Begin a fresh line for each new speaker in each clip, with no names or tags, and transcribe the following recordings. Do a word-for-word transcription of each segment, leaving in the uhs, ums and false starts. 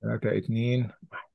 ثلاثة اتنين.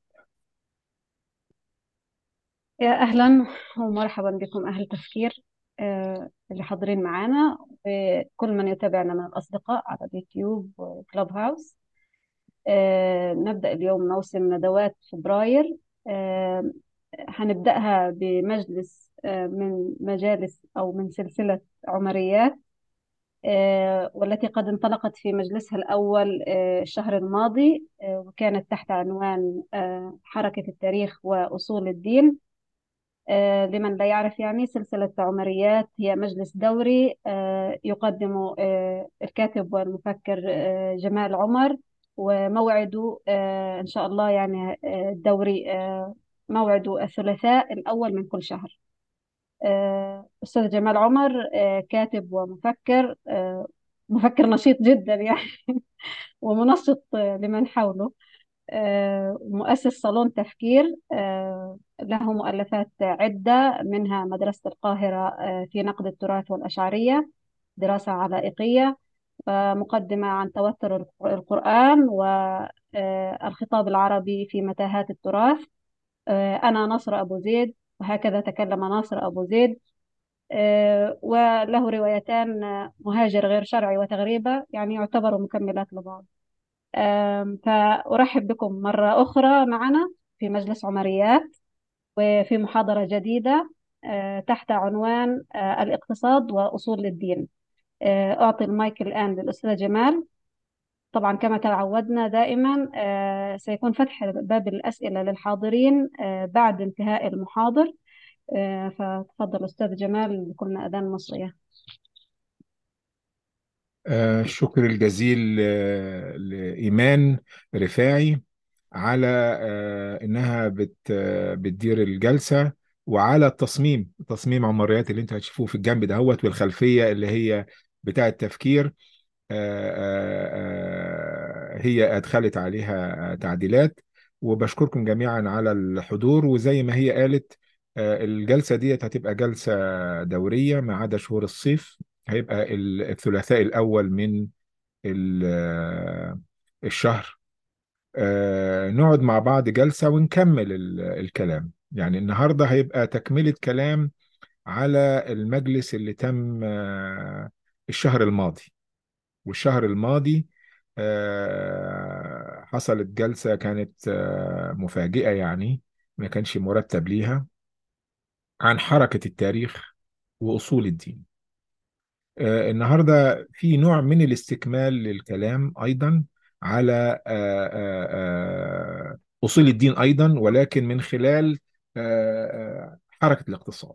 يا أهلا ومرحبا بكم أهل تفكير، آه، اللي حاضرين معنا وكل من يتابعنا من الأصدقاء على اليوتيوب وكلوب هاوس. آه، نبدأ اليوم موسم ندوات فبراير. آه، هنبدأها بمجلس آه، من مجالس أو من سلسلة عمريات، آه، والتي قد انطلقت في مجلسها الأول آه، الشهر الماضي، آه، وكانت تحت عنوان آه، حركة التاريخ وأصول الدين. آه، لمن لا يعرف، يعني سلسلة عمريات هي مجلس دوري آه، يقدم آه، الكاتب والمفكر آه، جمال عمر، وموعده آه، إن شاء الله يعني آه، الدوري آه، موعده الثلاثاء الأول من كل شهر. آه، أستاذ جمال عمر آه، كاتب ومفكر، آه، مفكر نشيط جدا يعني ومنشط آه، لمن حوله. آه، مؤسس صالون تفكير، آه، له مؤلفات عدة، منها مدرسة القاهرة آه، في نقد التراث والأشعرية، دراسة علائقية، ومقدمة عن توتر الق- القرآن والخطاب العربي في متاهات التراث. آه، أنا ناصر أبو زيد، وهكذا تكلم ناصر أبو زيد. آه، وله روايتان، آه، مهاجر غير شرعي وتغريبة، يعني يعتبروا مكملات لبعض. آم، فأرحب بكم مرة أخرى معنا في مجلس عمريات، وفي محاضرة جديدة آه، تحت عنوان آه، الاقتصاد وأصول الدين. آه، أعطي المايك الآن للأستاذ جمال. طبعا كما تعودنا دائما آه، سيكون فتح باب الأسئلة للحاضرين آه، بعد انتهاء المحاضر. آه، فتفضل أستاذ جمال بكل أذان مصرية.
آه الشكر الجزيل آه لإيمان رفاعي على آه إنها بت آه بتدير الجلسة، وعلى التصميم تصميم عماريات اللي انت هتشوفوه في الجنب دهوت، والخلفية اللي هي بتاع التفكير. آه آه آه هي أدخلت عليها تعديلات. وبشكركم جميعا على الحضور، وزي ما هي قالت آه الجلسة ديت هتبقى جلسة دورية ما عدا شهور الصيف. هيبقى ال- الثلاثاء الأول من ال- آه، الشهر. آه، نقعد مع بعض جلسة ونكمل ال- الكلام. يعني النهاردة هيبقى تكملة كلام على المجلس اللي تم آه، الشهر الماضي. والشهر الماضي آه، حصلت جلسة كانت آه، مفاجئة، يعني ما كانش مرتب ليها، عن حركة التاريخ وأصول الدين. آه، النهارده في نوع من الاستكمال للكلام ايضا على آه، آه، آه، اصول الدين ايضا، ولكن من خلال آه، آه، حركه الاقتصاد.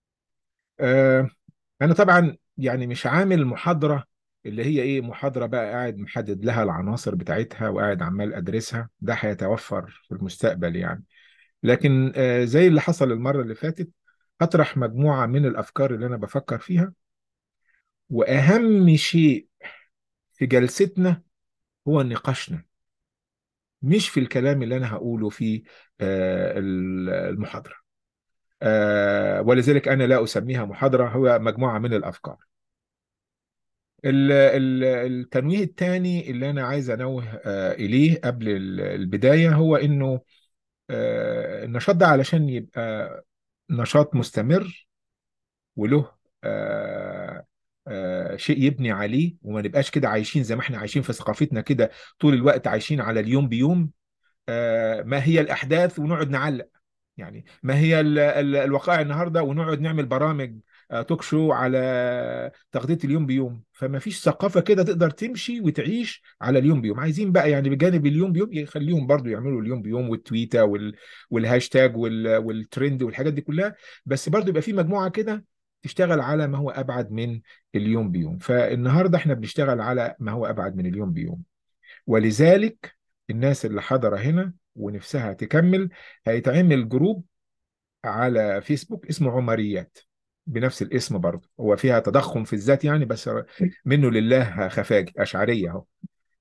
آه، انا طبعا يعني مش عامل محاضره اللي هي ايه، محاضره بقى قاعد محدد لها العناصر بتاعتها وقاعد عمال ادرسها، ده هيتوفر في المستقبل يعني. لكن آه، زي اللي حصل المره اللي فاتت، هطرح مجموعه من الافكار اللي انا بفكر فيها. واهم شيء في جلستنا هو نقاشنا، مش في الكلام اللي انا هقوله في آه، المحاضره. آه، ولذلك انا لا اسميها محاضره، هو مجموعه من الافكار. ال- ال- التنويه الثاني اللي انا عايز انوه آه، اليه قبل ال- البدايه هو انه آه، النشاط ده علشان يبقى نشاط مستمر وله آه، آه، شيء يبني عليه، وما نبقاش كده عايشين زي ما احنا عايشين في ثقافتنا كده، طول الوقت عايشين على اليوم بيوم. آه، ما هي الأحداث ونقعد نعلق، يعني ما هي ال- ال- الوقائع النهارده ونقعد نعمل برامج آه، توك شو على تغطية اليوم بيوم. فما فيش ثقافة كده تقدر تمشي وتعيش على اليوم بيوم. عايزين بقى يعني بجانب اليوم بيوم يخليهم برضو يعملوا اليوم بيوم والتويتة وال... والهاشتاج وال... والترند والحاجات دي كلها، بس برضو يبقى في مجموعة كده تشتغل على ما هو أبعد من اليوم بيوم. فالنهارده احنا بنشتغل على ما هو أبعد من اليوم بيوم. ولذلك الناس اللي حاضرة هنا ونفسها تكمل، هيتعمل جروب على فيسبوك اسمه عمريات، بنفس الاسم برضه، هو فيها تضخم في الذات يعني، بس منه لله خفاجي أشعرية اهو.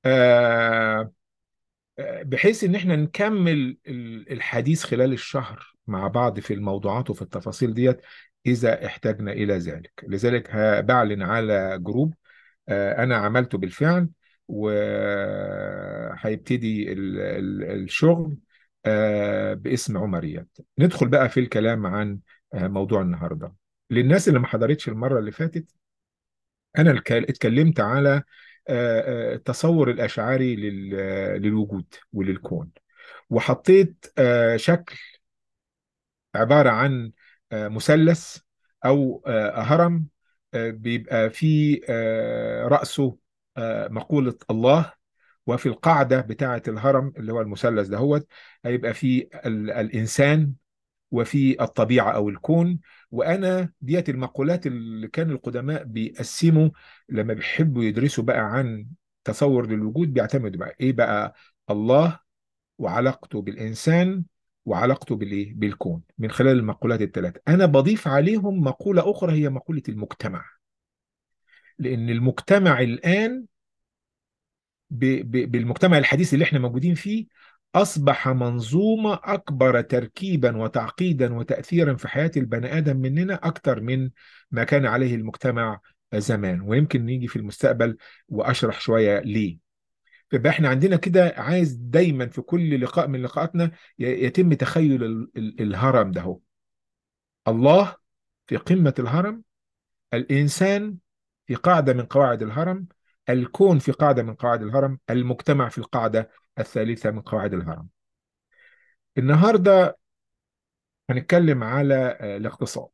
آه، آه، بحيث ان احنا نكمل ال- الحديث خلال الشهر مع بعض في الموضوعات وفي التفاصيل ديت اذا احتاجنا الى ذلك. لذلك ه- بعلن على جروب آه، انا عملته بالفعل، وهبعت هيبتدي ال- ال- الشغل آه، باسم عمريات. ندخل بقى في الكلام عن آه، موضوع النهارده. للناس اللي ما حضرتش المرة اللي فاتت، أنا الك- اتكلمت على آه، آه، التصور الأشعري لل- للوجود وللكون، وحطيت آه، شكل عبارة عن آه، مثلث أو آه، هرم، آه، بيبقى في آه، رأسه آه، مقولة الله، وفي القاعدة بتاعة الهرم اللي هو المثلث دهوت هيبقى في ال- الإنسان، وفي الطبيعة أو الكون. وأنا ديت المقولات اللي كان القدماء بيقسموا لما بيحبوا يدرسوا بقى عن تصور للوجود، بيعتمدوا بقى إيه بقى: الله، وعلاقته بالإنسان، وعلاقته بالإيه بالكون، من خلال المقولات الثلاثة. أنا بضيف عليهم مقولة أخرى هي مقولة المجتمع، لأن المجتمع الآن ب... ب... بالمجتمع الحديث اللي احنا موجودين فيه أصبح منظومة أكبر تركيبا وتعقيدا وتأثيرا في حياة البني آدم مننا أكتر من ما كان عليه المجتمع زمان، ويمكن نيجي في المستقبل وأشرح شوية ليه. يبقى احنا عندنا كده، عايز دايما في كل لقاء من لقاءاتنا ي- يتم تخيل ال... ال... الهرم ده هو الله في قمة الهرم، الإنسان في قاعدة من قواعد الهرم، الكون في قاعدة من قواعد الهرم، المجتمع في القاعدة الثالثة من قواعد الهرم. النهاردة هنتكلم على آه، الاقتصاد.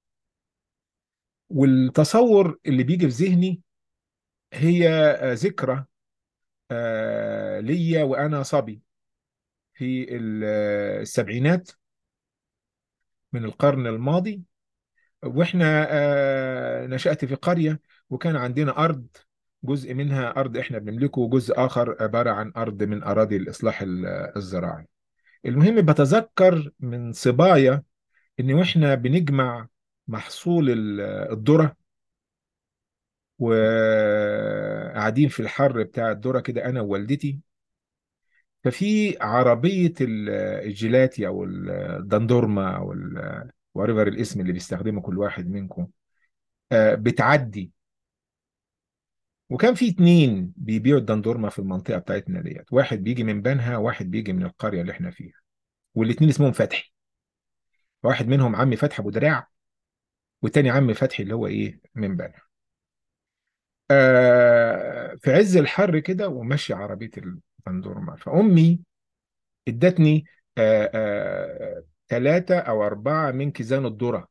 والتصور اللي بيجي في ذهني هي آه، ذكرى آه، ليا وأنا صبي في ال- آه، السبعينات من القرن الماضي. واحنا آه، نشأت في قرية، وكان عندنا أرض، جزء منها أرض احنا بنملكه، وجزء آخر عبارة عن أرض من أراضي الإصلاح ال- الزراعي. المهم بتذكر من صبايا إن واحنا بنجمع محصول ال- الذرة، وقاعدين في الحر بتاع الذرة كده أنا ووالدتي، ففي عربية ال- الجيلاتي أو الدندورما أو وريفر الاسم اللي بيستخدمه كل واحد منكم، آه، بتعدي. وكان في اتنين بيبيعوا الدندورما في المنطقة بتاعتنا ديت، واحد بيجي من بنها، واحد بيجي من القرية اللي احنا فيها، والاتنين اسمهم فتحي. واحد منهم عم فتحي ابو دراع، والتاني عم فتحي اللي هو ايه من بنها. آه في عز الحر كده وماشي عربية الدندورما، فأمي ادتني آه آه ثلاثة أو أربعة من كيزان الذرة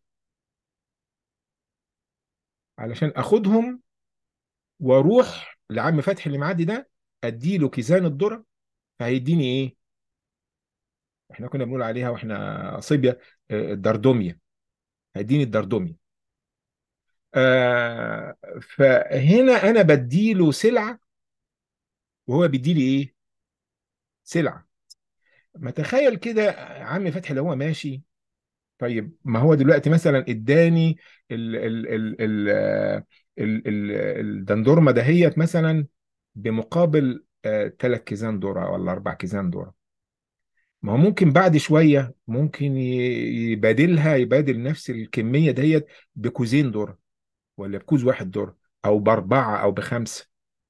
علشان أخدهم وأروح لعم فتحي اللي معدي ده، أديله كيزان الذرة، فهيديني إيه؟ احنا كنا بنقول عليها واحنا صبية آه، الدردومية، هيديني الدردومية. آه فهنا انا بديله سلعة، وهو بيديلي ايه؟ سلعة. ما تخيل كده عم فتحي لو هو ماشي، طيب ما هو دلوقتي مثلا اداني ال ال ال ال آه، ال ال الدندورمة دهيت مثلا بمقابل ثلاث كيزان ذرة ولا اربع كيزان ذرة. ما هو ممكن بعد شوية ممكن ي- يبادلها، يبادل نفس الكمية ديت بكوزين ذرة، ولا بكوز واحد ذرة، أو بأربعة أو بخمسة.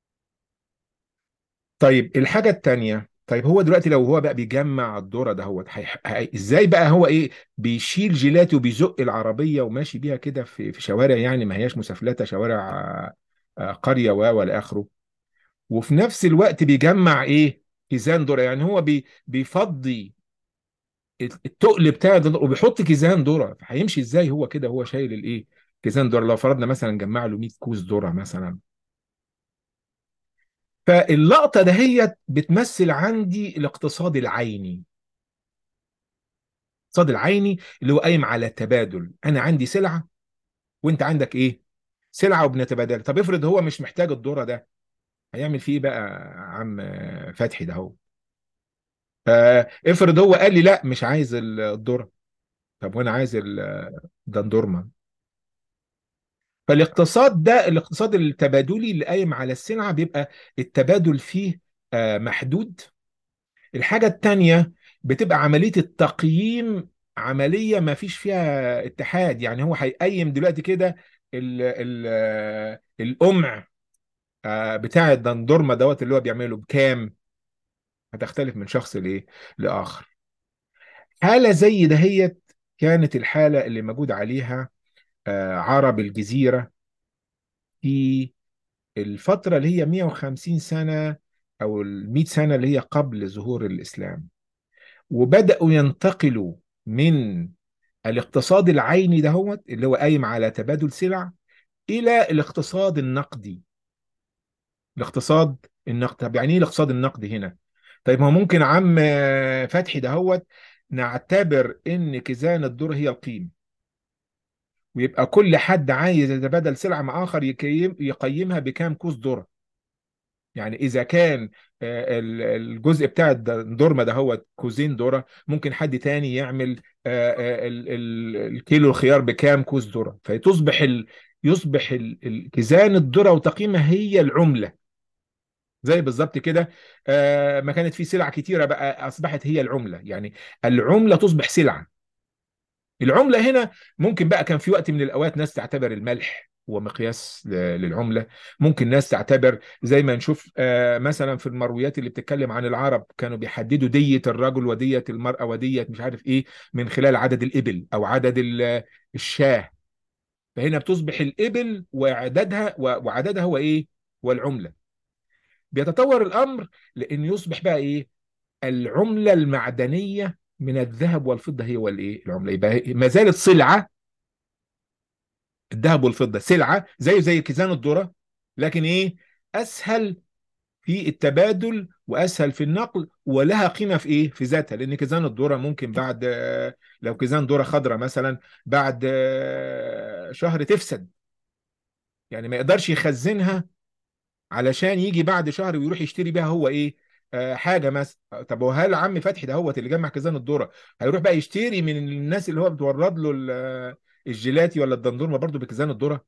طيب الحاجة التانية، طيب هو دلوقتي لو هو بقى بيجمع الذرة ده، هو هي... هي... ازاي بقى هو ايه بيشيل جيلاتي وبيزق العربية وماشي بيها كده في في شوارع يعني ما هياش مسافلتة، شوارع آه، آه، قرية و ولا آخره، وفي نفس الوقت بيجمع ايه؟ كيزان ذرة. يعني هو بي... بيفضي التقل بتاع ده وبيحط كيزان ذره، هيمشي ازاي هو كده هو شايل الايه؟ كيزان ذره. لو فرضنا مثلا جمع له مية كوز ذره مثلا. فاللقطه دهيت بتمثل عندي الاقتصاد العيني. الاقتصاد العيني اللي هو قايم على تبادل، انا عندي سلعه وانت عندك ايه؟ سلعه وبنتبادل. طب افرض هو مش محتاج الذره ده، هيعمل فيه إيه بقى عم فتحي ده هو؟ آه، افرض هو قال لي لا مش عايز الذره، طب وانا عايز الدندورما. فالاقتصاد ده الاقتصاد التبادلي اللي قايم على السلعة بيبقى التبادل فيه آه، محدود. الحاجة التانية بتبقى عملية التقييم عملية ما فيش فيها اتحاد. يعني هو هيقيم دلوقتي كده ال ال آه، القمع آه، بتاع الدندورما دوت اللي هو بيعمله بكام، هتختلف من شخص لايه لاخر. حاله زي دهيت كانت الحاله اللي موجود عليها آه، عرب الجزيره في الفتره اللي هي مئة وخمسين سنه او ال مئة سنه اللي هي قبل ظهور الاسلام. وبداوا ينتقلوا من الاقتصاد العيني دهوت اللي هو قايم على تبادل سلع الى الاقتصاد النقدي. الاقتصاد النقدي، طب يعني ايه الاقتصاد النقدي هنا؟ طيب ما هو ممكن عم فتحي دهوت نعتبر ان كيزان الدور هي القيمه، ويبقى كل حد عايز يتبادل سلعه مع اخر يقيم يقيمها بكام كوز ذره. يعني اذا كان آه، ال- الجزء بتاع الدورمه ده هو كوزين ذره، ممكن حد تاني يعمل آه، آه، ال- ال- الكيلو الخيار بكام كوز ذره، فتصبح ال... يصبح ال- ال- كيزان الذره وتقييمها هي العمله. زي بالظبط كده آه، ما كانت في سلع كتيره بقى اصبحت هي العمله. يعني العمله تصبح سلعه. العملة هنا ممكن بقى كان في وقت من الأوقات ناس تعتبر الملح هو مقياس ل- للعملة. ممكن ناس تعتبر زي ما نشوف آه، مثلا في المرويات اللي بتتكلم عن العرب كانوا بيحددوا دية الرجل ودية المرأة ودية مش عارف إيه من خلال عدد الإبل أو عدد ال- الشاه. فهنا بتصبح الإبل وعددها و- وعددها هو إيه؟ والعملة. بيتطور الأمر لأن يصبح بقى إيه؟ العملة المعدنية من الذهب والفضة هي والإيه؟ العملة. يبقى ما زالت سلعة. الذهب والفضة سلعة زيه زي كيزان الذرة، لكن ايه؟ اسهل في التبادل واسهل في النقل ولها قيمة في ايه؟ في ذاتها. لان كيزان الذرة ممكن بعد آه، لو كيزان ذرة خضراء مثلا بعد آه، شهر تفسد. يعني ما يقدرش يخزنها علشان يجي بعد شهر ويروح يشتري بيها هو ايه؟ آه، حاجة مثلا. طب وهل عم فتحي ده هو اللي جمع كيزان الذرة هيروح بقى يشتري من الناس اللي هو بتورد له ال- الجيلاتي ولا الدندورما برضه بكيزان الذرة؟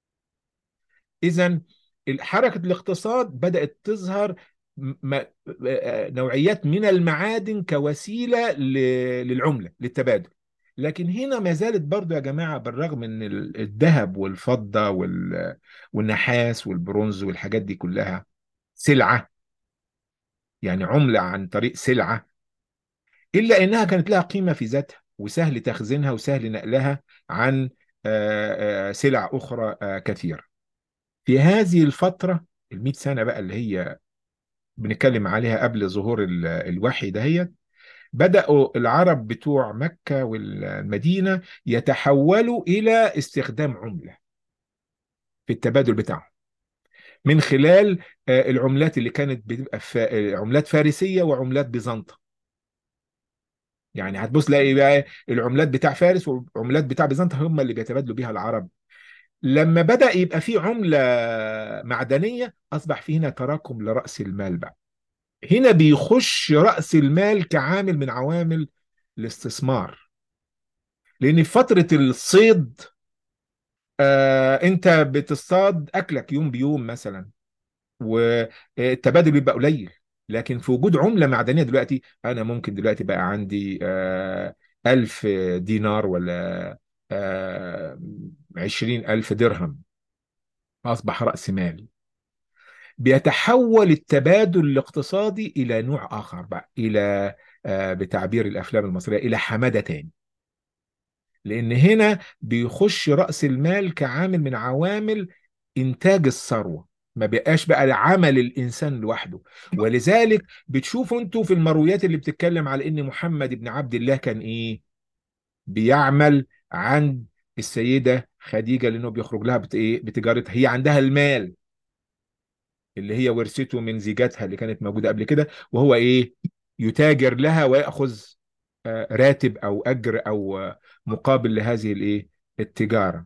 إذا حركة الاقتصاد بدأت تظهر م- م- نوعيات من المعادن كوسيلة ل- للعملة للتبادل. لكن هنا ما زالت برضو يا جماعة بالرغم من ال- الذهب والفضة وال- والنحاس والبرونز والحاجات دي كلها سلعة، يعني عملة عن طريق سلعة، إلا إنها كانت لها قيمة في ذاتها وسهل تخزينها وسهل نقلها عن آه، آه، سلع أخرى آه، كثيرة. في هذه الفترة المئة سنة بقى اللي هي بنتكلم عليها قبل ظهور ال- الوحي دهيت، بدأوا العرب بتوع مكة والمدينة يتحولوا إلى استخدام عملة في التبادل بتاعهم من خلال آه، العملات اللي كانت بتبقى فا- عملات فارسية وعملات بيزنطة. يعني هتبص تلاقي بقى العملات بتاع فارس والعملات بتاع بيزنطة هم اللي بيتبادلوا بيها العرب. لما بدأ يبقى في عملة معدنية أصبح في هنا تراكم لرأس المال بقى. هنا بيخش رأس المال كعامل من عوامل الاستثمار. لأن في فترة الصيد آه أنت بتصطاد أكلك يوم بيوم مثلا والتبادل بيبقى قليل. لكن في وجود عملة معدنية دلوقتي أنا ممكن دلوقتي بقى عندي آه ألف دينار ولا آه عشرين ألف درهم، أصبح رأس مال. بيتحول التبادل الاقتصادي إلى نوع آخر بقى، إلى آه، بتعبير الأفلام المصرية إلى حمادة تاني. لأن هنا بيخش رأس المال كعامل من عوامل إنتاج الثروة، ما بقاش بقى عمل الإنسان لوحده. ولذلك بتشوفوا أنتوا في المرويات اللي بتتكلم على إن محمد بن عبد الله كان إيه؟ بيعمل عند السيدة خديجة لأنه بيخرج لها بت- إيه؟ بتجارتها. هي عندها المال اللي هي ورثته من زيجاتها اللي كانت موجودة قبل كده، وهو ايه؟ يتاجر لها ويأخذ آه، راتب او اجر او آه، مقابل لهذه الايه؟ التجارة.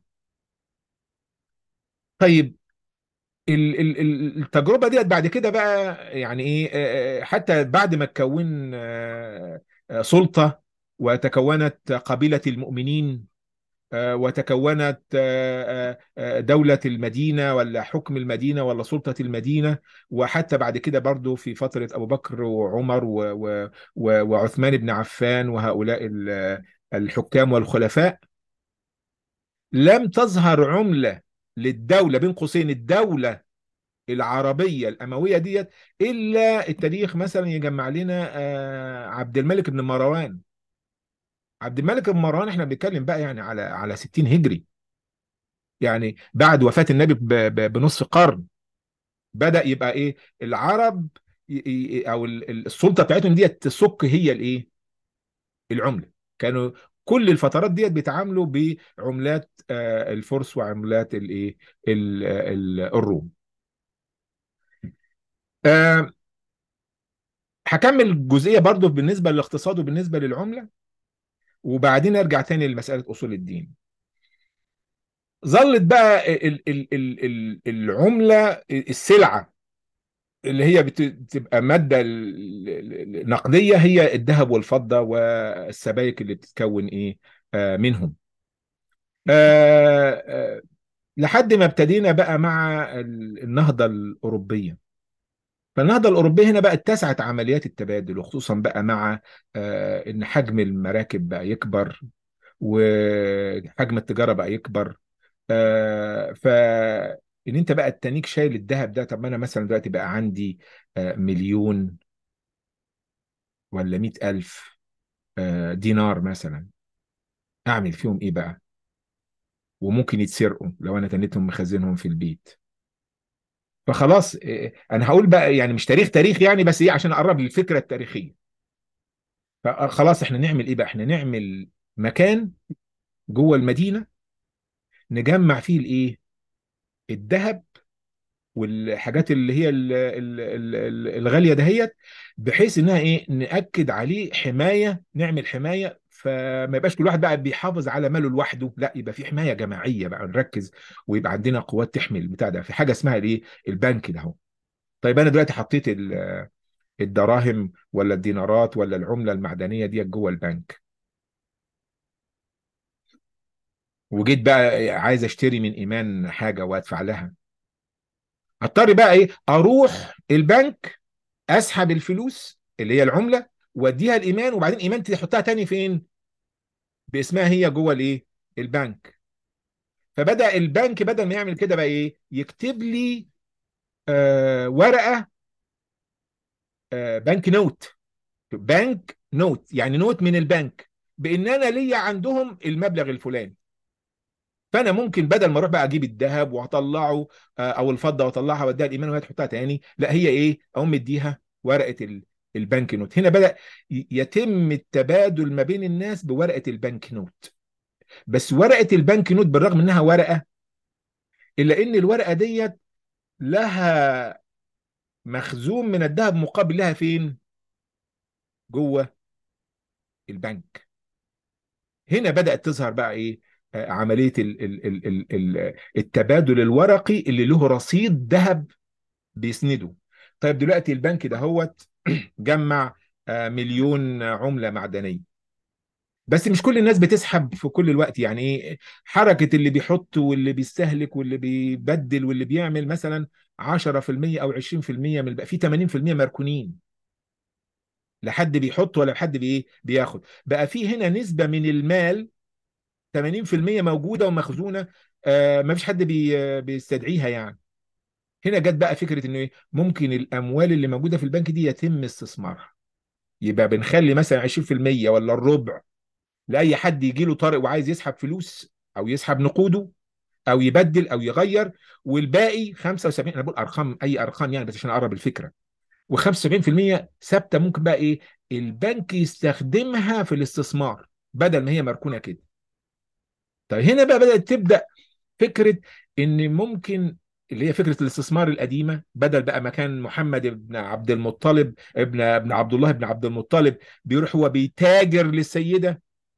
طيب ال- ال- ال- التجربة ديت بعد كده بقى يعني ايه آه، آه، حتى بعد ما تكون آه، آه، سلطة وتكونت قبيلة المؤمنين آه، وتكونت آه، آه، آه، دولة المدينة ولا حكم المدينة ولا سلطة المدينة. وحتى بعد كده برضو في فترة أبو بكر وعمر و- و- و- وعثمان بن عفان وهؤلاء ال- الحكام والخلفاء، لم تظهر عملة للدولة بين قوسين الدولة العربيه الامويه ديت الا التاريخ مثلا يجمع لنا آه، عبد الملك بن مروان. عبد الملك بن مروان احنا بنتكلم بقى يعني على على ستين هجري، يعني بعد وفاه النبي ب- ب- بنصف قرن بدأ يبقى ايه العرب ي- ي- او ال- ال- السلطه بتاعتهم ديت تسك هي الايه العمله. كانوا كل الفترات ديت بيتعاملوا بعملات آه، الفرس وعملات الايه ال- ال- الروم. آه، هكمل الجزئيه برضو بالنسبه للاقتصاد وبالنسبه للعمله، وبعدين ارجع تاني لمساله اصول الدين. ظلت بقى ال- ال- ال- ال- العمله السلعه اللي هي بت- بتبقى ماده ال- ال- النقديه هي الذهب والفضه والسبائك اللي بتتكون ايه آه، منهم. آه، آه، لحد ما ابتدينا بقى مع ال- النهضه الاوروبيه. فالنهضه الاوروبيه هنا بقى اتسعت عمليات التبادل، وخصوصا بقى مع آه، ان حجم المراكب بقى يكبر وحجم التجاره بقى يكبر. آه، ف ان انت بقى التنيك شايل الذهب ده. طب ما انا مثلا دلوقتي بقى عندي آه، مليون ولا مئة ألف آه، دينار مثلا، أعمل فيهم إيه بقى؟ وممكن يتسرقوا لو أنا تنيتهم مخزنهم في البيت. فخلاص آه، أنا هقول بقى يعني مش تاريخ تاريخ يعني، بس إيه عشان أقرب للفكرة التاريخية. فخلاص إحنا نعمل إيه بقى؟ إحنا نعمل مكان جوه المدينة نجمع فيه الإيه؟ الذهب والحاجات اللي هي ال- ال- ال- ال- الغاليه دهيت، بحيث انها ايه ناكد عليه حمايه، نعمل حمايه فما يبقاش كل واحد بقى بيحافظ على ماله لوحده، لا يبقى في حمايه جماعيه بقى نركز، ويبقى عندنا قوات تحمي البتاع ده في حاجه اسمها الايه البنك ده اهو. طيب انا دلوقتي حطيت ال- الدراهم ولا الدينارات ولا العمله المعدنيه دي جوه البنك، وجيت بقى عايز اشتري من ايمان حاجه وادفع لها، اضطر بقى ايه اروح البنك اسحب الفلوس اللي هي العمله واديها الايمان، وبعدين ايمان تحطها تاني فين باسمها هي جوه الايه البنك. فبدا البنك بدل ما يعمل كده بقى ايه يكتب لي آه ورقه آه بنك نوت. بنك نوت يعني نوت من البنك بان انا ليا عندهم المبلغ الفلاني. فانا ممكن بدل ما اروح بقى اجيب الذهب واطلعه آه، او الفضه واطلعها واديها الايمان وهي تحطها تاني، لا هي ايه اقوم مديها ورقه ال- البنك نوت. هنا بدا ي- يتم التبادل ما بين الناس بورقه البنك نوت. بس ورقه البنك نوت بالرغم انها ورقه، الا ان الورقه ديت لها مخزون من الذهب مقابل لها فين جوه البنك. هنا بدات تظهر بقى ايه آه، عمليه ال- ال- ال- ال- ال- التبادل الورقي اللي له رصيد ذهب بيسنده. طيب دلوقتي البنك ده هوت جمع آه، مليون عملة معدنية، بس مش كل الناس بتسحب في كل الوقت. يعني ايه حركة اللي بيحط واللي بيستهلك واللي بيبدل واللي بيعمل مثلا عشرة في المية او عشرين في المية من الباقي، في ثمانين في المية مركونين، لا حد بيحط ولا حد بي بياخد. بقى في هنا نسبة من المال ثمانين في المية موجودة ومخزونة، آه ما فيش حد بي آه، بيستدعيها يعني. هنا جت بقى فكره انه ايه ممكن الاموال اللي موجوده في البنك دي يتم استثمارها. يبقى بنخلي مثلا عشرين في المية ولا الربع لاي حد يجي له طارئ وعايز يسحب فلوس او يسحب نقوده او يبدل او يغير، والباقي خمسة وسبعين، انا بقول ارقام اي ارقام يعني بس عشان اقرب الفكره، و75% ثابته ممكن بقى ايه البنك يستخدمها في الاستثمار بدل ما هي مركونه كده. طيب هنا بقى بدات تبدا فكره ان ممكن اللي هي فكره الاستثمار القديمه، بدل بقى مكان محمد بن عبد المطلب ابن ابن عبد الله بن عبد المطلب بيروح هو بيتاجر للسيده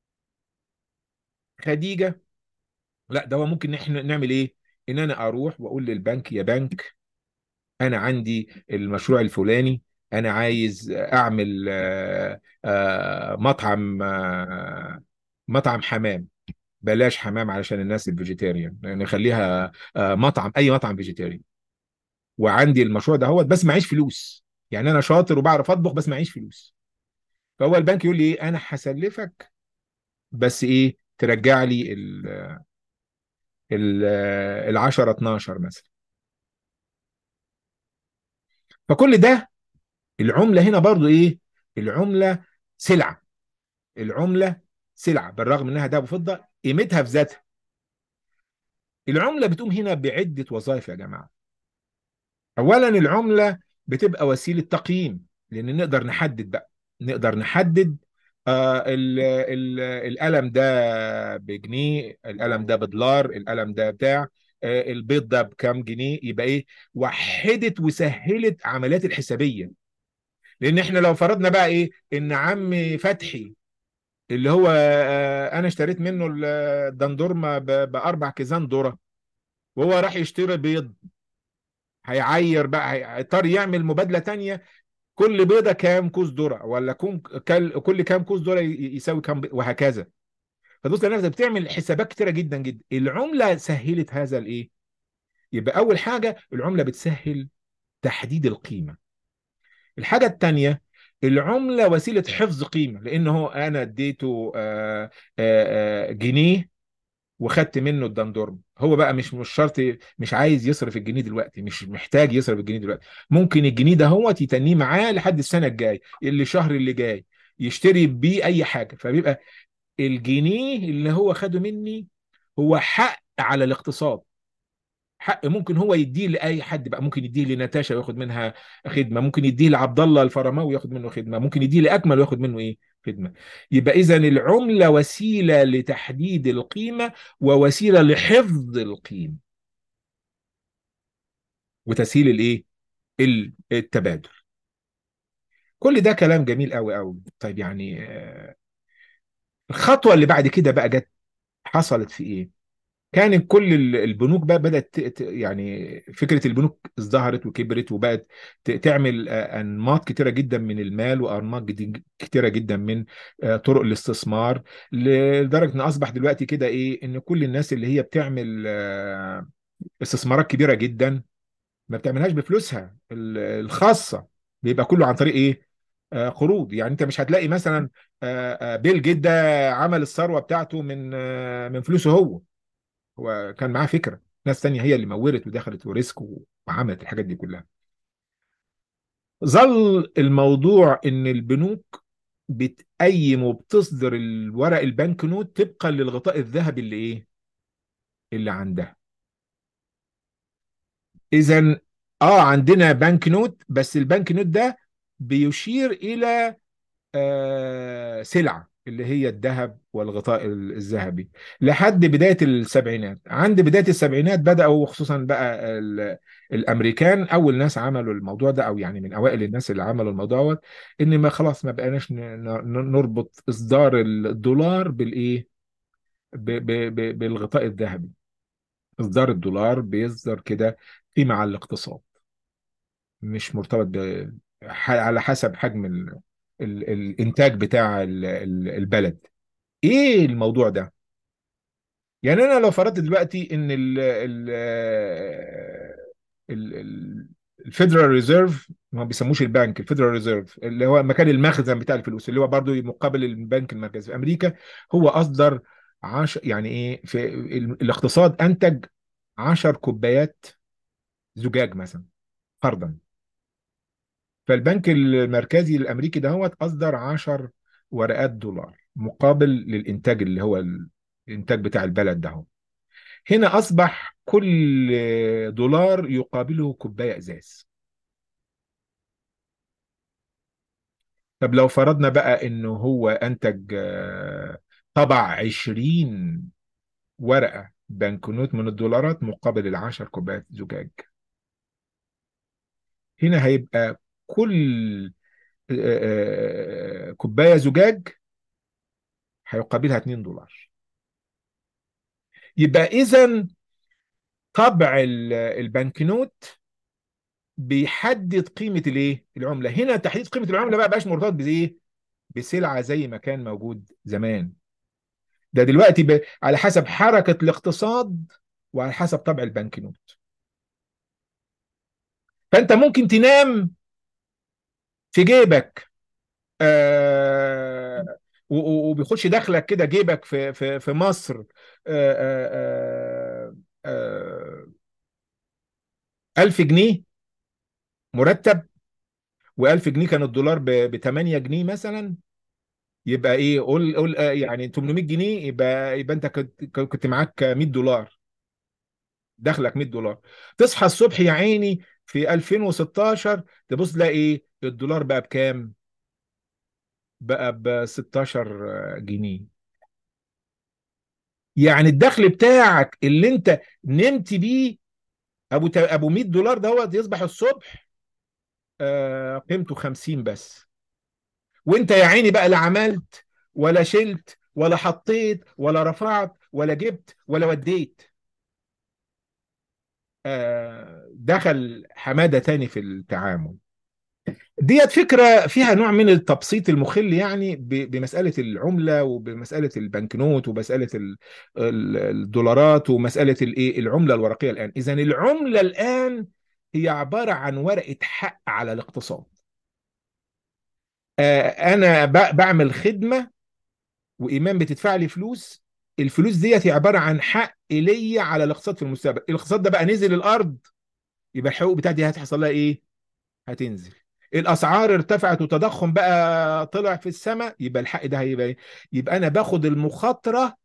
خديجه، لا ده هو ممكن احنا نعمل ايه ان انا اروح واقول للبنك يا بنك انا عندي المشروع الفلاني، انا عايز اعمل آه، آه، مطعم آه، مطعم حمام. بلاش حمام علشان الناس الفيجيتيريان، نخليها آه، مطعم اي مطعم فيجيتيريان. وعندي المشروع ده هو بس معيش فلوس، يعني انا شاطر وبعرف اطبخ بس معيش فلوس. فهو البنك يقول لي ايه انا هسلفك بس ايه ترجع لي ال ال ال عشرة اتناشر مثلا. فكل ده العملة هنا برضو ايه؟ العملة سلعة. العملة سلعة بالرغم انها ذهب وفضة، قيمتها في ذاتها. العملة بتقوم هنا بعدة وظائف يا جماعة. اولا العملة بتبقى وسيلة تقييم، لان نقدر نحدد بقى، نقدر نحدد آه ال ال القلم ده بجنيه، القلم ده بدولار، القلم ده بتاع آه البيض ده بكام جنيه. يبقى ايه؟ وحدت وسهلت عمليات الحسابية. لان احنا لو فرضنا بقى ايه، ان عم فتحي اللي هو آه انا اشتريت منه الدندورمه ب- باربع كيزان ذره، وهو راح يشتري بيض، هيعير بقى، هي- هيضطر يعمل مبادله تانية. كل بيضه كام كوز ذره، ولا كم كل كل كام كوز ذره ي- يساوي كام بيض، وهكذا. فتبص لنفسك بتعمل حسابات كتيره جدا جدا. العمله سهلت هذا الايه. يبقى اول حاجه العمله بتسهل تحديد القيمه. الحاجة التانية، العملة وسيلة حفظ قيمة، لأنه أنا اديته آه، آه، آه، جنيه وخدت منه الدندورم. هو بقى مش مش شرط، مش عايز يصرف الجنيه دلوقتي، مش محتاج يصرف الجنيه دلوقتي. ممكن الجنيه ده هو يتنيه معاه لحد السنة الجاية، اللي الشهر اللي جاي يشتري بيه أي حاجة. فبيبقى الجنيه اللي هو خده مني هو حق على الاقتصاد. حق ممكن هو يديه لاي حد بقى، ممكن يديه لناتاشا وياخد منها خدمه، ممكن يديه لعبد الله الفرماوي وياخد منه خدمه، ممكن يديه لاكمل وياخد منه ايه؟ خدمه. يبقى اذا العمله وسيله لتحديد القيمه، ووسيله لحفظ القيمه، وتسهيل الايه؟ ال- التبادل. كل ده كلام جميل قوي قوي. طيب يعني آه، الخطوه اللي بعد كده بقى جت، حصلت في ايه؟ كان كل ال- البنوك بقى بدأت ت- ت- يعني فكرة البنوك ازدهرت وكبرت، وبقت ت- تعمل آه، أنماط كتيرة جدا من المال، وأنماط جديد- كتيرة جدا من آه، طرق الاستثمار. لدرجة إن أصبح دلوقتي كده إيه، إن كل الناس اللي هي بتعمل آه، استثمارات كبيرة جدا ما بتعملهاش بفلوسها ال- الخاصة. بيبقى كله عن طريق إيه؟ آه، قروض. يعني أنت مش هتلاقي مثلا آه، آه، بيل جيت ده عمل الثروة بتاعته من آه، من فلوسه هو. هو كان معاه فكره، ناس تانية هي اللي مورت ودخلت وريسك وعملت الحاجات دي كلها. ظل الموضوع ان البنوك بتقيم وبتصدر الورق البنك نوت طبقا للغطاء الذهبي اللي ايه، اللي عندها. اذا اه عندنا بنك نوت، بس البنك نوت ده بيشير الى آه، سلعة اللي هي الذهب والغطاء ال- الذهبي. لحد بداية السبعينات، عند بداية السبعينات بدأوا خصوصا بقى ال- الأمريكان أول ناس عملوا الموضوع ده، أو يعني من أوائل الناس اللي عملوا الموضوع دوت. إن ما خلاص ما بقيناش ن- ن- نربط إصدار الدولار بالإيه، ب- ب- ب- بالغطاء الذهبي. إصدار الدولار بيصدر كده قيمة على الاقتصاد، مش مرتبط ب... ح- على حسب حجم ال... ال... الانتاج بتاع ال... ال- البلد. ايه الموضوع ده؟ يعني انا لو فرضت دلوقتي ان ال ال ال الفيدرال ريزيرف، ما بيسموش البنك، الفيدرال ريزيرف اللي هو مكان المخزن بتاع الفلوس، اللي هو برضو مقابل البنك المركزي في امريكا، هو اصدر عش يعني ايه، في ال- الاقتصاد انتج عشر كوبايات زجاج مثلا فرضا. فالبنك المركزي الامريكي دهوت اصدر عشر ورقات دولار مقابل للانتاج اللي هو الانتاج بتاع البلد ده. هنا اصبح كل دولار يقابله كوبايه ازاز. طب لو فرضنا بقى انه هو انتج آه، طبع عشرين ورقه بنكنوت من الدولارات مقابل العشر كوبايات زجاج، هنا هيبقى كل آه، آه، كوبايه زجاج هيقابلها اتنين دولار. يبقى اذا طبع ال- البنكنوت بيحدد قيمه الايه، العمله. هنا تحديد قيمه العمله بقى بقاش مرتبط بايه، بسلعه زي ما كان موجود زمان. ده دلوقتي ب... على حسب حركه الاقتصاد، وعلى حسب طبع البنكنوت. فانت ممكن تنام في جيبك آه... و- و- وبيخش دخلك كده جيبك في في في مصر آه... آه... آه... آه... ألف جنيه مرتب، و1000 جنيه كان الدولار ب تمانية جنيه مثلا، يبقى ايه؟ قول قول آه، يعني تمنمية جنيه، يبقى يبقى انت كنت كنت معاك مية دولار، دخلك مية دولار. تصحى الصبح يا عيني في ألفين وستاشر، تبص تلاقي ايه؟ الدولار بقى بكام؟ بقى ب ستاشر جنيه. يعني الدخل بتاعك اللي انت نمت بيه، ابو تا- ابو مية دولار دوت، يصبح الصبح آه، قيمته خمسين بس. وانت يا عيني بقى لا عملت ولا شلت ولا حطيت ولا رفعت ولا جبت ولا وديت. آه، دخل حمادة تاني في التعامل. ديت فكرة فيها نوع من التبسيط المخل، يعني ب- بمسألة العملة وبمسألة البنكنوت ومسألة ال- ال- الدولارات ومسألة الايه العملة الورقية الآن. إذا العملة الآن هي عبارة عن ورقة حق على الاقتصاد. آه، أنا ب- بعمل خدمة وإيمان بتدفع لي فلوس. الفلوس ديت هي عبارة عن حق ليا على الاقتصاد في المستقبل. الاقتصاد ده بقى نزل الأرض، يبقى الحقوق بتاعتي دي هتحصل لها إيه؟ هتنزل. الاسعار ارتفعت وتضخم بقى طلع في السماء، يبقى الحق ده هيبقى ايه؟ يبقى انا باخد المخاطره.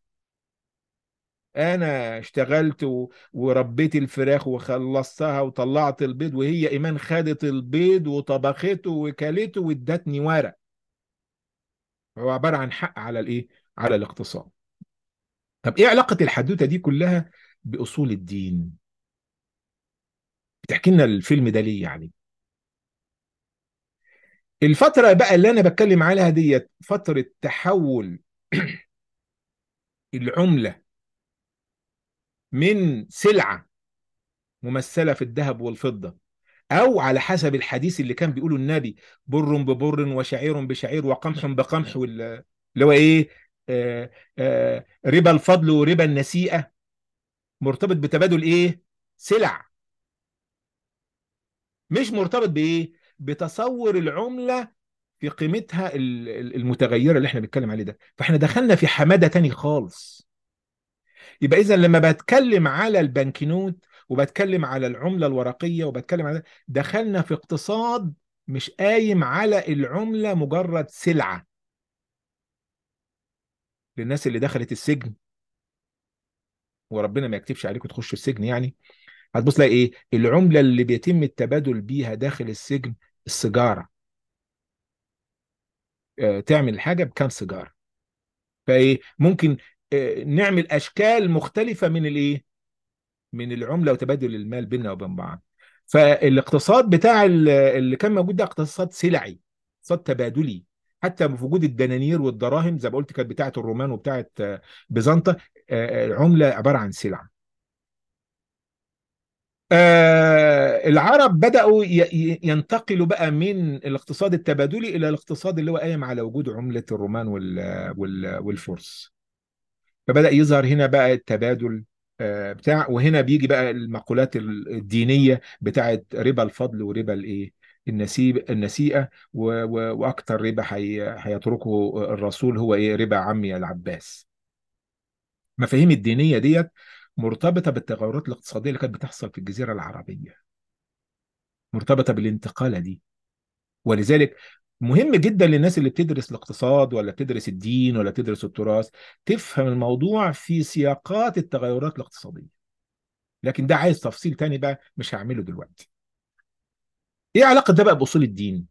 انا اشتغلت و... وربيت الفراخ وخلصتها وطلعت البيض، وهي ايمان خدت البيض وطبخته وكلته وادتني ورق. هو عباره عن حق على الايه؟ على الاقتصاد. طب ايه علاقه الحدوته دي كلها باصول الدين؟ بتحكي لنا الفيلم ده ليه يعني؟ الفتره بقى اللي انا بتكلم عليها ديت فتره تحول العمله من سلعة ممثلة في الذهب والفضة، أو على حسب الحديث اللي كان بيقوله النبي: بر ببر وشعير بشعير وقمح بقمح، وال- اللي هو إيه؟ آه آه ربا الفضل وربا النسيئة، مرتبط بتبادل إيه؟ سلع. مش مرتبط بإيه؟ بتصور العملة في قيمتها ال- ال- المتغيرة اللي احنا بنتكلم عليه ده. فاحنا دخلنا في حمادة تاني خالص. يبقى اذا لما بتكلم على البنكنوت وبتكلم على العملة الورقية وبتكلم على، دخلنا في اقتصاد مش قايم على العملة مجرد سلعة. للناس اللي دخلت السجن، وربنا ما يكتبش عليكم تخشوا السجن يعني، هتبص تلاقي ايه العملة اللي بيتم التبادل بيها داخل السجن؟ السيجارة. آه، تعمل حاجة بكام سيجارة. فايه ممكن آه، نعمل اشكال مختلفة من الايه؟ من العملة وتبادل المال بيننا وبين بعض. فالاقتصاد بتاع ال- اللي كان موجود ده اقتصاد سلعي، اقتصاد تبادلي. حتى في وجود الدنانير والدراهم زي ما قلت كانت بتاعه الرومان وبتاعه آه، بيزنطة. آه، العملة عبارة عن سلعة. آه، العرب بدأوا ي- ي- ينتقلوا بقى من الاقتصاد التبادلي إلى الاقتصاد اللي هو قايم على وجود عملة الرومان وال- وال- والفرس. فبدأ يظهر هنا بقى التبادل آه، بتاع. وهنا بيجي بقى المقولات ال- الدينية بتاعت ربا الفضل وربا الايه؟ النسيب النسيئة، و- و- واكتر ربا هي- هيتركه الرسول هو ايه؟ ربا عمي العباس. مفاهيم الدينية ديت مرتبطة بالتغيرات الاقتصادية اللي كانت بتحصل في الجزيرة العربية، مرتبطة بالانتقالة دي. ولذلك مهم جدا للناس اللي بتدرس الاقتصاد ولا بتدرس الدين ولا بتدرس التراث تفهم الموضوع في سياقات التغيرات الاقتصادية. لكن ده عايز تفصيل تاني بقى مش هعمله دلوقتي. ايه علاقة ده بقى بأصول الدين؟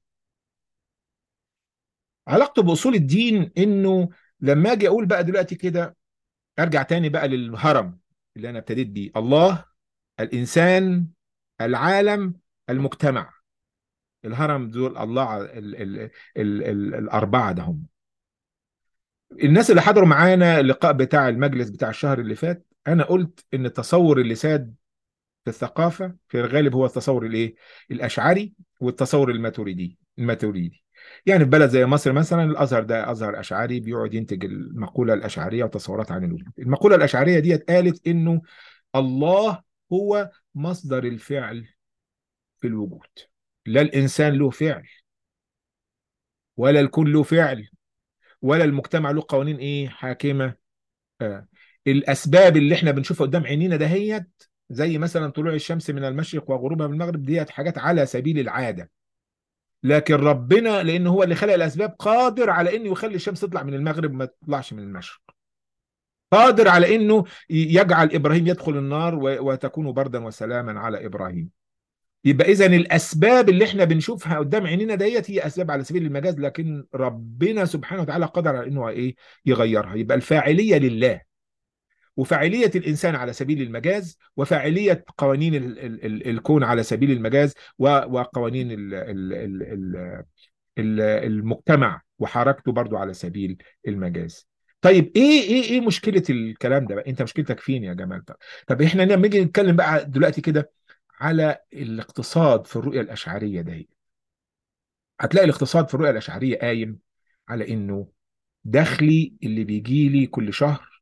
علاقته بأصول الدين انه لما اجي اقول بقى دلوقتي كده، ارجع تاني بقى للهرم اللي انا ابتديت بيه: الله، الانسان، العالم، المجتمع. الهرم دول الله ال ال ال ال الاربعة ده هم. الناس اللي حضروا معانا اللقاء بتاع المجلس بتاع الشهر اللي فات، انا قلت ان التصور اللي ساد في الثقافة في الغالب هو التصور الايه؟ الاشعري والتصور الماتريدي الماتريدي. يعني في بلد زي مصر مثلا، الازهر ده ازهر اشعري بيقعد ينتج المقولة الاشعرية وتصورات عن الوجود. المقولة الاشعرية ديت قالت انه الله هو مصدر الفعل في الوجود. لا الانسان له فعل، ولا الكون له فعل، ولا المجتمع له قوانين ايه حاكمة. آه. الاسباب اللي احنا بنشوفها قدام عينينا دهيت، زي مثلا طلوع الشمس من المشرق وغروبها من المغرب، ديت حاجات على سبيل العاده. لكن ربنا لان هو اللي خلق الاسباب قادر على انه يخلي الشمس تطلع من المغرب ما تطلعش من المشرق، قادر على انه يجعل ابراهيم يدخل النار و- وتكون بردا وسلاما على ابراهيم. يبقى اذا الاسباب اللي احنا بنشوفها قدام عينينا ديت هي اسباب على سبيل المجاز، لكن ربنا سبحانه وتعالى قادر على انه ايه، يغيرها. يبقى الفاعليه لله، وفاعليه الانسان على سبيل المجاز، وفاعليه قوانين ال ال ال الكون على سبيل المجاز، و- وقوانين ال ال ال ال ال المجتمع وحركته برضو على سبيل المجاز. طيب ايه ايه ايه مشكله الكلام ده بقى؟ انت مشكلتك فين يا جمال؟ طب, طب احنا لما نيجي نتكلم بقى دلوقتي كده على الاقتصاد في الرؤيه الاشعريه ده، هتلاقي الاقتصاد في الرؤيه الاشعريه قايم على انه دخلي اللي بيجي لي كل شهر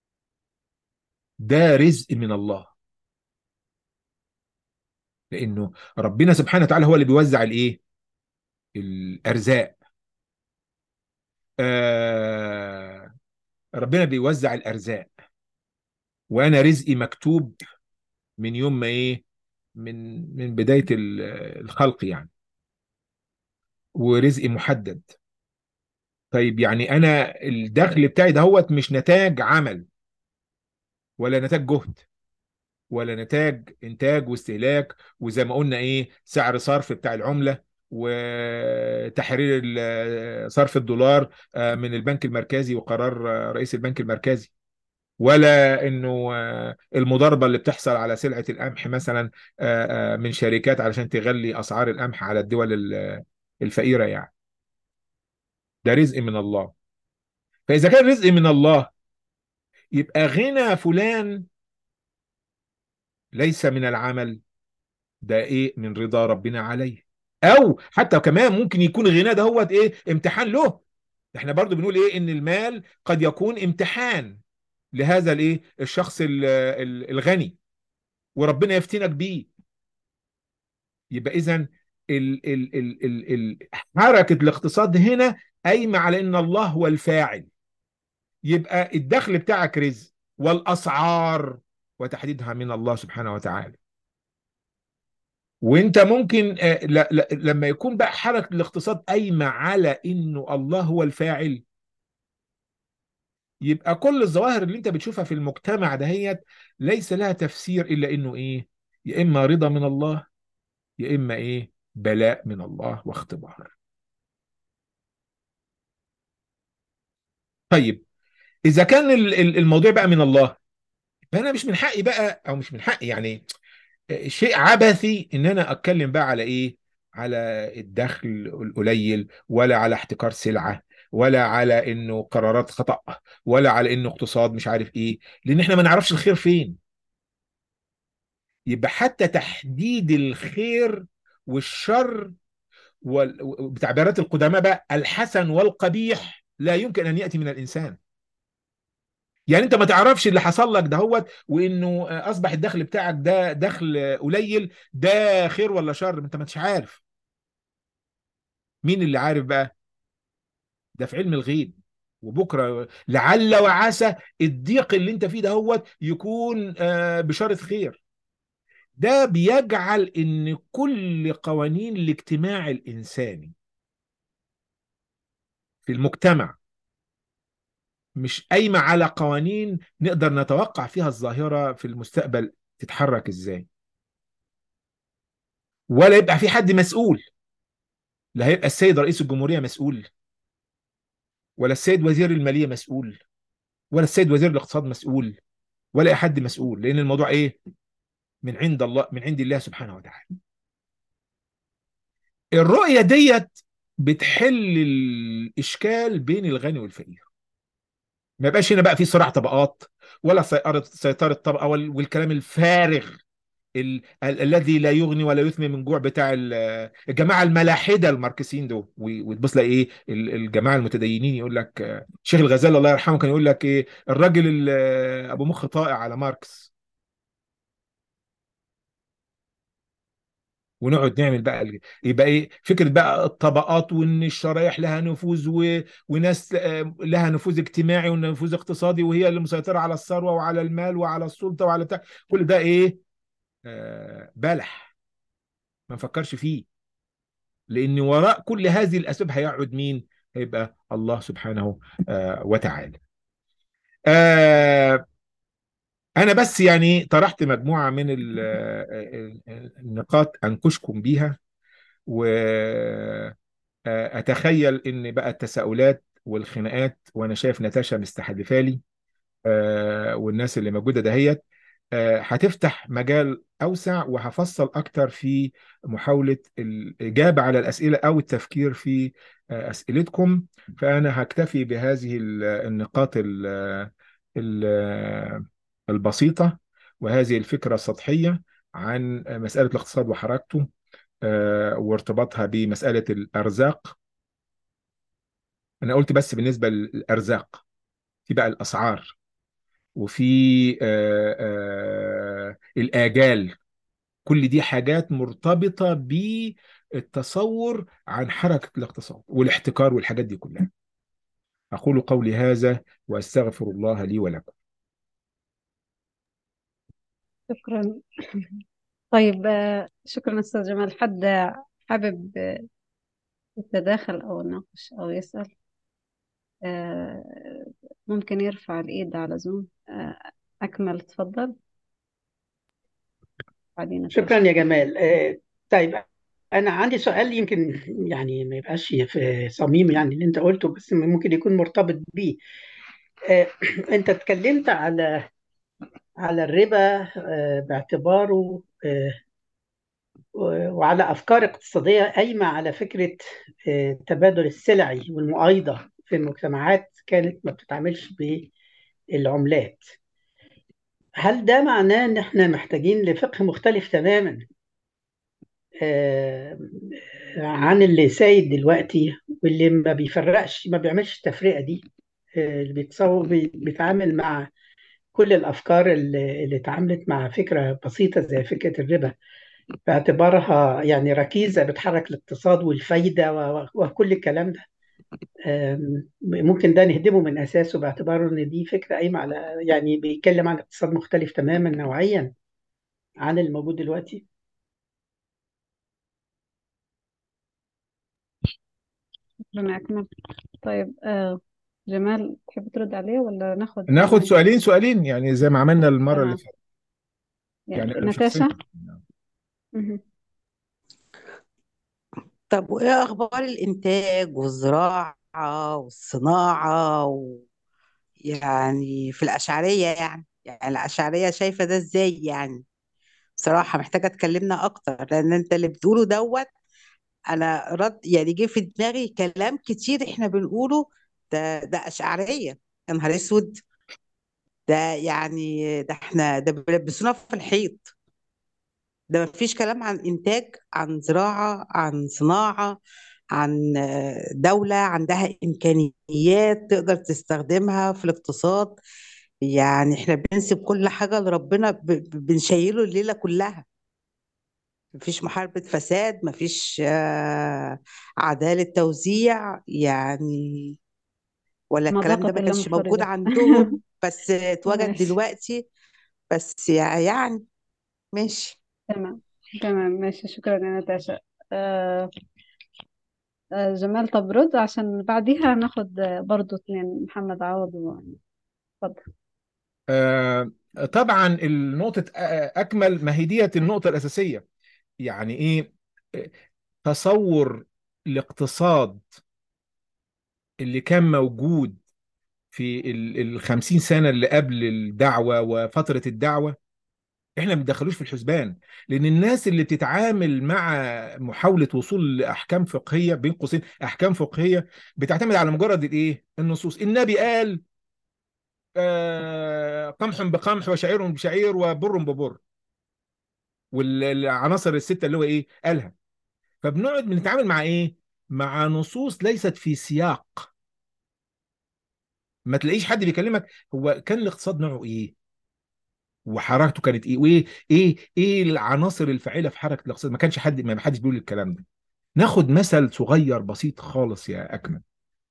ده رزق من الله، لانه ربنا سبحانه وتعالى هو اللي بيوزع الايه، الارزاق. آه ربنا بيوزع الارزاق، وانا رزقي مكتوب من يوم ما ايه، من من بدايه ال- الخلق يعني، ورزقي محدد. طيب يعني انا الدخل بتاعي دهوت مش نتاج عمل، ولا نتاج جهد، ولا نتاج انتاج واستهلاك، وزي ما قلنا ايه، سعر صرف بتاع العملة، وتحرير ال- صرف الدولار آه، من البنك المركزي وقرار آه، رئيس البنك المركزي، ولا انه آه، المضاربة اللي بتحصل على سلعة القمح مثلا آه، آه، من شركات علشان تغلي اسعار القمح على الدول ال- الفقيرة يعني. ده رزق من الله. فاذا كان رزق من الله، يبقى غنى فلان ليس من العمل، ده ايه، من رضا ربنا عليه. او حتى كمان ممكن يكون غناه ده هو ايه، امتحان له. احنا برضو بنقول ايه، ان المال قد يكون امتحان لهذا الايه، الشخص ال- ال- الغني، وربنا يفتنك بيه. يبقى اذا ال ال ال ال ال حركة الاقتصاد هنا قايمة على ان الله هو الفاعل. يبقى الدخل بتاعك رزق، والاسعار وتحديدها من الله سبحانه وتعالى. وانت ممكن آه، ل- ل- لما يكون بقى حركة الاقتصاد قايمة على انه الله هو الفاعل، يبقى كل الظواهر اللي انت بتشوفها في المجتمع دهيت ليس لها تفسير الا انه ايه، يا اما رضا من الله، يا اما ايه، بلاء من الله واختبار. طيب اذا كان ال- ال- الموضوع بقى من الله، فانا مش من حقي بقى، او مش من حقي يعني، شيء عبثي ان انا اتكلم بقى على ايه، على الدخل القليل، ولا على احتكار سلعة، ولا على انه قرارات خطأ، ولا على انه اقتصاد مش عارف ايه، لان احنا ما نعرفش الخير فين. يبقى حتى تحديد الخير والشر وال- بتعبيرات القدماء بقى الحسن والقبيح لا يمكن ان ياتي من الانسان. يعني انت ما تعرفش اللي حصل لك دهوت، وانه اصبح الدخل بتاعك ده دخل قليل، ده خير ولا شر، انت ما انتش عارف. مين اللي عارف بقى؟ ده في علم الغيب. وبكره لعل وعسى الضيق اللي انت فيه دهوت يكون آه، بشارة خير. ده بيجعل ان كل قوانين الاجتماع الانساني في المجتمع مش قايمة على قوانين نقدر نتوقع فيها الظاهرة في المستقبل تتحرك ازاي، ولا يبقى في حد مسؤول. لا هيبقى السيد رئيس الجمهورية مسؤول، ولا السيد وزير المالية مسؤول، ولا السيد وزير الاقتصاد مسؤول، ولا أي حد مسؤول، لأن الموضوع إيه، من عند الله، من عند الله سبحانه وتعالى. الرؤية ديت بتحل الإشكال بين الغني والفقير. ما يبقاش هنا بقى في صراع طبقات، ولا سيطرة سيطرة طبقة وال- والكلام الفارغ ال ال الذي لا يغني ولا يثمن من جوع بتاع ال- الجماعه الملاحده الماركسيين دول. و- وتبص لك ايه، ال- الجماعه المتدينين يقول لك آه، شيخ الغزالي الله يرحمه كان يقول لك ايه، الراجل ال- آه، ابو مخ طائع على ماركس. ونقعد نعمل بقى ال- يبقى ايه فكره بقى الطبقات، وان الشرايح لها نفوذ و... وناس آه، لها نفوذ اجتماعي ونفوذ اقتصادي، وهي اللي مسيطره على الثروه وعلى المال وعلى السلطه وعلى بتاع. كل ده ايه، آه بلح، ما نفكرش فيه. لأن وراء كل هذه الأسباب هيقعد مين؟ هيبقى الله سبحانه آه، وتعالى. آه، أنا بس يعني طرحت مجموعة من ال- ال- ال- النقاط أنكشكم بيها، وأتخيل إن بقى التساؤلات والخناقات، وأنا شايف نتاشا مستحدثة لي آه، والناس اللي موجودة دهيت، آه، هتفتح مجال أوسع، وهفصل أكتر في محاولة الإجابة على الأسئلة أو التفكير في آه، أسئلتكم. فأنا هكتفي بهذه ال- النقاط ال- ال- البسيطة، وهذه الفكرة السطحية عن مسألة الاقتصاد وحركته آه، وارتباطها بمسألة الأرزاق. أنا قلت بس بالنسبة للأرزاق، في بقى الأسعار، وفي آه، آه، الآجال. كل دي حاجات مرتبطة بالتصور عن حركة الاقتصاد والاحتكار والحاجات دي كلها. أقول قولي هذا وأستغفر الله لي ولكم.
شكرا. طيب، آه، شكرا أستاذ جمال. حد حابب آه، يتداخل أو يناقش أو يسأل؟ آه، ممكن يرفع الإيد على زوم. آه، أكمل، تفضل. بعدين
شكرا
نتاشا.
يا جمال. آه، طيب، أنا عندي سؤال يمكن يعني ما يبقاش في صميم يعني اللي أنت قلته، بس ممكن يكون مرتبط بيه. آه، أنت اتكلمت على على الربا آه، باعتباره آه، وعلى أفكار اقتصادية قايمة على فكرة آه، التبادل السلعي والمؤايضة في المجتمعات كانت ما بتتعاملش بالعملات. هل ده معناه إن إحنا محتاجين لفقه مختلف تماما آه، عن اللي سايد دلوقتي، واللي ما بيفرقش، ما بيعملش التفرقة دي، آه، اللي بيتصور بي- بيتعامل مع كل الأفكار اللي اللي اتعاملت مع فكرة بسيطة زي فكرة الربا باعتبارها يعني ركيزة بتحرك الاقتصاد والفايدة و- و- وكل الكلام ده. آم، ممكن ده نهدمه من أساسه باعتباره إن دي فكرة قايمة على، يعني بيتكلم عن اقتصاد مختلف تماما نوعيا عن الموجود دلوقتي.
شكرا، أكمل. طيب، آه، جمال، تحب ترد عليه ولا ناخد
ناخد
كمان؟
سؤالين سؤالين يعني زي ما عملنا المرة اللي
تمام.
فاتت. يعني
يعني
أنا شخصيا.
ناتاشا. مهم.
طب وإيه أخبار الإنتاج والزراعة والصناعة و... يعني في الأشعرية، يعني يعني الأشعرية شايفة ده إزاي يعني؟ بصراحة محتاجة تكلمنا أكتر، لأن أنت اللي بتقوله دوت. أنا رد يعني جه في دماغي كلام كتير إحنا بنقوله. ده ده أشعرية. يا نهار أسود. ده يعني ده إحنا ده بيلبسونا في الحيط. ده مفيش كلام عن إنتاج، عن زراعة، عن صناعة، عن آه، دولة عندها إمكانيات تقدر تستخدمها في الاقتصاد. يعني احنا بننسب كل حاجة لربنا، ب- ب- بنشيله الليلة كلها. مفيش محاربة فساد، مفيش آه، عدالة توزيع يعني. ولا
ما
الكلام ده
ضاقت
ما
إلا
كانش موجود
مفردة.
عندهم بس اتوجد
ماشي.
دلوقتي. بس يعني ماشي.
تمام. تمام، ماشي. شكرا يا ناتاشا. آه آه جمال، طب رد عشان بعديها ناخد آه، برضو اتنين، محمد عوض و- اتفضل.
آه، طبعا النقطة آه، أكمل، ما هي ديت النقطة الأساسية. يعني إيه؟ آه، تصور الاقتصاد اللي كان موجود في ال- الخمسين سنة اللي قبل الدعوة وفترة الدعوة، احنا ما بندخلوش في الحسبان. لأن الناس اللي بتتعامل مع محاولة وصول لأحكام فقهية، بين قوسين أحكام فقهية، بتعتمد على مجرد الإيه؟ النصوص. النبي قال آه، قمح بقمح وشعير بشعير وبر ببر، والعناصر الستة اللي هو إيه قالها. فبنقعد بنتعامل مع إيه؟ مع نصوص ليست في سياق. ما تلاقيش حد بيكلمك هو كان الاقتصاد نوعه إيه، وحركته كانت ايه، وايه ايه ايه العناصر الفاعله في حركه الاقتصاد. ما كانش حد ما حدش بيقول الكلام ده. ناخد مثل صغير بسيط خالص يا اكمل.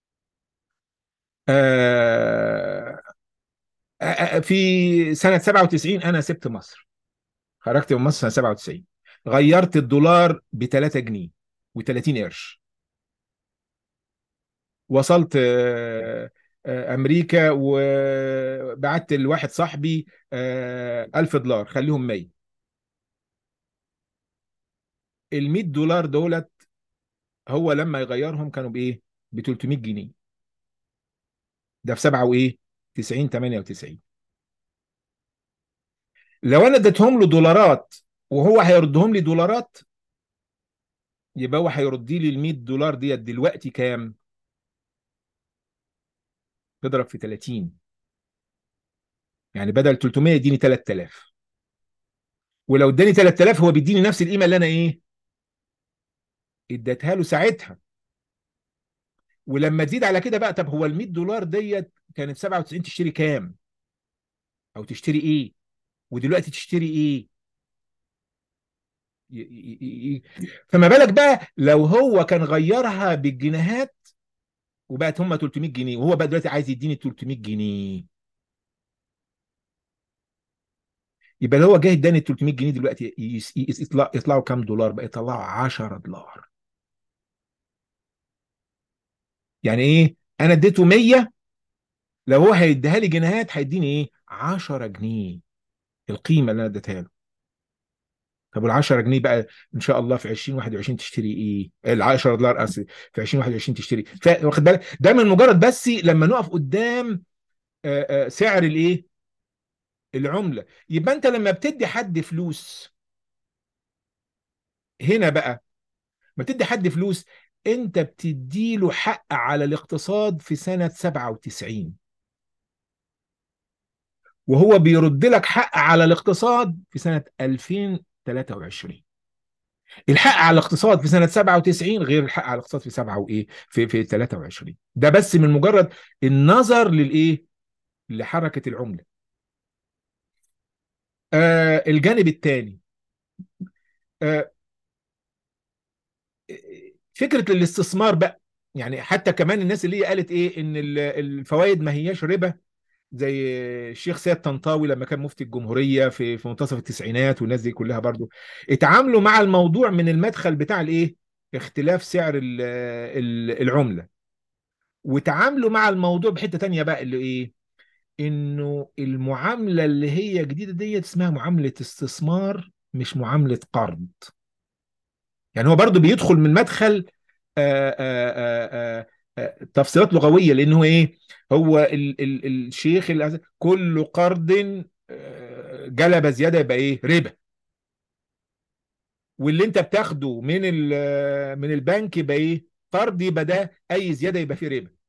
آه آه آه، في سنه سبعة وتسعين انا سبت مصر، خرجت من مصر سنه سبعة وتسعين، غيرت الدولار ب ثلاثة جنيه وتلاتين قرش. وصلت آه، آه، امريكا وبعت لواحد صاحبي آه، ألف دولار، خليهم مية. ال مية دولار دولت هو لما يغيرهم كانوا بايه؟ ب تلتمية جنيه. ده في سبعة وايه؟ تسعين تمانية وتسعين. لو انا اديتهم له دولارات وهو هيردهم لي دولارات، يبقى هو هيرد لي ال مية دولار ديت دلوقتي كام؟ تضرب في تلاتين، يعني بدل تلتمية يديني تلات آلاف. ولو اداني تلات آلاف هو بيديني نفس القيمه اللي انا ايه؟ اديتها له ساعتها. ولما تزيد على كده بقى، طب هو ال مية دولار ديت كانت سبعة وتسعين تشتري كام؟ او تشتري ايه؟ ودلوقتي تشتري ايه؟ ي- ي- ي- ي- فما بالك بقى لو هو كان غيرها بالجنيهات وبقت هم تلتمية جنيه، وهو بقى دلوقتي عايز يديني تلتمية جنيه، يبقى لو هو جاي اداني تلتمية جنيه دلوقتي يس- يس- يطلع يطلعوا كام دولار؟ بقى يطلعوا عشرة دولار. يعني ايه؟ انا اديته مية، لو هو هيديها لي جنيهات هيديني ايه؟ عشرة جنيه القيمه اللي انا اديتها له. طب ال عشرة جنيه بقى ان شاء الله في ألفين وواحد وعشرين تشتري ايه؟ ال عشرة دولار اسف، في ألفين وواحد وعشرين تشتري ف- واخد بالك؟ ده من مجرد بس لما نقف قدام آه، آه، سعر الايه؟ العمله. يبقى انت لما بتدي حد فلوس هنا بقى، ما بتدي حد فلوس، انت بتدي له حق على الاقتصاد في سنه سبعة وتسعين، وهو بيرد لك حق على الاقتصاد في سنه ألفين وتلاتة وعشرين. الحق على الاقتصاد في سنه سبعة وتسعين غير الحق على الاقتصاد في سبعة وايه؟ في في تلاتة وعشرين. ده بس من مجرد النظر للايه؟ لحركه العمله. آه الجانب الثاني، آه فكره الاستثمار بقى. يعني حتى كمان الناس اللي هي قالت ايه ان الفوائد ما هياش ربا، زي الشيخ سيد طنطاوي لما كان مفتي الجمهوريه في في منتصف التسعينات، والناس دي كلها برضو اتعاملوا مع الموضوع من المدخل بتاع الايه؟ اختلاف سعر ال- ال- العمله. وتعاملوا مع الموضوع بحته تانية بقى، اللي ايه؟ انه المعامله اللي هي جديده ديت اسمها معامله استثمار مش معامله قرض. يعني هو برضو بيدخل من مدخل آآ آآ آآ آآ تفسيرات لغويه، لانه ايه؟ هو ال ال الشيخ اللي كل قرض آه، جلب زياده يبقى ايه؟ ربا. واللي انت بتاخده من ال- من البنك يبقى ايه؟ قرض. يبقى ده اي زياده يبقى فيه ربا.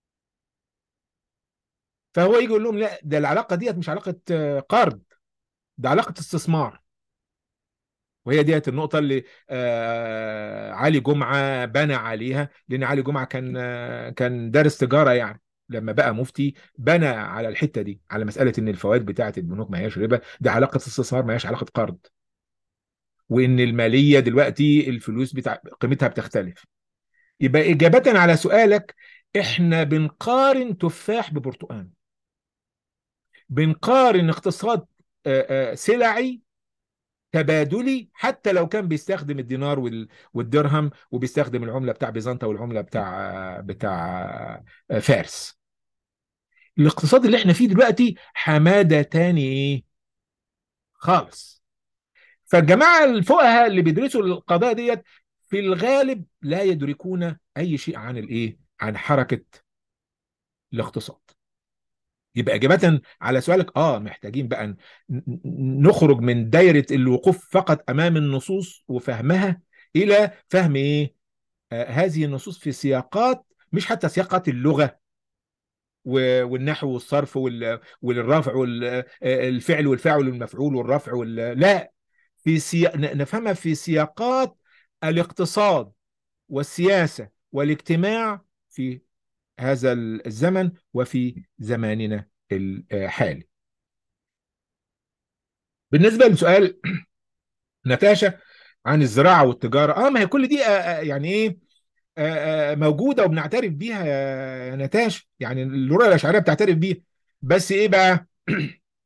فهو يجي يقول لهم لا، ده العلاقه ديت مش علاقه آه، قرض، ده علاقه استثمار. وهي ديت النقطة اللي آه علي جمعة بنى عليها، لأن علي جمعة كان آه كان دارس تجارة يعني. لما بقى مفتي بنى على الحتة دي، على مسألة إن الفوائد بتاعة البنوك ما هياش ربا، ده علاقة استثمار ما هياش علاقة قرض. وإن المالية دلوقتي الفلوس بتاع قيمتها بتختلف. يبقى إجابة على سؤالك، إحنا بنقارن تفاح ببرتقال، بنقارن اقتصاد آه، آه، سلعي تبادلي، حتى لو كان بيستخدم الدينار وال- والدرهم، وبيستخدم العملة بتاع بيزنطة والعملة بتاع بتاع فارس. الاقتصاد اللي احنا فيه دلوقتي حمادة تاني ايه خالص. فالجماعة الفقهاء اللي بيدرسوا القضايا ديت في الغالب لا يدركون اي شيء عن الايه؟ عن حركة الاقتصاد. يبقى إجابة على سؤالك، اه محتاجين بقى ن- ن- نخرج من دايرة الوقوف فقط أمام النصوص وفهمها، إلى فهم إيه؟ آه هذه النصوص في سياقات، مش حتى سياقات اللغة و- والنحو والصرف وال- والرفع والفعل والفاعل والمفعول والرفع وال... لا، في سياق نفهمها في سياقات الاقتصاد والسياسة والاجتماع في هذا الزمن وفي زماننا الحالي. بالنسبة لسؤال نتاشا عن الزراعة والتجارة، اه ما هي كل دي آه آه، يعني ايه؟ آه آه موجودة وبنعترف بيها يا نتاشا، يعني اللغة الأشعرية بتعترف بيها. بس ايه بقى؟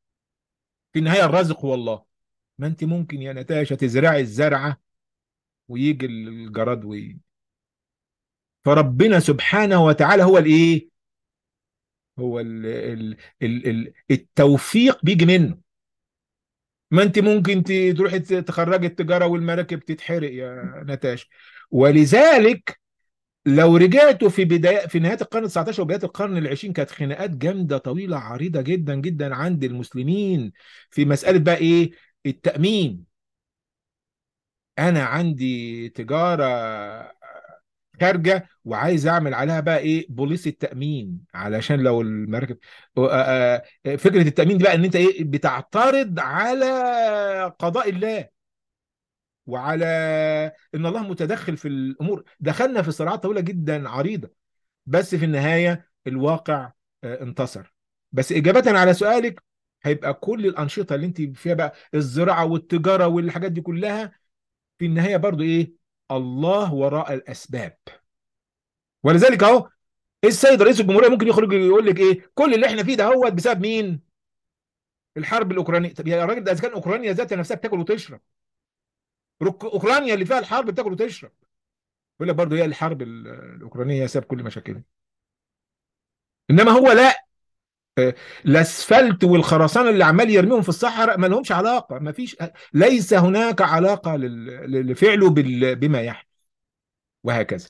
في النهاية الرازق هو الله. ما انت ممكن يا نتاشا تزرعي الزرعة ويجي الجراد وي فربنا سبحانه وتعالى هو الايه، هو ال ال ال ال التوفيق بيجي منه. ما انت ممكن ت- تروحي ت- تخرجي التجاره والمراكب تتحرق يا نتاش. ولذلك لو رجعتوا في بداية في نهاية القرن التاسع عشر وبداية القرن العشرين كانت خناقات جامدة طويلة عريضة جدا جدا عند المسلمين في مسألة بقى ايه، التأمين. انا عندي تجارة خارجة وعايز اعمل عليها بقى ايه، بوليس التأمين علشان لو المركب آه، آه، آه، فكرة التأمين دي بقى ان انت ايه، بتعترض على قضاء الله وعلى ان الله متدخل في الامور. دخلنا في صراعات طويلة جدا عريضة، بس في النهاية الواقع آه، انتصر. بس إجابة على سؤالك، هيبقى كل الأنشطة اللي انت فيها بقى الزراعة والتجارة والحاجات دي كلها في النهاية برضو ايه، الله وراء الأسباب. ولذلك اهو السيد رئيس الجمهورية ممكن يخرج يقول لك ايه، كل اللي احنا فيه ده هو بسبب مين؟ الحرب الأوكرانية. طب يا راجل، ده إذا كان أوكرانيا ذات نفسها بتاكل وتشرب، روك- أوكرانيا اللي فيها الحرب بتاكل وتشرب، يقول لك برضه هي الحرب ال- الأوكرانية هي سبب كل مشاكلنا. انما هو لا، الاسفلت والخرسانه اللي عمال يرميهم في الصحراء ما لهمش علاقه، ما فيش، ليس هناك علاقه لل- لفعله بال- بما يحدث، وهكذا.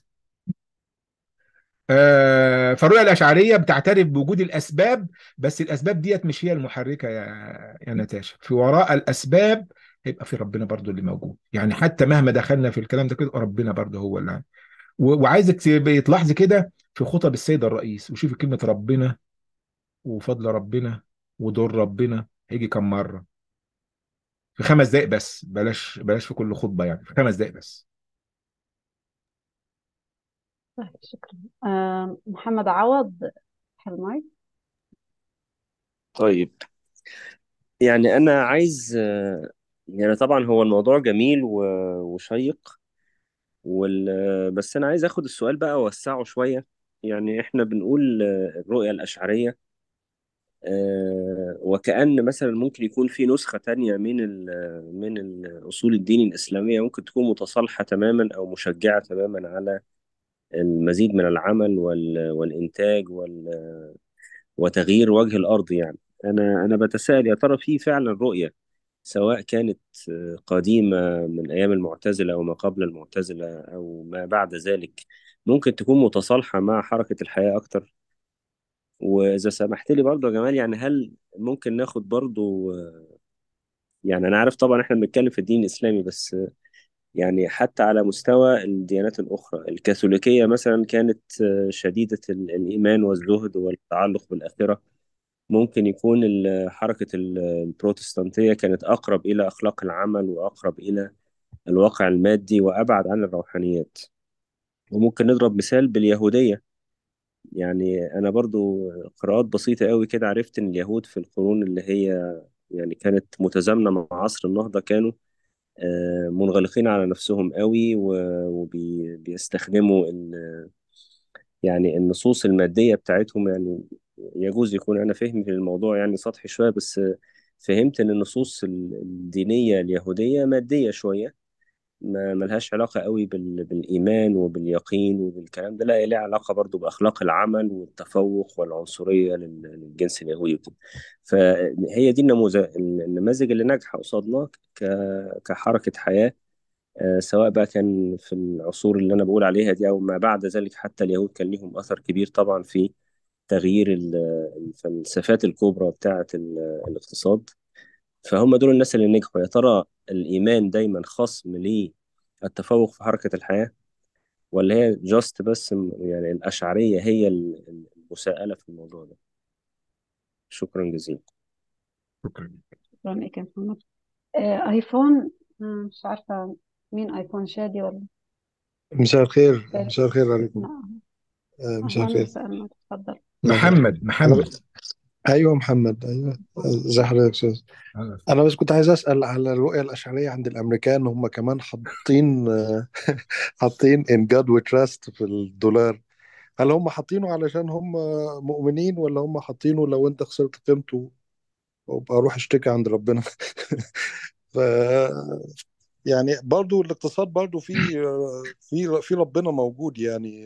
آه، فالرؤيه الاشعريه بتعترف بوجود الاسباب، بس الاسباب ديت مش هي المحركه يا يا نتاشا. في وراء الاسباب هيبقى في ربنا برضو اللي موجود. يعني حتى مهما دخلنا في الكلام ده كده، ربنا برضو هو اللي. و- وعايزك تبقي تلاحظي كده في خطب السيد الرئيس وشوفي كلمه ربنا وفضل ربنا ودور ربنا هيجي كم مره في خمس دقائق بس. بلاش بلاش في كل خطبة، يعني في خمس دقائق بس.
طيب شكرا. آه محمد عوض حلماي.
طيب، يعني أنا عايز آه، يعني طبعا هو الموضوع جميل و- وشيق وال... بس أنا عايز أخد السؤال بقى وأوسعه شوية. يعني إحنا بنقول آه، الرؤية الأشعرية، آه، وكأن مثلا ممكن يكون في نسخة تانية من ال... من الأصول الدين الإسلامية ممكن تكون متصالحة تماما أو مشجعة تماما على المزيد من العمل وال... والإنتاج وال... وتغيير وجه الأرض. يعني أنا أنا بتساءل يا ترى في فعلا رؤية، سواء كانت آه، قديمة من أيام المعتزلة أو ما قبل المعتزلة أو ما بعد ذلك، ممكن تكون متصالحة مع حركة الحياة أكتر؟ وإذا سمحت لي برضه يا جمال، يعني هل ممكن ناخد برضه آه، يعني أنا عارف طبعا إحنا بنتكلم في الدين الإسلامي، بس آه، يعني حتى على مستوى الديانات الأخرى، الكاثوليكية مثلا كانت آه، شديدة ال- الإيمان والزهد والتعلق بالآخرة. ممكن يكون ال- حركة ال- البروتستانتية كانت أقرب إلى أخلاق العمل وأقرب إلى الواقع المادي وأبعد عن الروحانيات. وممكن نضرب مثال باليهودية. يعني أنا برضو قراءات بسيطة قوي كده عرفت إن اليهود في القرون اللي هي يعني كانت متزامنة مع عصر النهضة كانوا آه، منغلقين على نفسهم قوي وبيستخدموا يعني النصوص المادية بتاعتهم. يعني يجوز يكون أنا فهمي في الموضوع يعني سطحي شوية، بس فهمت إن النصوص الدينية اليهودية مادية شوية، ما ملهاش علاقة قوي بال... بالإيمان وباليقين وبالكلام ده. لا، هي لها علاقة برضو بأخلاق العمل والتفوق والعنصرية لل... للجنس اليهودي وكده. فهي دي النموذج النماذج اللي ناجحة قصادنا ك... كحركة حياة، آه، سواء بقى كان في العصور اللي أنا بقول عليها دي أو ما بعد ذلك. حتى اليهود كان لهم أثر كبير طبعا في تغيير ال- الفلسفات الكبرى بتاعة ال- الاقتصاد. فهم دول الناس اللي نجحوا. يا ترى الإيمان دايما خصم للتفوق في حركة الحياة، ولا هي جاست بس م- يعني الأشعرية هي ال- المساءلة في الموضوع ده؟ شكرا جزيلا.
شكرا.
شكرا لك يا محمد. آه ايفون. آه مش عارفة مين ايفون، شادي ولا
مساء الخير،
شادي؟
مساء الخير عليكم.
نعم.
آه، مساء
اهلا
الخير.
وسهلا، تفضل.
الله يبارك فيك.
محمد
انا
محمد
بس ايوه محمد، ايوه. آه، ازي حضرتك يا استاذ؟
أهلا.
انا بس كنت عايز اسال على الرؤيه الاشعريه عند الامريكان. هم كمان حاطين آه، حاطين ان جاد وي تراست في الدولار. هل هم حاطينه علشان هم مؤمنين، ولا هم حاطينه لو انت خسرت قيمته وابقى اروح اشتكي عند ربنا؟ ف يعني برضو الاقتصاد برضو في في في ربنا موجود يعني.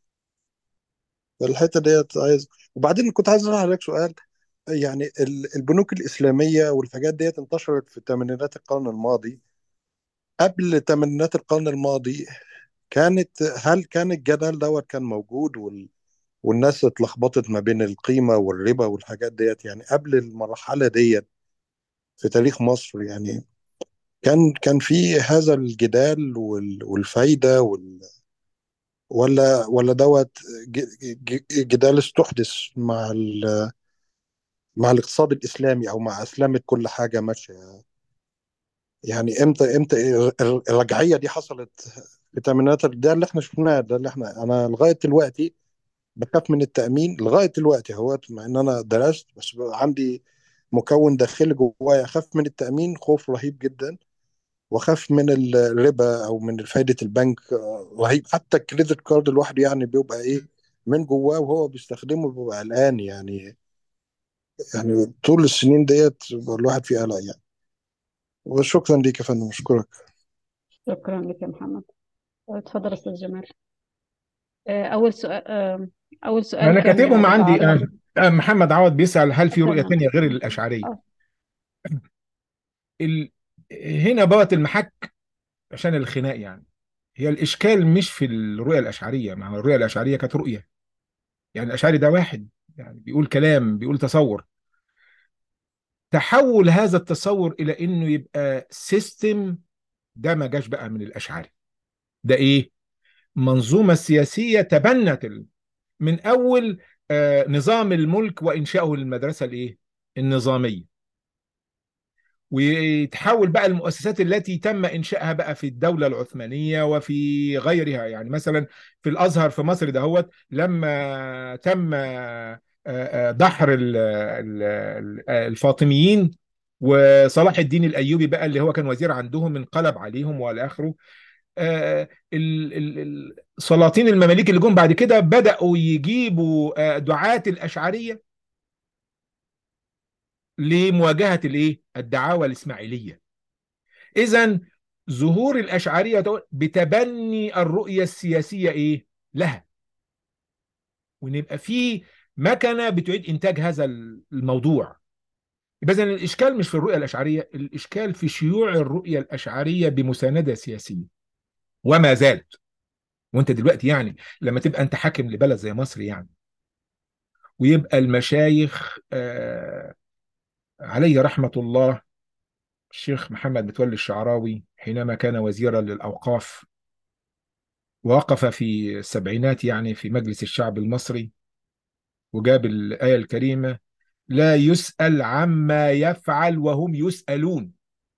الحته ديت عايز. وبعدين كنت عايز اسال حضرتك سؤال. يعني ال- البنوك الاسلاميه والحاجات ديت انتشرت في ثمانينات القرن الماضي. قبل ثمانينات القرن الماضي كانت هل كان الجدل دوت كان موجود وال والناس اتلخبطت ما بين القيمه والربا والحاجات ديت، يعني قبل المرحله ديت في تاريخ مصر يعني كان كان في هذا الجدال وال- والفايده وال ولا ولا دوت ج- ج- جدال استحدث مع ال- مع الاقتصاد الاسلامي او مع اسلامه كل حاجه ماشيه. يعني امتى امتى الر- الرجعيه دي حصلت في الثمانينات؟ ده اللي احنا شفناه، ده اللي احنا انا لغايه دلوقتي بخاف من التامين لغايه دلوقتي اهوت، مع ان انا درست بس بقى عندي مكون داخلي جوايا اخاف من التامين خوف رهيب جدا، واخاف من الربا او من فايده البنك آه، رهيب. حتى الكريدت كارد الواحد يعني بيبقى ايه من جواه وهو بيستخدمه بيبقى قلقان يعني. يعني طول السنين ديت الواحد فيه قلق يعني. وشكرا ليك يا فندم، اشكرك.
شكرا لك يا محمد. اتفضل أستاذ جمال. آه، أول سؤال آه، أول سؤال
انا
كان
كاتبهم عندي.
متعلق.
آه، آه، محمد عوض بيسأل هل في رؤية
تمام.
تانية غير الأشعرية.
آه،
ال... هنا بقت المحك عشان الخناق يعني. هي الإشكال مش في الرؤية الأشعرية، ما هو الرؤية الأشعرية كانت رؤية، يعني الأشعري ده واحد يعني بيقول كلام، بيقول تصور. تحول هذا التصور إلى إنه يبقى سيستم، ده ما جاش بقى من الأشعري. ده إيه؟ منظومة سياسية تبنت ال- من أول آه، نظام الملك وإنشائه للمدرسة الإيه؟ النظامية. ويتحول بقى المؤسسات التي تم إنشائها بقى في الدولة العثمانية وفي غيرها، يعني مثلا في الأزهر في مصر دهوت لما تم آه، آه، دحر ال- ال- ال- الفاطميين، وصلاح الدين الأيوبي بقى اللي هو كان وزير عندهم انقلب عليهم والى آخره. آه، ال- ال- السلاطين المماليك اللي جم بعد كده بدأوا يجيبوا آه، دعاة الأشعرية لمواجهة الايه الدعاوى الإسماعيلية. إذا ظهور الأشعرية ده بتبني الرؤية السياسية إيه لها، ونبقى في مكنة بتعيد إنتاج هذا الموضوع. يبقى إذن الإشكال مش في الرؤية الأشعرية، الإشكال في شيوع الرؤية الأشعرية بمساندة سياسية وما زالت. وأنت دلوقتي يعني لما تبقى أنت حاكم لبلد زي مصر يعني، ويبقى المشايخ آه عليه رحمة الله الشيخ محمد متولي الشعراوي حينما كان وزيرا للأوقاف، ووقف في السبعينات يعني في مجلس الشعب المصري، وجاب الآية الكريمة: لا يسأل عما يفعل وهم يسألون.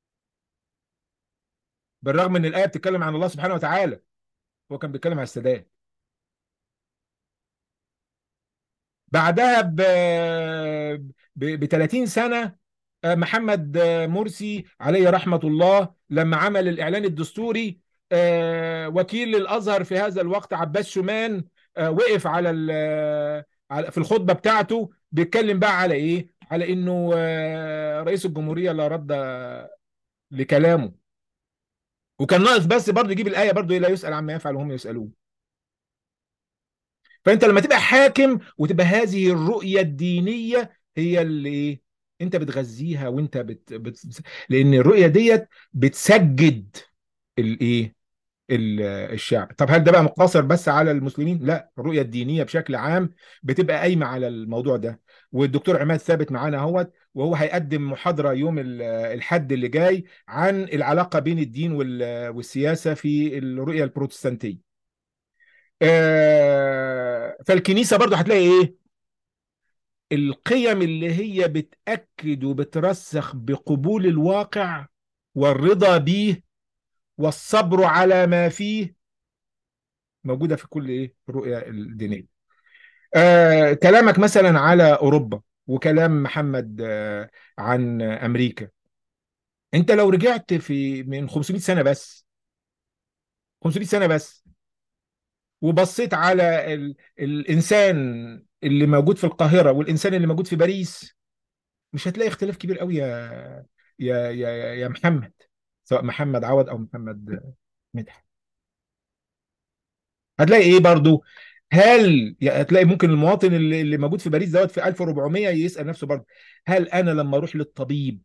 بالرغم ان الآية بتتكلم عن الله سبحانه وتعالى، هو كان بيتكلم عن السادات. بعدها ب ب ثلاثين سنة آه، محمد آه، مرسي عليه رحمة الله لما عمل الإعلان الدستوري، آه، وكيل الأزهر في هذا الوقت عباس شومان آه، وقف على ال- آه، على- في الخطبة بتاعته بيتكلم بقى على إيه؟ على إنه آه، رئيس الجمهورية لا رد لكلامه. وكان ناقص بس برضه يجيب الآية برضه إيه؟ لا يسأل عما يفعل وهم يسألون. فانت لما تبقى حاكم وتبقى هذه الرؤية الدينية هي اللي ايه انت بتغذيها، وانت بت... بت... لان الرؤية ديت بتسجد الايه ال- الشعب. طب هل ده بقى مقتصر بس على المسلمين؟ لا، الرؤية الدينية بشكل عام بتبقى قايمة على الموضوع ده. والدكتور عماد ثابت معانا اهوت، وهو هيقدم محاضرة يوم ال- الحد اللي جاي عن العلاقة بين الدين وال- والسياسة في الرؤية البروتستانتية. آه، فالكنيسة برضو هتلاقي ايه القيم اللي هي بتأكد وبترسخ بقبول الواقع والرضا بيه والصبر على ما فيه، موجودة في كل ايه الرؤية الدينية. آه، كلامك مثلا على أوروبا وكلام محمد آه، عن أمريكا، انت لو رجعت في من خمسمائة سنة بس، خمسمائة سنة بس، وبصيت على ال... الإنسان اللي موجود في القاهرة والإنسان اللي موجود في باريس، مش هتلاقي اختلاف كبير قوي يا يا يا يا محمد. سواء محمد عوض او محمد مدحت. هتلاقي ايه برضو؟ هل هتلاقي ممكن المواطن اللي اللي موجود في باريس دوت في ألف وأربعمية يسأل نفسه برضو، هل انا لما اروح للطبيب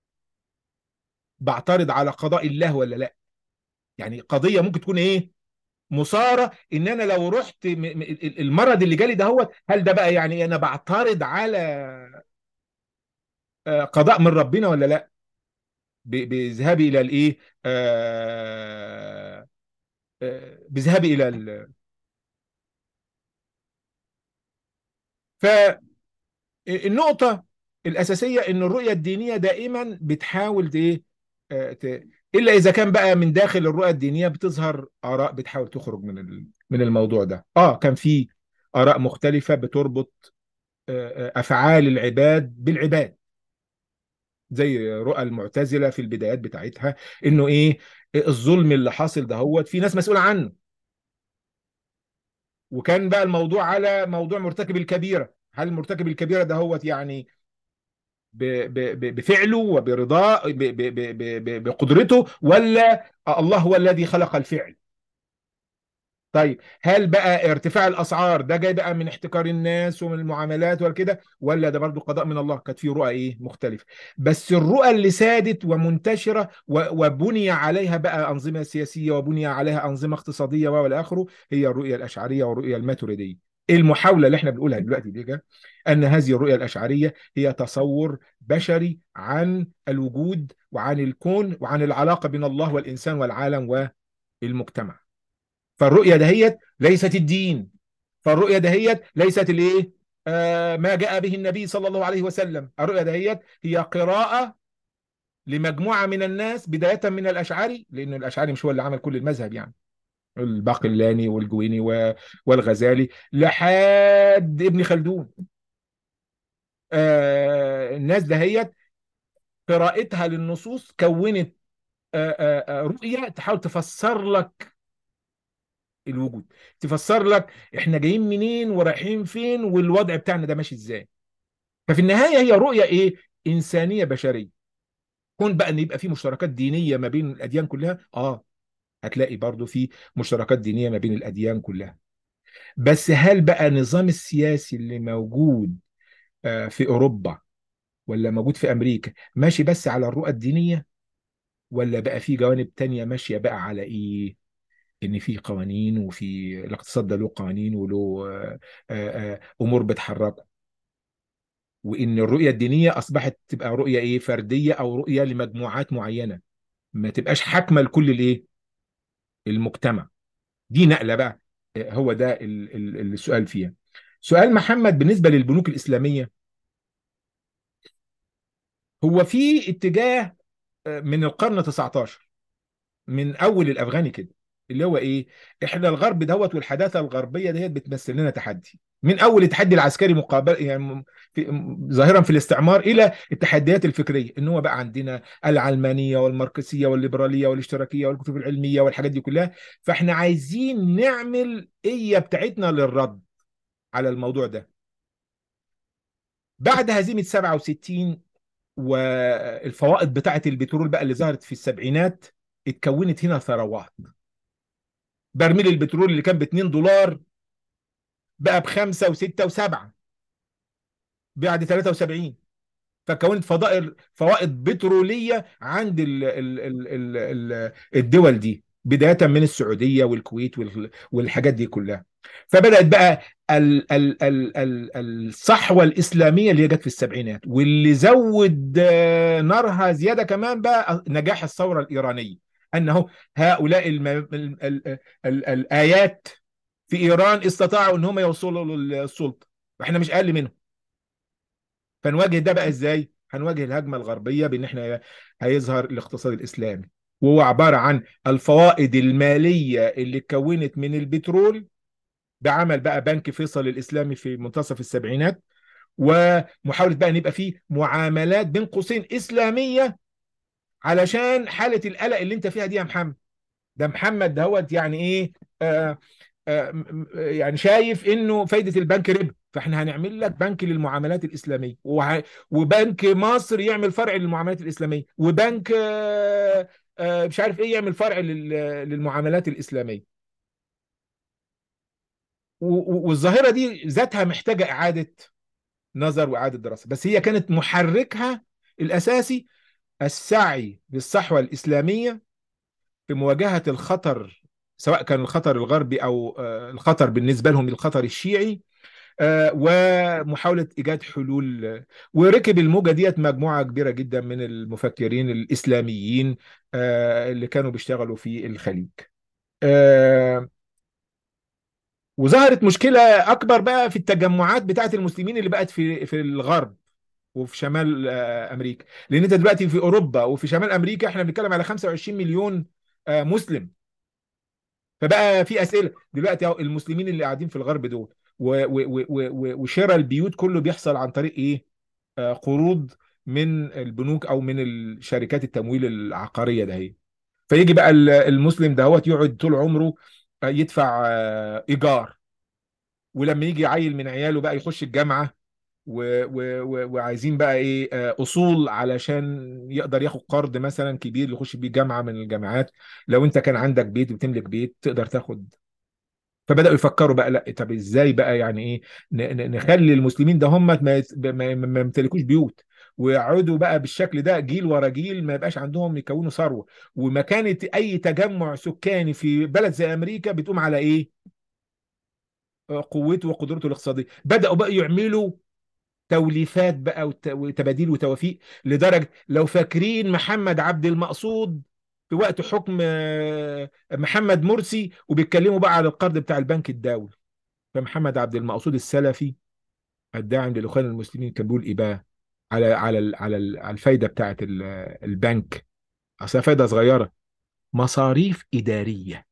بعترض على قضاء الله ولا لا؟ يعني قضية ممكن تكون ايه، مثارة، ان انا لو رحت م- م- المرض اللي جالي ده هو، هل ده بقى يعني انا بعترض على آه، قضاء من ربنا ولا لا؟ ب- بذهابي الى الايه، آه، آه، بذهابي الى ال... فالنقطة الأساسية إن الرؤية الدينية دائما بتحاول ت- ايه آه، ت- إلا إذا كان بقى من داخل الرؤية الدينية بتظهر آراء بتحاول تخرج من ال- من الموضوع ده. آه كان في آراء مختلفة بتربط آه، آه، أفعال العباد بالعباد، زي رؤى المعتزلة في البدايات بتاعتها، إنه إيه، الظلم اللي حاصل ده هو في ناس مسؤولة عنه. وكان بقى الموضوع على موضوع مرتكب الكبيرة، هل مرتكب الكبيرة ده هو يعني ب- ب- ب- بفعله وبرضاه ب- ب- ب- ب- ب- بقدرته، ولا الله هو الذي خلق الفعل؟ طيب هل بقى ارتفاع الاسعار ده جاي بقى من احتكار الناس ومن المعاملات وكده، ولا ده برضو قضاء من الله؟ كانت في رؤى ايه مختلفه. بس الرؤى اللي سادت ومنتشره و- وبني عليها بقى انظمه سياسيه وبني عليها انظمه اقتصاديه والى اخره، هي الرؤيه الاشعريه والرؤيه الماتريديه. المحاوله اللي احنا بنقولها دلوقتي دي جا، ان هذه الرؤيه الاشعريه هي تصور بشري عن الوجود وعن الكون وعن العلاقه بين الله والانسان والعالم والمجتمع. فالرؤية دهيت ليست الدين، فالرؤية دهيت ليست الايه، آه ما جاء به النبي صلى الله عليه وسلم. الرؤية دهيت هي قراءة لمجموعة من الناس، بداية من الأشعري، لأن الأشعري مش هو اللي عمل كل المذهب يعني، الباقلاني والجويني و- والغزالي لحد ابن خلدون. آه الناس دهيت قراءتها للنصوص كونت آه آه آه، رؤية تحاول تفسر لك الوجود، تفسر لك احنا جايين منين ورايحين فين والوضع بتاعنا ده ماشي ازاي. ففي النهاية هي رؤية ايه، إنسانية بشرية. كون بقى ان يبقى في مشتركات دينية ما بين الأديان كلها، اه هتلاقي برضو في مشتركات دينية ما بين الأديان كلها. بس هل بقى النظام السياسي اللي موجود آه في أوروبا ولا موجود في أمريكا ماشي بس على الرؤى الدينية، ولا بقى في جوانب تانية ماشية بقى على ايه، ان في قوانين وفي الاقتصاد ده له قوانين وله آه، آه، آه، امور بتحركه، وان الرؤيه الدينيه اصبحت تبقى رؤيه ايه، فرديه او رؤيه لمجموعات معينه، ما تبقاش حاكمه لكل الايه، المجتمع. دي نقله بقى. آه، هو ده ال- ال- السؤال فيها. سؤال محمد بالنسبه للبنوك الاسلاميه، هو في اتجاه آه، من القرن تسعتاشر، من اول الافغاني كده، اللي هو ايه، احنا الغرب دهوت والحداثه الغربيه ديت بتمثل لنا تحدي، من اول التحدي العسكري مقابل يعني في ظاهرا في الاستعمار الى التحديات الفكريه، ان هو بقى عندنا العلمانيه والماركسيه والليبراليه والاشتراكيه والكتب العلميه والحاجات دي كلها. فاحنا عايزين نعمل ايه بتاعتنا للرد على الموضوع ده. بعد هزيمه سبعة وستين والفوائد بتاعه البترول بقى اللي ظهرت في السبعينات، اتكونت هنا ثروات. برميل البترول اللي كان ب اتنين دولار بقى بخمسة وستة وسبعة بعد تلاتة وسبعين. فكونت فضائل فوائد بترولية عند ال ال ال ال ال الدول دي، بداية من السعودية والكويت وال- والحاجات دي كلها. فبدأت بقى ال ال ال ال الصحوة الإسلامية اللي هي جت في السبعينات، واللي زود آه، نارها زيادة كمان بقى نجاح الثورة الإيرانية، أنه هؤلاء الم... ال ال ال ال الآيات في ايران استطاعوا ان هم يوصلوا للسلطه، واحنا مش اقل منهم. فنواجه ده بقى ازاي؟ هنواجه الهجمه الغربيه بان احنا هيظهر الاقتصاد الاسلامي، وهو عباره عن الفوائد الماليه اللي اتكونت من البترول بعمل بقى بنك فيصل الاسلامي في منتصف السبعينات، ومحاوله بقى ان يبقى فيه معاملات بين قوسين اسلاميه علشان حاله القلق اللي انت فيها دي يا محمد. ده محمد دهوت يعني ايه، آه آه م- م- يعني شايف انه فايده البنك ربا، فاحنا هنعمل لك بنك للمعاملات الاسلاميه، وه... وبنك مصر يعمل فرع للمعاملات الاسلاميه، وبنك آه آه، مش عارف ايه، يعمل فرع لل- للمعاملات الاسلاميه. و- و- والظاهره دي ذاتها محتاجه اعاده نظر واعاده دراسه، بس هي كانت محركها الاساسي السعي بالصحوه الاسلاميه في مواجهه الخطر، سواء كان الخطر الغربي او آه، الخطر بالنسبه لهم الخطر الشيعي، آه، ومحاولة إيجاد حلول. وركب الموجة ديت مجموعة كبيرة جدا من المفكرين الإسلاميين آه، اللي كانوا بيشتغلوا في الخليج. آه، وظهرت مشكلة أكبر بقى في التجمعات بتاعت المسلمين اللي بقت في في الغرب وفي شمال آه، أمريكا. لأن أنت دلوقتي في أوروبا وفي شمال أمريكا إحنا بنتكلم على خمسة وعشرين مليون آه، مسلم. فبقى في اسئله دلوقتي اهو، المسلمين اللي قاعدين في الغرب دول و- و- و- و- وشراء البيوت كله بيحصل عن طريق ايه؟ آه، قروض من البنوك او من الشركات التمويل العقاريه ده هي. فيجي بقى ال- المسلم دهوت يقعد طول عمره آه، يدفع آه، ايجار، ولما يجي عيل من عياله بقى يخش الجامعه و و و وعايزين بقى ايه، آه، اصول علشان يقدر ياخد قرض مثلا كبير يخش بيه جامعه من الجامعات. لو انت كان عندك بيت بتملك بيت تقدر تاخد. فبداوا يفكروا بقى، لا طب ازاي بقى يعني ايه ن- ن- نخلي المسلمين ده هم ما يت- ما ما- ما يمتلكوش بيوت، ويقعدوا بقى بالشكل ده جيل ورا جيل ما يبقاش عندهم يكونوا ثروه. ومكانه اي تجمع سكاني في بلد زي امريكا بتقوم على ايه؟ آه، قوته وقدرته الاقتصاديه. بداوا بقى يعملوا توليفات بقى وت- وتباديل وتوافيق، لدرجه لو فاكرين محمد عبد المقصود في وقت حكم آه، محمد مرسي وبيتكلموا بقى على القرض بتاع البنك الدولي. فمحمد عبد المقصود السلفي الداعم للاخوان المسلمين كان بيقول ايه بقى على على ال- على ال- على الفايده بتاعت ال- البنك؟ اصل فايده صغيره، مصاريف اداريه.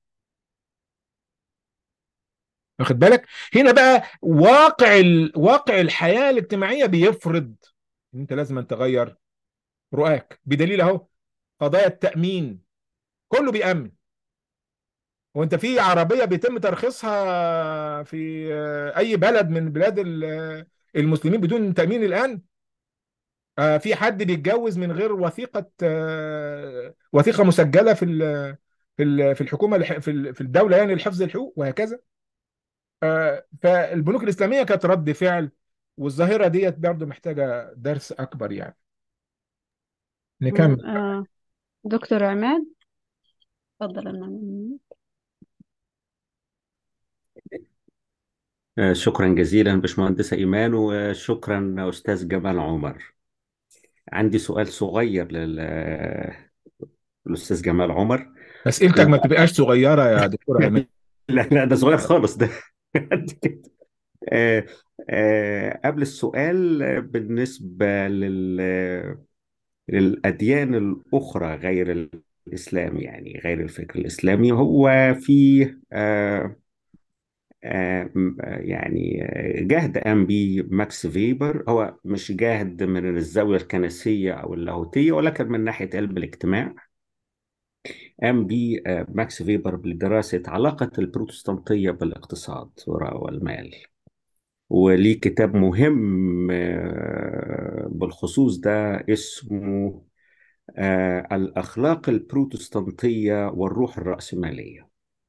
واخد بالك؟ هنا بقى واقع ال... واقع الحياه الاجتماعيه بيفرض ان انت لازم أن تغير رؤاك. بدليل اهو قضايا التامين، كله بيأمن. وانت في عربيه بيتم ترخيصها في آه، اي بلد من بلاد ال- المسلمين بدون تأمين الآن؟ آه، في حد بيتجوز من غير وثيقة آه، وثيقة مسجلة في ال- في ال- في الحكومة لح- في ال- في الدولة يعني لحفظ الحقوق وهكذا. آه، فالبنوك الإسلامية كانت رد فعل، والظاهرة ديت برضه محتاجة درس أكبر يعني.
مم،
نكمل.
آه، دكتور عماد، تفضل المعلومة.
آه، شكرا جزيلا باشمهندسة إيمان، وشكرا أستاذ جمال عمر. عندي سؤال صغير لل- للأستاذ جمال عمر.
أسئلتك
و...
ما بتبقاش صغيرة يا دكتور عماد.
لا لا، ده صغير خالص ده. قد كده. آه، آه، قبل السؤال، آه، بالنسبة لل... للأديان الأخرى غير الإسلام، يعني غير الفكر الإسلامي، هو في آه، آه، م- آه، يعني آه، جهد قام بيه ماكس فيبر. هو مش جاهد من الزاوية الكنسية أو اللاهوتية، ولكن من ناحية علم الاجتماع. قام بيه آه، ماكس فيبر بدراسة علاقة البروتستانتية بالاقتصاد والمال، وليه كتاب مهم آه، بالخصوص ده اسمه آه، الأخلاق البروتستانتية والروح الرأسمالية.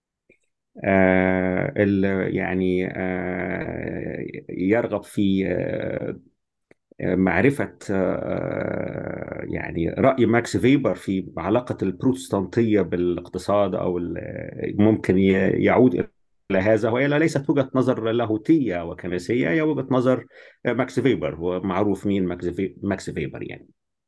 آه، ال- يعني آه، يرغب في آه، معرفة آه، يعني رأي ماكس فيبر في علاقة البروتستانتية بالاقتصاد، أو ال- ممكن ي- يعود إلى هذا، وهي ليست وجهة نظر لاهوتية وكنسية، هي وجهة نظر ماكس فيبر، ومعروف مين ماكس في- ماكس فيبر يعني.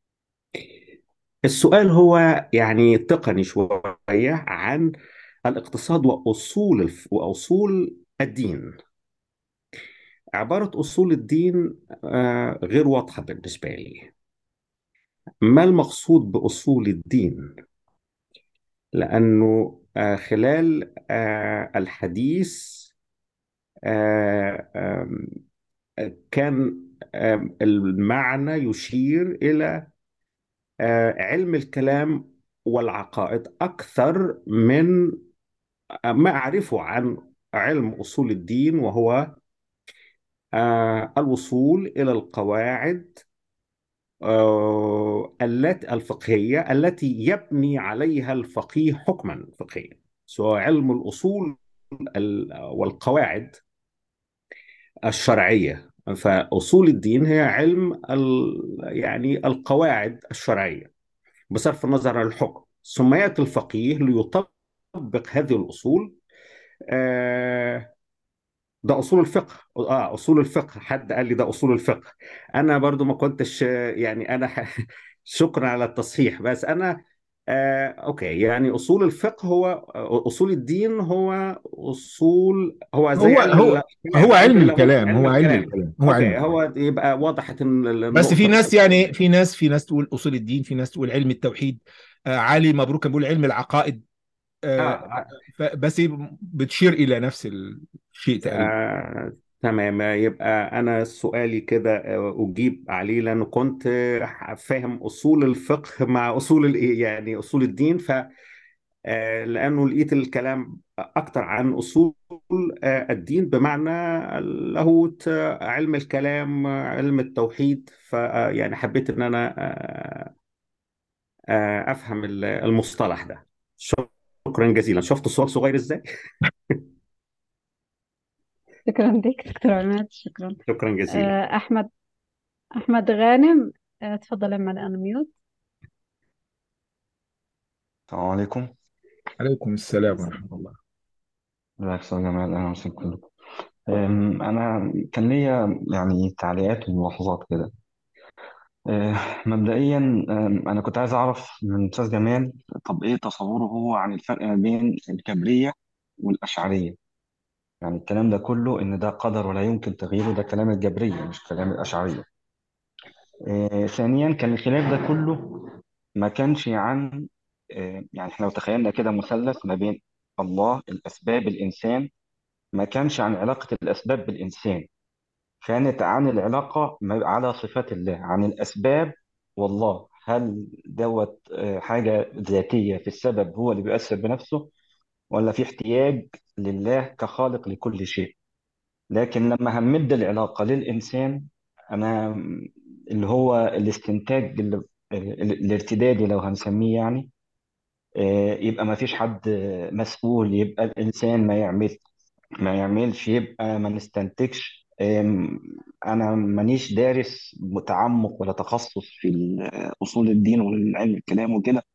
السؤال هو يعني تقني شوية عن الاقتصاد وأصول الف... وأصول الدين. عبارة أصول الدين آه، غير واضحة بالنسبة لي. ما المقصود بأصول الدين؟ لأنه آه، خلال آه، الحديث آه، آم، كان آم، المعنى يشير إلى آه، علم الكلام والعقائد أكثر من ما أعرفه عن علم أصول الدين، وهو آه، الوصول إلى القواعد آه، التي الفقهية التي يبني عليها الفقيه حكما فقهيا، سواء علم الأصول ال- والقواعد الشرعية. فأصول الدين هي علم ال يعني القواعد الشرعية بصرف النظر عن الحكم، ثم يأتي الفقيه ليطبق هذه الأصول. آه، ده اصول الفقه. اه اصول الفقه، حد قال لي ده اصول الفقه. انا برضو ما كنتش آه، يعني انا شكرا على التصحيح. بس انا آه اوكي، يعني اصول الفقه هو آه، اصول الدين هو اصول، هو زي
هو
علم
هو
الكلام،
هو
علم
علم
اللاهوت،
الكلام،
علم
هو علم
الكلام.
الكلام، هو علم
اوكي،
الكلام.
هو يبقى وضحت الن-
بس في
النقطة
ناس،
الأساسية.
يعني في ناس في ناس تقول اصول الدين، في ناس تقول علم التوحيد. آه علي مبروك كان بيقول علم العقائد.
اه
آه
آه،
ف- بس بتشير الى نفس الشيء تقريبا.
آه، تمام. يبقى أنا سؤالي كده آه، أجيب عليه، لأنه كنت آه، فاهم أصول الفقه مع أصول الإيه، يعني أصول الدين. ف آه، لأنه لقيت الكلام أكتر عن أصول آه، الدين بمعنى اللاهوت، آه، علم الكلام، آه، علم التوحيد. ف آه، يعني حبيت إن أنا آه، آه، أفهم ال- المصطلح ده. شكرا جزيلا. شفت الصور صغير إزاي؟
شكرا لك دكتور عماد، شكرا.
شكرا جزيلا.
آه، أحمد أحمد غانم، آه، تفضل أما الآن ميوت.
السلام عليكم.
عليكم السلام ورحمة الله.
بالعكس يا جمال، أهلا وسهلا كلكم. أم، أنا كان ليا يعني تعليقات وملاحظات كده. أه، مبدئيا، أم، أنا كنت عايز أعرف من أستاذ جمال، طب إيه تصوره هو عن الفرق ما بين الكبرية والأشعرية؟ يعني الكلام ده كله إن ده قدر ولا يمكن تغييره، ده كلام الجبرية مش كلام الأشعرية. أه، ثانيا، كان الخلاف ده كله ما كانش عن أه، يعني إحنا لو تخيلنا كده مثلث ما بين الله، الأسباب، الإنسان، ما كانش عن علاقة الأسباب بالإنسان، كانت عن العلاقة ما- على صفات الله، عن الأسباب والله. هل دوت آه، حاجة ذاتية في السبب هو اللي بيؤثر بنفسه، ولا في احتياج لله كخالق لكل شيء؟ لكن لما همد العلاقة للإنسان، أنا اللي هو الاستنتاج اللي ال- الارتدادي لو هنسميه يعني، آه، يبقى ما فيش حد آه، مسؤول، يبقى الإنسان ما يعمل ما يعملش، يبقى ما نستنتجش. أم، انا مانيش دارس متعمق ولا تخصص في ال- اصول الدين والعلم الكلام وكده،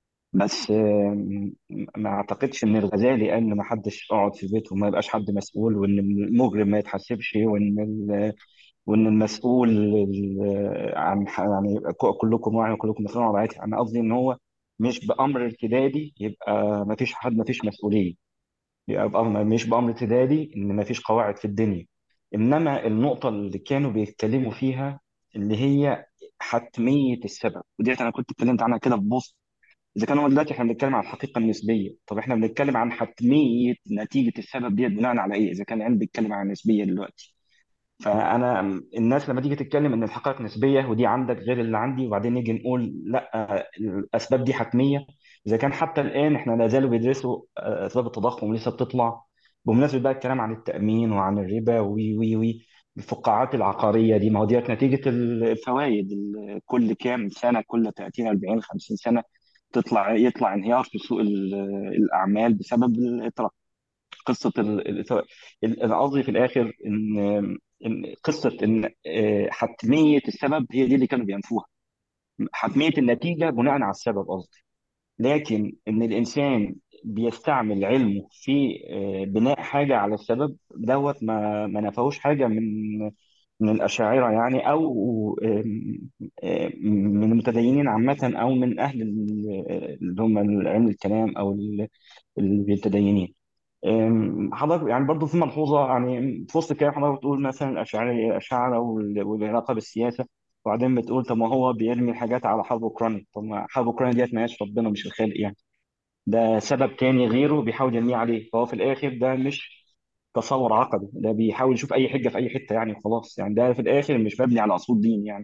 بس أم، ما اعتقدش ان الغزالي قال ان ما حدش يقعد في بيته وما يبقاش حد مسؤول، وان المجرم ما يتحاسبش، وان ال- وان المسؤول ال- عن ح- يعني ك- كلكم واعي وكلكم مسؤول عن رعيته. انا قصدي ان هو مش بامر ارتدادي يبقى ما فيش حد، ما فيش مسؤوليه، يبقى بأمر، مش بأمر ابتدائي إن مفيش قواعد في الدنيا. إنما النقطة اللي كانوا بيتكلموا فيها اللي هي حتمية السبب، وديت أنا كنت اتكلمت عنها كده في بوست. إذا كانوا دلوقتي إحنا بنتكلم عن الحقيقة النسبية، طب إحنا بنتكلم عن حتمية نتيجة السبب ديت بناء على إيه؟ إذا كان العلم بيتكلم عن النسبية دلوقتي، فانا الناس لما تيجي تتكلم ان الحقائق نسبيه ودي عندك غير اللي عندي، وبعدين نيجي نقول لا، الاسباب دي حتميه، اذا كان حتى الان احنا لا زالوا بيدرسوا آه، اسباب التضخم ولسه بتطلع. بمناسبه بقى الكلام عن التامين وعن الربا وي وي وي الفقاعات العقاريه دي، ما هو ديت نتيجه الفوائد، ال- كل كام سنه، كل ثلاثين أربعين خمسين سنه تطلع يطلع انهيار في سوق ال- الاعمال بسبب الإطراء. قصه ال- ال- ال- انا قصدي في الاخر ان ان قصه ان آه، حتميه السبب هي دي اللي كانوا بينفوها، حتميه النتيجه بناء على السبب قصدي. لكن ان الانسان بيستعمل علمه في آه، بناء حاجه على السبب دوت، ما ما نفوش حاجه من من الاشاعره يعني، او آم، آم، من المتدينين عامه، او من اهل ال- اللي هم علم الكلام، او ال- المتدينين. أم، حضرتك يعني برضو في ملحوظه، يعني في وسط الكلام حضرتك بتقول مثلا الاشاعره الاشاعره وال- والعلاقه بالسياسه، وبعدين بتقول طب ما هو بيرمي الحاجات على حرب اوكرانيا. طب ما حرب اوكرانيا ديت ما هياش ربنا، مش الخالق يعني، ده سبب تاني غيره بيحاول يرميه عليه، فهو في الاخر ده مش تصور عقدي، ده بيحاول يشوف اي حجه في اي حته يعني وخلاص، يعني ده في الاخر مش مبني على اصول دين يعني.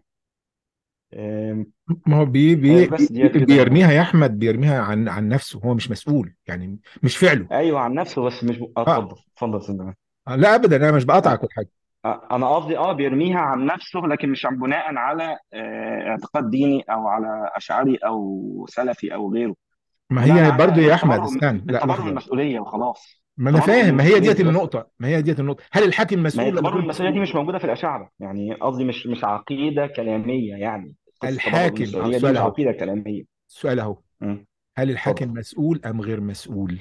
أم،
ما هو بي
أه،
بي
بس
بي-
ديت كده يعني.
بيرميها يا احمد، بيرميها عن عن نفسه، هو مش مسؤول يعني، مش فعله.
ايوه عن نفسه، بس مش
اه
اتفضل اتفضل سيدنا.
آه، لا ابدا، انا مش بقاطعك
اه
ولا حاجه.
انا قصدي اه بيرميها عن نفسه، لكن مش عن بناء على آه، اعتقاد ديني او على اشعري او سلفي او غيره،
ما
بناء
هي برضو
على
يا احمد
التبرؤ
استنى، لا
التبرؤ من
لحظه.
المسؤوليه وخلاص.
ما انا
التبرؤ من
فاهم، ما هي ديت
المسؤوليه بس.
النقطه، ما هي ديت النقطه. هل الحاكم
ما هي
مسؤول لما
التبرؤ من
يكون
المسؤوليه دي
مسؤول؟
مش موجوده في الاشاعره، يعني قصدي مش مش عقيده كلاميه، يعني قصه التبرؤ من
الحاكم، اه
المسؤوليه دي
السؤال
مش
اهو،
عقيده كلاميه.
السؤال اهو،
مم.
هل
اتفضل.
الحاكم مسؤول ام غير مسؤول؟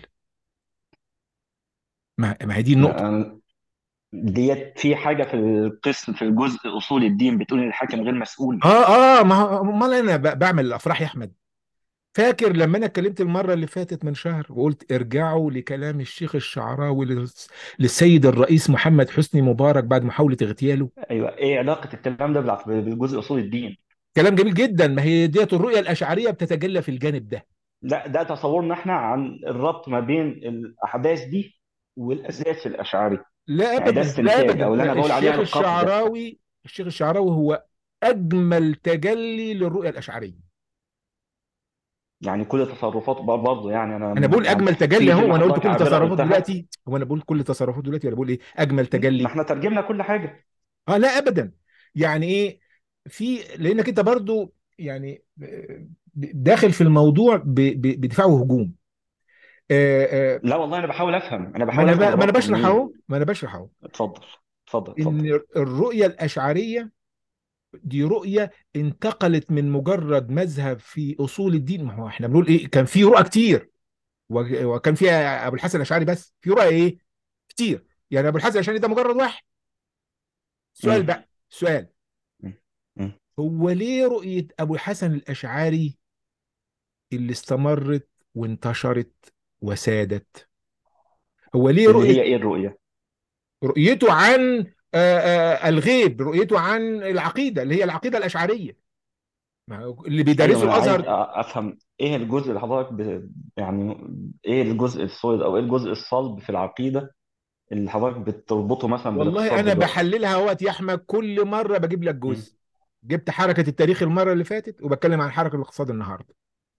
ما ما هي دي
لا
النقطه.
أنا- ديت في حاجه في القسم في الجزء اصول الدين بتقول ان الحاكم غير مسؤول.
اه اه، ما هو امال انا ب- بعمل الافراح يا احمد. فاكر لما انا اتكلمت المره اللي فاتت من شهر وقلت ارجعوا لكلام الشيخ الشعراوي للس- للسيد الرئيس محمد حسني مبارك بعد محاوله اغتياله؟
ايوه، ايه علاقه الكلام ده بالع- بالجزء اصول الدين؟
كلام جميل جدا. ما هي ديت الرؤيه الاشعريه بتتجلى في الجانب ده.
لا، ده تصورنا احنا عن الربط ما بين الاحداث دي والاساس الاشعري.
لا
يعني ده
ابدا، لا
استنتاج،
ابدا،
او اللي انا
لا.
بقول عليها
الشيخ
القفزه.
الشعراوي، الشيخ الشعراوي هو اجمل تجلي للرؤيه الاشعريه.
يعني كل تصرفات برضه، يعني انا
انا بقول
يعني
اجمل تجلي
في
اهو،
كلمه
وانا قلت
حضرتك
كل
عابره
تصرفات
قلتها.
دلوقتي. هو انا بقول كل تصرفات دلوقتي ولا بقول ايه اجمل
ما
تجلي؟
احنا ترجمنا كل حاجه.
اه لا ابدا. يعني ايه؟ في لانك انت برضو يعني داخل في الموضوع ب- ب- بدفاع وهجوم. آه، آه،
لا والله انا بحاول افهم، انا
ما
بحاول
انا
افهم
ب- ما انا
الربط
بشرح
منين.
اهو، ما انا بشرح اهو.
اتفضل اتفضل اتفضل.
ان الرؤيه الاشعريه دي رؤيه انتقلت من مجرد مذهب في اصول الدين. ما هو احنا بنقول ايه، كان في رؤى كتير، و- وكان فيها ابو الحسن الاشعري بس، في رؤى ايه كتير. يعني ابو الحسن الاشعري ده مجرد واحد. سؤال
مم.
بقى، سؤال.
مم. مم.
هو ليه رؤيه ابو الحسن الاشعري اللي استمرت وانتشرت وسادت؟ هو ليه
اللي
رؤية،
هي ايه الرؤيه؟
رؤيته عن آه، آه، الغيب، رؤيته عن العقيدة اللي هي العقيدة الأشعرية، ما هو اللي
ايوه،
بيدرسه
ما انا عايز
الأزهر.
أ- افهم ايه الجزء اللي حضرتك ب... يعني ايه الجزء الصلب او ايه الجزء الصلب في العقيده اللي حضرتك بتربطه مثلا
والله
بالاقتصاد
أنا
دلوقتي؟
بحللها اهوت يا أحمد، كل مرة بجيب لك
مم.
جزء. جبت حركة التاريخ المرة اللي فاتت، وبتكلم عن حركة الاقتصاد النهاردة.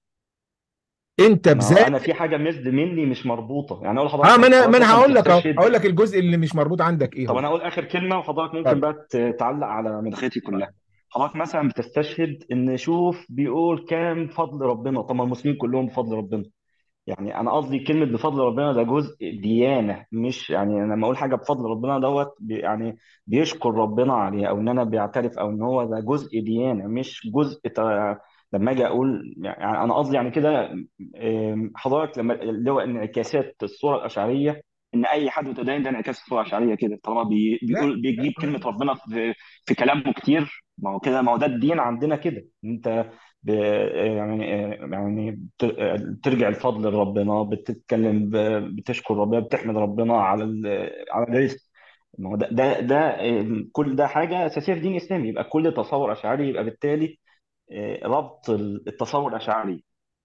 أنت
ما هو انا
بذات.
في حاجه مزد مني مش مربوطه، يعني اقول
اه،
لحضرتك
ما
حاجه،
انا ما
حضرتك
انا
مثلا
هقول لك اهو،
بتستشهد.
هقول لك الجزء اللي مش مربوط عندك ايه
طب
هو.
انا اقول اخر كلمه وحضرتك ممكن
اتفضل.
بقى ت- تعلق على مداخلتي كلها. حضرتك مثلا بتستشهد ان شوف بيقول كام بفضل ربنا، طب ما المسلمين كلهم بفضل ربنا. يعني انا قصدي كلمه بفضل ربنا ده جزء ديانه، مش يعني انا لما اقول حاجه بفضل ربنا دوت بي- يعني بيشكر ربنا عليها، او ان انا بيعترف، او ان هو ده جزء ديانه مش جزء ت- لما اجي اقول يعني انا قصدي يعني كده. أم، حضرتك لما اللي هو انعكاسات الصوره الاشعريه، ان اي حد متدين ده انعكاس الصوره الاشعريه كده، طالما بي-
لا
بيقول بيجيب كلمه ربنا في في كلامه كتير، ما هو كده، ما هو ده الدين عندنا كده. انت ب- يعني يعني بت- ترجع الفضل لربنا، بتتكلم ب- بتشكر ربنا، بتحمد ربنا على ال- على الرزق. ما هو ده ده ده كل ده حاجه اساسيه في دين الاسلام، يبقى كل تصور اشعري يبقى بالتالي آه، ربط التصور الاشعري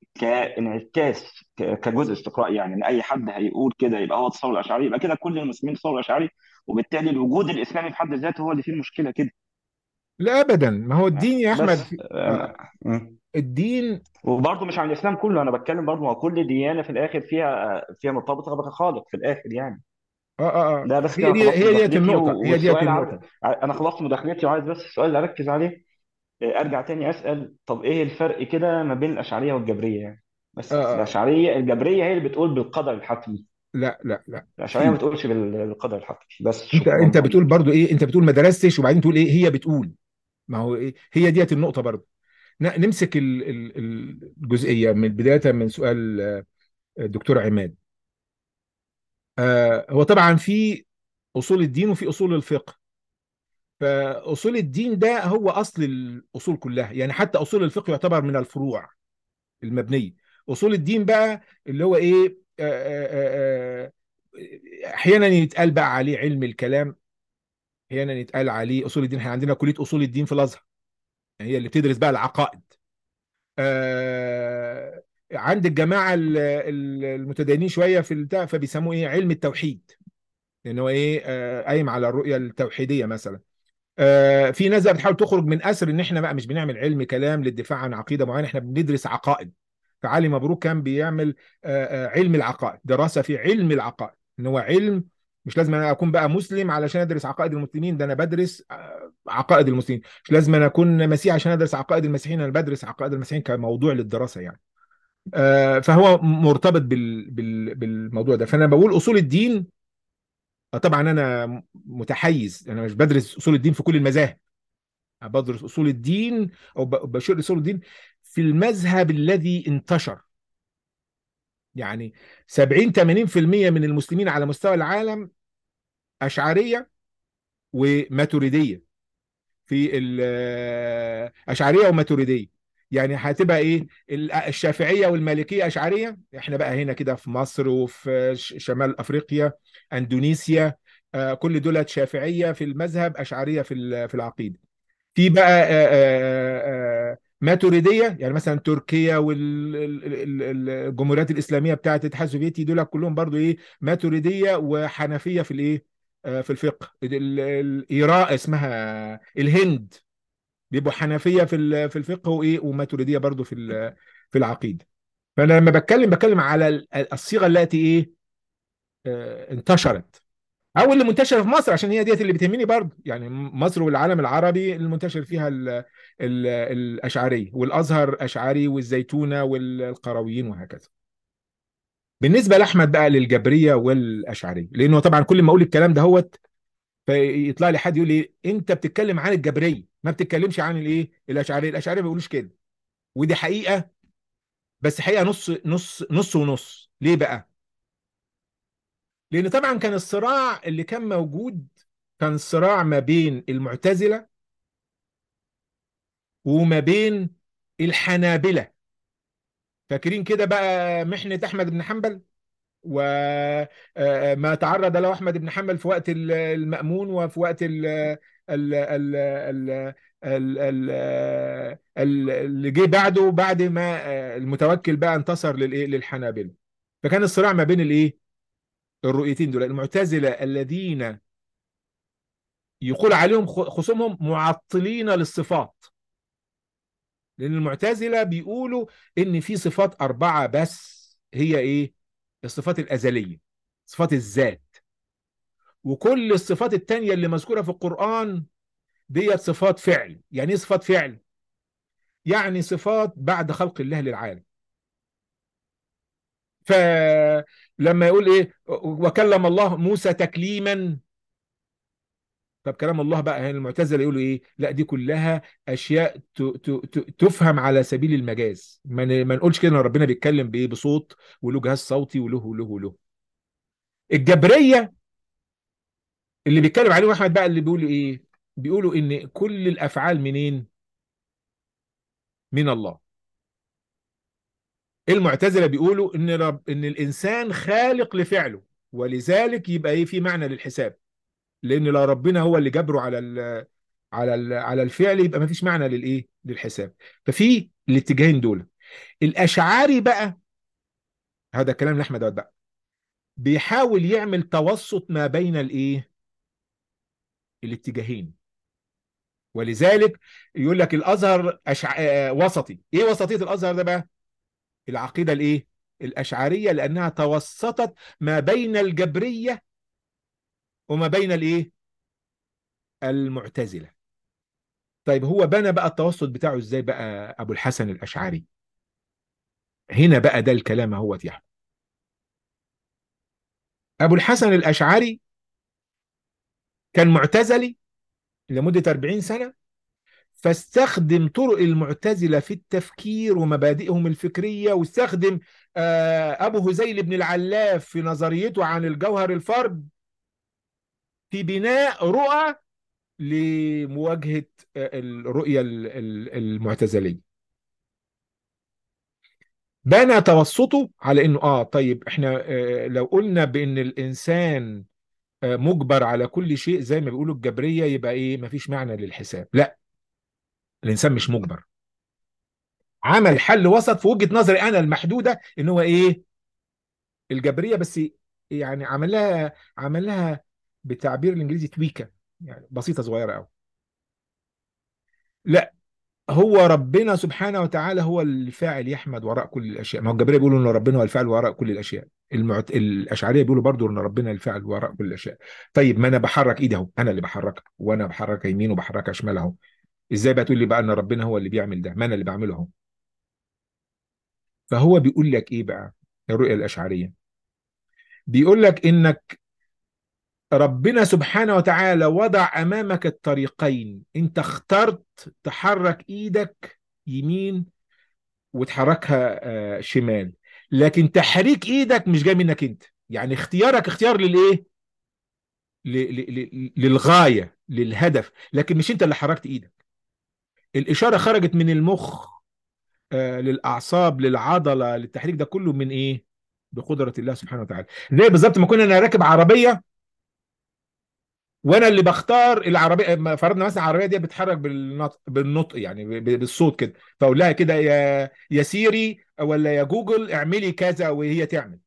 كانعكاس ك- كجزء استقراء، يعني ان اي حد هيقول كده يبقى هو التصور الاشعري، يبقى كده كل المسلمين تصور اشعري، وبالتالي الوجود الاسلامي في حد ذاته هو اللي فيه المشكله كده.
لا ابدا، ما هو الدين يا احمد
بس
في... آه،
أنا- م.
الدين.
وبرضه مش عن الاسلام كله، انا بتكلم برضه، ما كل ديانه في الاخر فيها فيها مرتبطه بخالق في الاخر يعني.
اه اه اه،
ده بس
هي
كده
دي
خلصت
هي ديت
مداخلتي،
النقطة،
و-
هي ديت
والسؤال عايز،
النقطة.
انا خلصت مداخلتي وعايز بس السؤال اللي اركز عليه. آه، ارجع تاني اسال، طب ايه الفرق كده ما بين الاشعريه والجبريه يعني؟
اه
بس
اه،
الاشعريه الجبريه هي اللي بتقول بالقدر الحتمي،
لا لا لا،
الاشعريه ما
في.
بتقولش بال- بالقدر الحتمي. بس
انت
شكرا
انت بتقول
حضرتك.
برضو ايه، انت بتقول ما درستش وبعدين تقول ايه هي بتقول. ما هو ايه، هي ديت النقطة برضو. ن- نمسك ال- ال- ال- الجزئية من بداية من سؤال آه، الدكتور عماد. آه، هو طبعا في اصول الدين وفي اصول الفقه. فاصول الدين ده هو اصل الاصول كلها، يعني حتى اصول الفقه يعتبر من الفروع المبنيه. اصول الدين بقى اللي هو ايه، آه، آه، آه، آه، احيانا يتقال بقى عليه علم الكلام، احيانا يتقال عليه اصول الدين. احنا عندنا كليه اصول الدين في الازهر، يعني هي اللي بتدرس بقى العقائد. آه، عند الجماعه ال- ال- المتدينين شويه في البتاع، فبيسموه ايه علم التوحيد، لان هو ايه آه، قايم على الرؤيه التوحيديه مثلا. آه، في ناس بقى بتحاول تخرج من اسر ان احنا بقى مش بنعمل علم كلام للدفاع عن عقيده معينه، احنا بندرس عقائد. فعلي مبروك كان بيعمل آه، آه، علم العقائد، دراسه في علم العقائد، ان هو علم مش لازم انا اكون بقى مسلم علشان ادرس عقائد المسلمين، ده انا بدرس آه، عقائد المسلمين. مش لازم انا اكون مسيحي عشان ادرس عقائد المسيحيين، انا بدرس عقائد المسيحيين كموضوع للدراسه يعني. آه، فهو مرتبط بال... بال... بالموضوع ده. فانا بقول اصول الدين، آه، طبعا انا متحيز، انا مش بدرس اصول الدين في كل المذاهب، أنا بدرس اصول الدين او ب- بشير اصول الدين في المذهب الذي انتشر. يعني سبعين ثمانين في المية من المسلمين على مستوى العالم اشعريه وماتوريديه، في الاشعريه وماتوريديه. يعني هتبقى ايه، ال- الشافعيه والمالكيه اشعريه، احنا بقى هنا كده في مصر وفي ش- شمال افريقيا، اندونيسيا، آه، كل دولت شافعيه في المذهب، اشعريه في ال- في العقيده. في بقى آه، آه، آه، ماتوريديه، يعني مثلا تركيا والجمهوريات الاسلاميه بتاعت الاتحاد السوفيتي، دول كلهم برضو ايه، ماتوريديه وحنفيه في الايه، آه، في الفقه. ال- ال- ايران اسمها الهند، بيبقوا حنفيه في ال- في الفقه وايه، وماتوريديه برضو في ال- في العقيده. فانا لما بتكلم بتكلم على ال- الصيغه التي ايه، آه، انتشرت، او اللي منتشره في مصر، عشان هي ديت اللي بتهمني برضه. يعني مصر والعالم العربي المنتشر فيها ال ال الاشعري، والازهر اشعري، والزيتونه والقرويين وهكذا. بالنسبه لاحمد بقى، للجبريه والاشعريه، لانه طبعا كل ما اقول الكلام ده هوت فيطلع لي حد يقول لي انت بتتكلم عن الجبريه ما بتتكلمش عن الايه، الاشعريه. الاشعريه ما بيقولوش كده، ودي حقيقه، بس حقيقه نص نص نص ونص. ليه بقى؟ لان طبعا كان الصراع اللي كان موجود كان صراع ما بين المعتزله وما بين الحنابلة. فاكرين كده بقى محنة أحمد بن حنبل، وما تعرض له أحمد بن حنبل في وقت ال- المأمون، وفي وقت ال ال ال ال ال- ال- ال- اللي جه بعده، بعد ما آه، المتوكل بقى انتصر للايه، للحنابلة. فكان الصراع ما بين الايه، الرؤيتين دول، المعتزلة الذين يقول عليهم خ- خصومهم معطلين للصفات. لأن المعتزلة بيقولوا إن في صفات أربعة بس، هي إيه؟ الصفات الأزلية، صفات الذات. وكل الصفات التانية اللي مذكورة في القرآن ديت صفات فعل. يعني إيه صفات فعل؟ يعني صفات بعد خلق الله للعالم. فلما يقول إيه، وكلم الله موسى تكليما، طب كلام الله بقى، هنا المعتزله يقولوا ايه، لا دي كلها اشياء ت- ت- ت- تفهم على سبيل المجاز. ما ن- ما نقولش كده ان ربنا بيتكلم بايه، بصوت وله جهاز صوتي وله وله وله. الجبريه اللي بيتكلم عليهم احمد بقى، اللي بيقولوا ايه، بيقولوا ان كل الافعال منين، من الله. المعتزله بيقولوا ان رب ان الانسان خالق لفعله، ولذلك يبقى ايه، في معنى للحساب. لان لو ربنا هو اللي جبره على ال على ال على الفعل، يبقى ما فيش معنى للايه، للحساب. ففي الاتجاهين دول. الاشعري بقى، هذا الكلام لاحمد دوت بقى، بيحاول يعمل توسط ما بين الايه، الاتجاهين. ولذلك يقول لك الازهر أشع... آه، وسطي. ايه وسطيه الازهر ده بقى؟ العقيده الايه، الاشعريه، لانها توسطت ما بين الجبريه وما بين الايه، المعتزله. طيب هو بنى بقى التوسط بتاعه ازاي بقى ابو الحسن الاشعري؟ هنا بقى ده الكلام اهوت يا أحمد. ابو الحسن الاشعري كان معتزلي لمده أربعين سنه، فاستخدم طرق المعتزلة في التفكير ومبادئهم الفكرية، واستخدم آه، أبو هذيل بن العلاف في نظريته عن الجوهر الفرد في بناء رؤى لمواجهة آه، الرؤية ال- ال- المعتزلية. بنى توسطه على انه اه طيب احنا آه، لو قلنا بان الانسان آه، مجبر على كل شيء زي ما بيقولوا الجبرية، يبقى ايه، مفيش معنى للحساب. لا، الانسان مش مجبر. عمل حل وسط في وجهة نظري انا المحدودة، ان هو ايه، الجبريه بس، يعني عمل لها عمل لها بالتعبير الانجليزي تويكه، يعني بسيطه صغيره قوي. لا، هو ربنا سبحانه وتعالى هو الفاعل يحمد وراء كل الاشياء. ما هو الجبرية بيقولوا ان ربنا هو الفاعل وراء كل الاشياء، المعت... الاشعريه بيقولوا برضو ان ربنا الفاعل وراء كل الاشياء. طيب ما انا بحرك ايدي اهو، انا اللي بحركها، وانا بحركها يمين وبحركها شمال اهو، ازاي بقى تقول لي بقى ان ربنا هو اللي بيعمل ده؟ ما انا اللي بعمله اهو. فهو بيقول لك ايه بقى؟ الرؤيه الاشعريه بيقول لك انك ربنا سبحانه وتعالى وضع امامك الطريقين، انت اخترت تحرك ايدك يمين وتحركها آه، شمال، لكن تحريك ايدك مش جاي منك انت. يعني اختيارك اختيار للايه؟ ل- ل- ل- للغايه، للهدف، لكن مش انت اللي حركت ايدك. الاشاره خرجت من المخ آه، للاعصاب للعضله للتحريك ده كله من ايه؟ بقدره الله سبحانه وتعالى. زي بالظبط ما كنا انا راكب عربيه وانا اللي بختار العربيه. ما فرضنا مثلا العربيه دي بتتحرك بالنطق بالنطق يعني ب- ب- بالصوت كده، فاقول لها كده يا يا سيري ولا يا جوجل اعملي كذا وهي تعمل.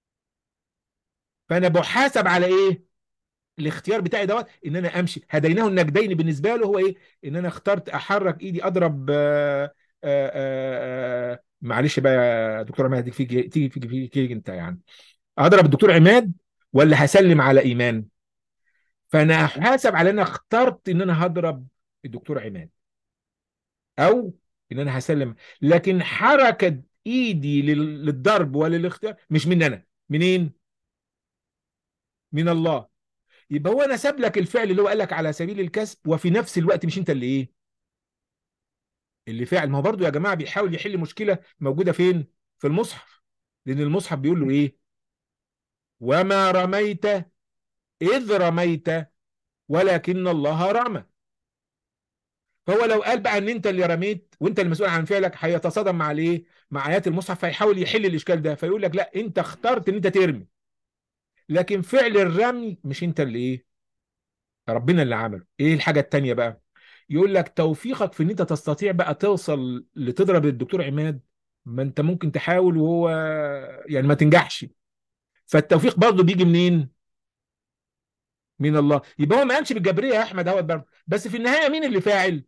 فانا بحاسب على ايه؟ الاختيار بتاعي دوت ان انا امشي. هديناه النجدين بالنسبه له هو ايه؟ ان انا اخترت احرك ايدي اضرب آه، آه، آه، آه، معلش بقى يا دكتور عماد، تيجي فيك تيجي فيك فيك فيك انت يعني، اضرب الدكتور عماد ولا هسلم على ايمان؟ فانا احاسب على ان انا اخترت ان انا هضرب الدكتور عماد او ان انا هسلم. لكن حركه ايدي لل- للضرب وللاختيار مش من انا. منين؟ من الله. يبقى هو نسب لك الفعل اللي هو قال لك على سبيل الكسب، وفي نفس الوقت مش انت اللي ايه؟ اللي فاعل. ما هو برضه يا جماعه بيحاول يحل مشكله موجوده فين؟ في المصحف. لان المصحف بيقول له ايه؟ وما رميت اذ رميت ولكن الله رمى. فهو لو قال بقى ان انت اللي رميت وانت المسؤول عن فعلك، هيتصادم مع الايه؟ مع ايات المصحف، فيحاول يحل الاشكال ده، فيقول لك لا انت اخترت ان انت ترمي، لكن فعل الرمي مش انت اللي ايه؟ ربنا اللي عمله. ايه الحاجه التانيه بقى؟ يقول لك توفيقك في ان انت تستطيع بقى توصل لتضرب الدكتور عماد. ما انت ممكن تحاول وهو يعني ما تنجحش. فالتوفيق برضه بيجي منين؟ من الله. يبقى هو ما قالش بالجبريه يا احمد اهوت برضه، بس في النهايه مين اللي فاعل؟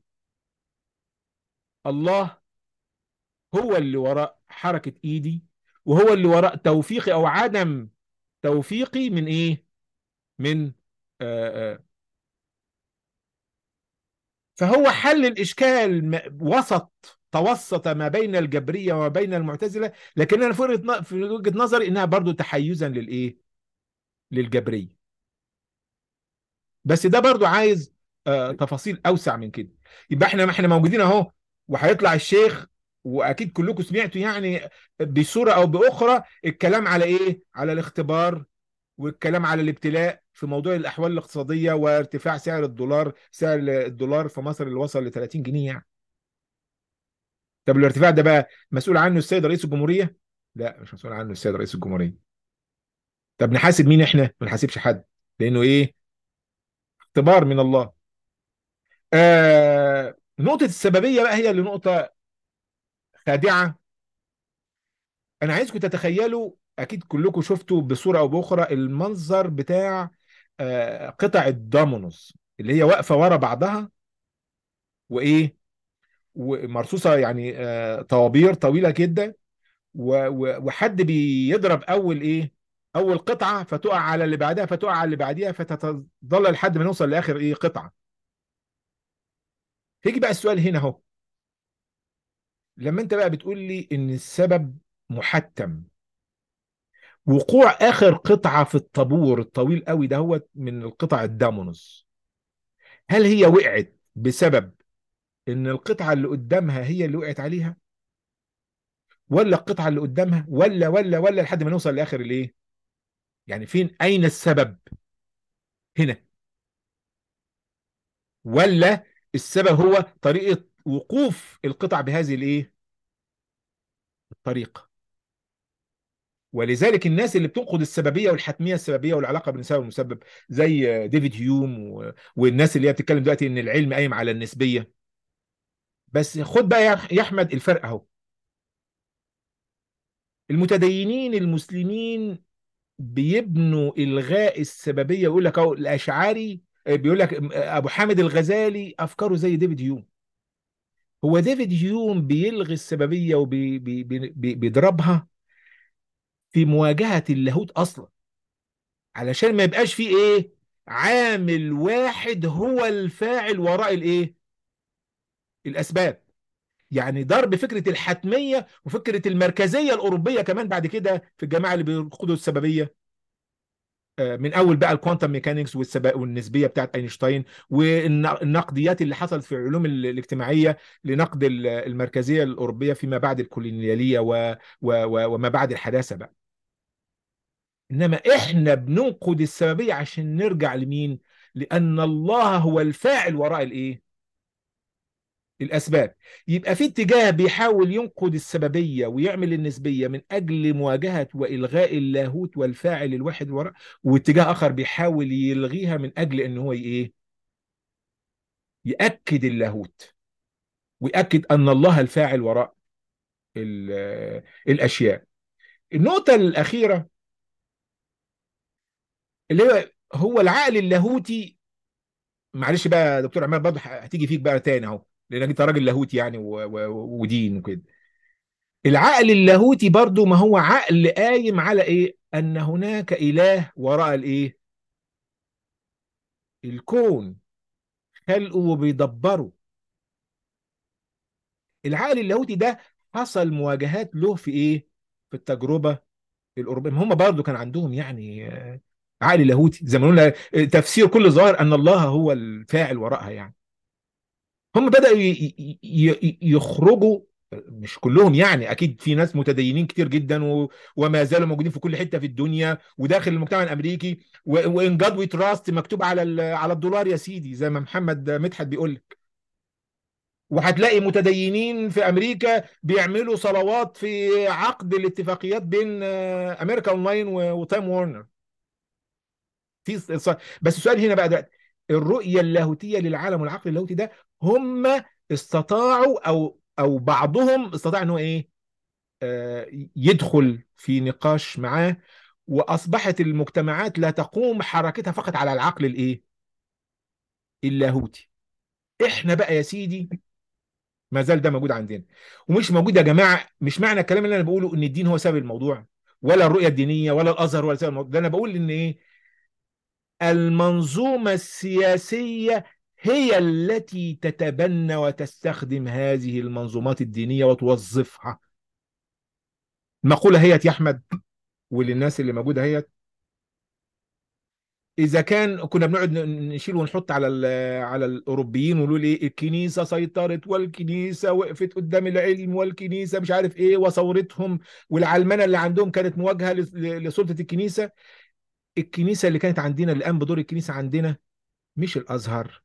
الله. هو اللي وراء حركه ايدي، وهو اللي وراء توفيقي او عدم توفيقي من ايه؟ من آه آه فهو حل الإشكال م- وسط توسط ما بين الجبرية وما بين المعتزلة. لكن أنا في وجهة ن- في وجهة نظري إنها برضو تحيزا للإيه؟ للجبرية. بس ده برضو عايز آه تفاصيل أوسع من كده. يبقى إحنا ما إحنا موجودين أهو، وهيطلع الشيخ، وأكيد كلكم سمعتوا يعني بصورة أو بأخرى الكلام على إيه؟ على الاختبار، والكلام على الابتلاء في موضوع الأحوال الاقتصادية وارتفاع سعر الدولار. سعر الدولار في مصر اللي وصل ل ثلاثين جنيه يعني. طب الارتفاع ده بقى مسؤول عنه السيد رئيس الجمهورية؟ لا، مش مسؤول عنه السيد رئيس الجمهورية. طب نحاسب مين احنا؟ ما نحاسبش حد، لانه ايه؟ اختبار من الله. آه نقطة السببية بقى هي اللي نقطة خادعة. انا عايزكم تتخيلوا، اكيد كلكم شفتوا بصورة او باخرى المنظر بتاع آه قطع الدومينوز اللي هي واقفة ورا بعضها، وايه؟ ومرصوصة يعني آه طوابير طويلة جدا، و- و- وحد بيضرب اول ايه؟ اول قطعه فتقع على اللي بعدها فتقع على اللي بعديها فتظل لحد ما نوصل لاخر ايه؟ قطعه. هيجي بقى السؤال هنا اهو، لما انت بقى بتقول لي ان السبب محتم، وقوع اخر قطعه في الطابور الطويل قوي ده هو من القطع الدامونوس، هل هي وقعت بسبب ان القطعه اللي قدامها هي اللي وقعت عليها، ولا القطعه اللي قدامها، ولا ولا ولا لحد ما نوصل لاخر الايه؟ يعني فين اين السبب هنا؟ ولا السبب هو طريقة وقوف القطع بهذه الايه؟ الطريقة. ولذلك الناس اللي بتنقد السببية والحتمية السببية والعلاقة بين السبب والمسبب زي ديفيد هيوم و... والناس اللي هي بتتكلم دلوقتي ان العلم قايم على النسبية. بس خد بقى يا يا احمد الفرق اهو. المتدينين المسلمين بيبنوا الغاء السببية، يقول لك اهو الاشعري بيقول لك ابو حامد الغزالي افكاره زي ديفيد هيوم. هو ديفيد هيوم بيلغي السببية وبيضربها في مواجهة اللاهوت أصلا، علشان ما يبقاش فيه إيه، عامل واحد هو الفاعل وراء الإيه، الأسباب. يعني ضرب فكرة الحتمية وفكرة المركزية الأوروبية كمان بعد كده في الجماعة اللي بيرفضوا السببية، آه، من اول بقى الكوانتم ميكانكس والنسبيه بتاعت اينشتاين، والنقديات اللي حصلت في العلوم ال- الاجتماعيه لنقد ال- المركزيه الاوروبيه فيما بعد الكولونياليه و... و... و... وما بعد الحداثه بقى. انما احنا بننقد السببيه عشان نرجع لمين؟ لان الله هو الفاعل وراء الايه، الاسباب. يبقى في اتجاه بيحاول ينقد السببيه ويعمل النسبيه من اجل مواجهه والغاء اللاهوت والفاعل الواحد وراء، واتجاه اخر بيحاول يلغيها من اجل ان هو ايه، ياكد اللاهوت ويأكد ان الله الفاعل وراء ال- الاشياء. النقطه الاخيره اللي هو هو العقل اللاهوتي. معلش بقى يا دكتور عماد، برضه هتيجي فيك بقى تاني اهو، لانك انت راجل لاهوتي يعني و- و- ودين وكده. العقل اللاهوتي برضو ما هو عقل قايم على ايه؟ ان هناك اله وراء الايه، الكون، خلقه وبيدبره. العقل اللاهوتي ده حصل مواجهات له في ايه، في التجربة الأوروبية. ما هم برضو كان عندهم يعني آه، عقل لاهوتي زي ما قلنا، آه، تفسير كل ظاهر ان الله هو الفاعل وراءها يعني. هم بدأوا ي- ي- ي- يخرجوا، مش كلهم يعني، اكيد في ناس متدينين كتير جدا و... وما زالوا موجودين في كل حته في الدنيا وداخل المجتمع الامريكي، و... وان جاد وي تراست مكتوب على ال... على الدولار يا سيدي، زي ما محمد مدحت بيقول لك. وهتلاقي متدينين في امريكا بيعملوا صلوات في عقد الاتفاقيات بين آه، امريكا اونلاين و... وتايم وورنر. في ص- بس السؤال هنا بقى دلوقتي، الرؤية اللاهوتية للعالم والعقل اللاهوتي ده، هم استطاعوا او او بعضهم استطاع ان هو ايه، آه، يدخل في نقاش معاه، واصبحت المجتمعات لا تقوم حركتها فقط على العقل الايه، اللاهوتي. احنا بقى يا سيدي ما زال ده موجود عندنا، ومش موجود يا جماعة. مش معنى الكلام اللي انا بقوله ان الدين هو سبب الموضوع، ولا الرؤية الدينية ولا الازهر ولا سبب الموضوع ده. انا بقول ان ايه، المنظومة السياسية هي التي تتبنى وتستخدم هذه المنظومات الدينية وتوظفها. المقولة هي يا أحمد وللناس اللي موجودة هي، إذا كان كنا بنقعد ن- نشيل ونحط على ال- على الأوروبيين ونقول إيه، الكنيسة سيطرت والكنيسة وقفت قدام العلم والكنيسة مش عارف إيه وثورتهم، والعلمنة اللي عندهم كانت مواجهة لس- لسلطة الكنيسة. الكنيسة اللي كانت عندنا، اللي قام بدور الكنيسة عندنا، مش الأزهر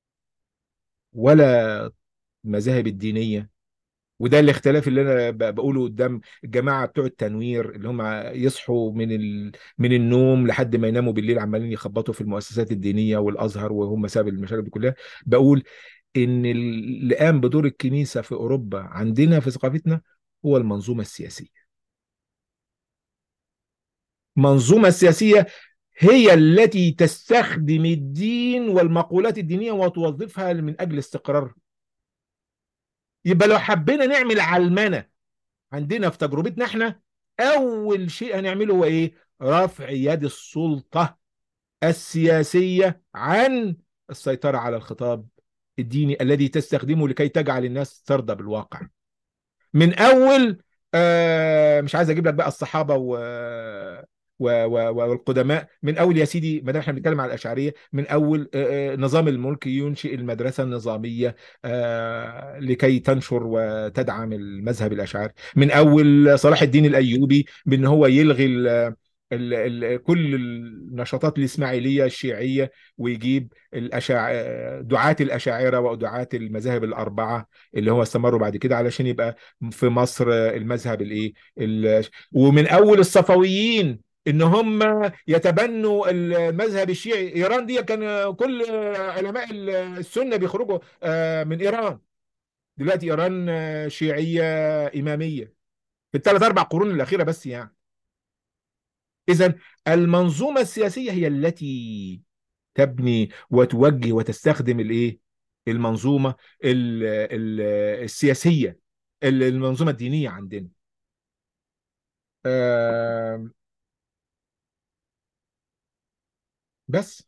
ولا المذاهب الدينية. وده الاختلاف اللي انا ب- بقوله قدام الجماعه بتوع التنوير، اللي هم يصحوا من ال... من النوم لحد ما يناموا بالليل عمالين يخبطوا في المؤسسات الدينيه والازهر وهم سبب المشاكل دي كلها. بقول ان اللي قام بدور الكنيسه في اوروبا عندنا في ثقافتنا هو المنظومه السياسيه. المنظومه السياسيه هي التي تستخدم الدين والمقولات الدينيه وتوظفها من اجل استقرار. يبقى لو حبينا نعمل علمنه عندنا في تجربتنا احنا، اول شيء هنعمله هو ايه، رفع يد السلطة السياسية عن السيطرة على الخطاب الديني الذي تستخدمه لكي تجعل الناس ترضى بالواقع. من اول آه مش عايز اجيب لك بقى الصحابه و و و والقدماء، من اول يا سيدي ما دام احنا بنتكلم على الاشعريه، من اول آه آه، نظام الملك ينشئ المدرسه النظاميه آه لكي تنشر وتدعم المذهب الاشعري. من اول صلاح الدين الايوبي بان هو يلغي ال ال ال كل النشاطات الاسماعيليه الشيعيه، ويجيب الأشاع... دعاة الاشاعره ودعاة المذاهب الاربعه اللي هو استمروا بعد كده علشان يبقى في مصر المذهب الايه ال- ومن اول الصفويين ان هم يتبنوا المذهب الشيعي. ايران دي كان كل علماء السنه بيخرجوا آه، من ايران. دلوقتي ايران آه، شيعيه اماميه في الثلاث اربع قرون الاخيره بس يعني. اذا المنظومه السياسيه هي التي تبني وتوجه وتستخدم الايه، المنظومة ال- ال- السياسية، ال- المنظومة الدينية عندنا. آم، بس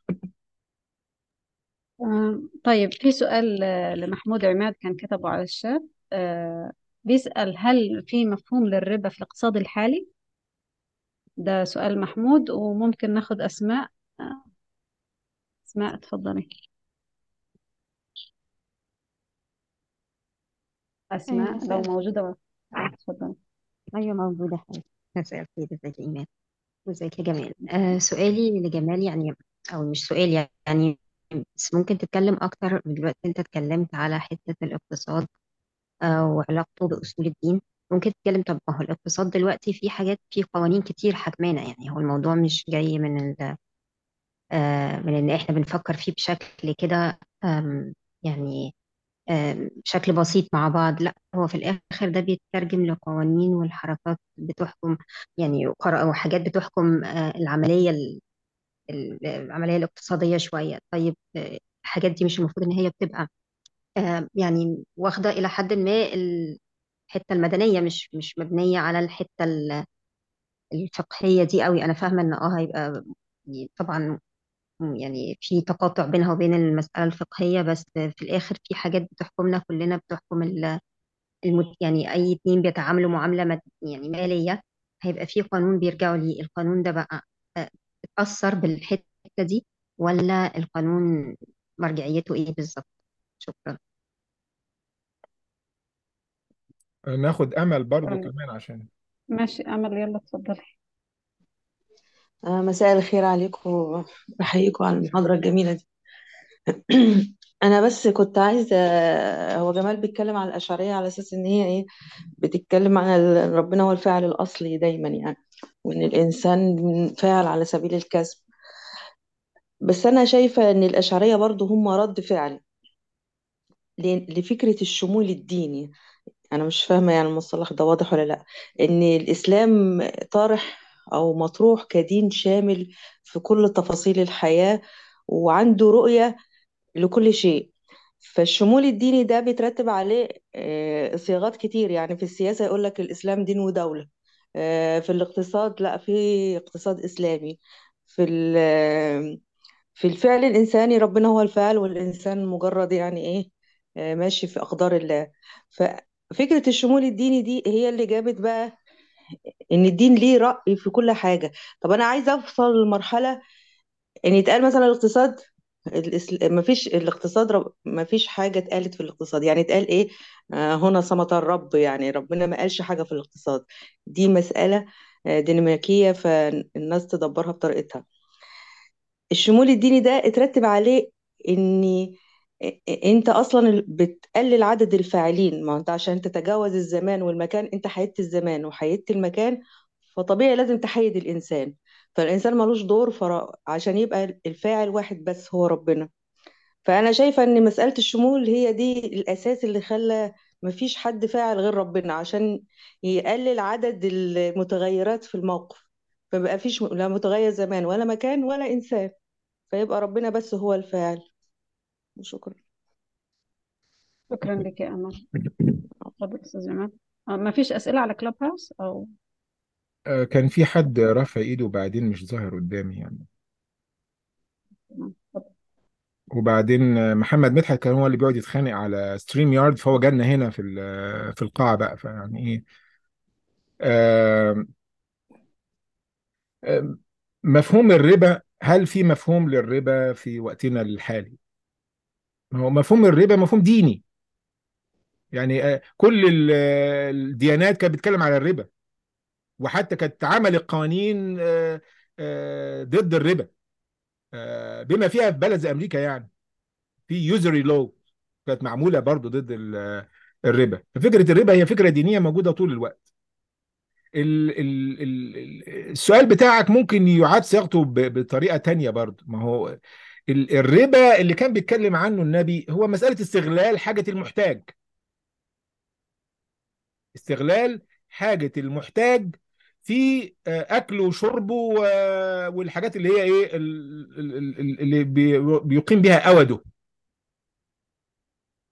آه، طيب في سؤال آه، لمحمود عماد كان كتبه على الشات. آه، بيسأل هل في مفهوم للربا في الاقتصاد الحالي؟ ده سؤال محمود، وممكن ناخد أسماء. آه، أسماء اتفضلي.
أيوة
أسماء لو
مساء الخير.
موجودة. اتفضلي.
أيوة موجودة حضرتك. مساء الخير، ازيك يا إيمان وازيك يا جمال. آه سؤالي لجمال يعني، أو مش سؤال يعني، بس ممكن تتكلم أكتر من دلوقتي. أنت اتكلمت على حتة الاقتصاد آه وعلاقته بأصول الدين. ممكن تتكلم، طب ما هو الاقتصاد دلوقتي في حاجات، في قوانين كتير حكمانة. يعني هو الموضوع مش جاي من ال آه من إن إحنا بنفكر فيه بشكل كده، آم، يعني آم، بشكل بسيط مع بعض. لا، هو في الآخر ده بيترجم لقوانين والحركات بتحكم، يعني قرا- وحاجات بتحكم آه، العملية ال- ال- العملية الاقتصادية شوية. طيب آه، الحاجات دي مش المفروض إن هي بتبقى آه، يعني واخدة إلى حد ما الحتة المدنية، مش مش مبنية على الحتة ال- الفقهية دي قوي. أنا فاهمة إن اه هيبقى يعني طبعا يعني في تقاطع بينها وبين المسألة الفقهية، بس في الآخر في حاجات بتحكمنا كلنا، بتحكم المت... يعني أي اتنين بيتعاملوا معاملة مد... يعني مالية، هيبقى في قانون بيرجعوا ليه. القانون ده بقى آه، اتأثر بالحتة دي، ولا القانون مرجعيته إيه بالظبط؟ شكرا.
ناخد أمل برضو
شكرا.
كمان عشان.
ماشي أمل، يلا اتفضلي.
آه، مساء الخير عليكم. بحييكم على المحاضرة الجميلة دي. أنا بس كنت عايزة، هو جمال بيتكلم على الأشعرية على أساس إن هي إيه، بتتكلم عن ال- ربنا هو الفاعل الأصلي دايما يعني، وإن الإنسان فاعل على سبيل الكسب. بس أنا شايفة إن الأشعرية برضو هم رد فعل ل- لفكرة الشمول الديني. أنا مش فاهمة يعني المصطلح ده واضح ولا لأ، إن الإسلام طارح أو مطروح كدين شامل في كل تفاصيل الحياة، وعنده رؤية لكل شيء. فالشمول الديني ده بيترتب عليه آه، صياغات كتير. يعني في السياسة يقول لك الإسلام دين ودولة، آه، في الاقتصاد لا، في اقتصاد إسلامي، في ال- في الفعل الإنساني ربنا هو الفاعل والإنسان مجرد يعني إيه، آه، ماشي في أقدار الله. ففكرة الشمول الديني دي هي اللي جابت بقى إن الدين ليه رأي في كل حاجة. طب أنا عايزة أوصل لمرحلة ان يتقال مثلا الاقتصاد، الإسل... ما فيش الاقتصاد رب... ما فيش حاجة اتقالت في الاقتصاد. يعني اتقال ايه، آه هنا صمت الرب، يعني ربنا ما قالش حاجة في الاقتصاد. دي مسألة آه، ديناميكية، فالناس تدبرها بطريقتها. الشمول الديني ده اترتب عليه ان انت اصلا بتقلل عدد الفاعلين. ما انت عشان تتجاوز الزمان والمكان، انت حيدت الزمان وحيدت المكان، فطبيعي لازم تحيد الانسان. فالانسان ملوش دور، فر... عشان يبقى الفاعل واحد بس هو ربنا. فانا شايفة ان مسألة الشمول هي دي الاساس اللي خلى مفيش حد فاعل غير ربنا، عشان يقلل عدد المتغيرات في الموقف. فبقى فيش لا متغير زمان ولا مكان ولا انسان، فيبقى ربنا بس هو الفاعل. شكرا.
شكرا لك يا أمل. اتفضل أستاذ جمال. آه، ما فيش أسئلة على كلاب هاوس أو؟
آه، كان في حد رافع ايده وبعدين مش ظاهر قدامي يعني.
تمام، اتفضل.
وبعدين آه، محمد مدحت كان هو اللي بيقعد يتخانق على ستريم يارد، فهو جالنا هنا في ال- في القاعة بقى، فيعني ايه. آه، آه، مفهوم الربا، هل في مفهوم للربا في وقتنا الحالي؟ ما هو مفهوم الربا مفهوم ديني. يعني آه، كل ال- آه، الديانات كانت بتتكلم على الربا، وحتى كانت عملت قوانين آه، آه، ضد الربا، آه، بما فيها في بلد زي امريكا يعني، في يوزري لو كانت معموله برضو ضد ال- الربا. ففكره الربا هي فكره دينيه موجوده طول الوقت. ال ال ال السؤال بتاعك ممكن يعاد صياغته ب- بطريقه تانية برضو. ما هو ال- الربا اللي كان بيتكلم عنه النبي هو مساله استغلال حاجه المحتاج، استغلال حاجه المحتاج في آه، اكله وشربه و- والحاجات اللي هي ايه ال- ال- ال- اللي بي- بيقيم بها اوده.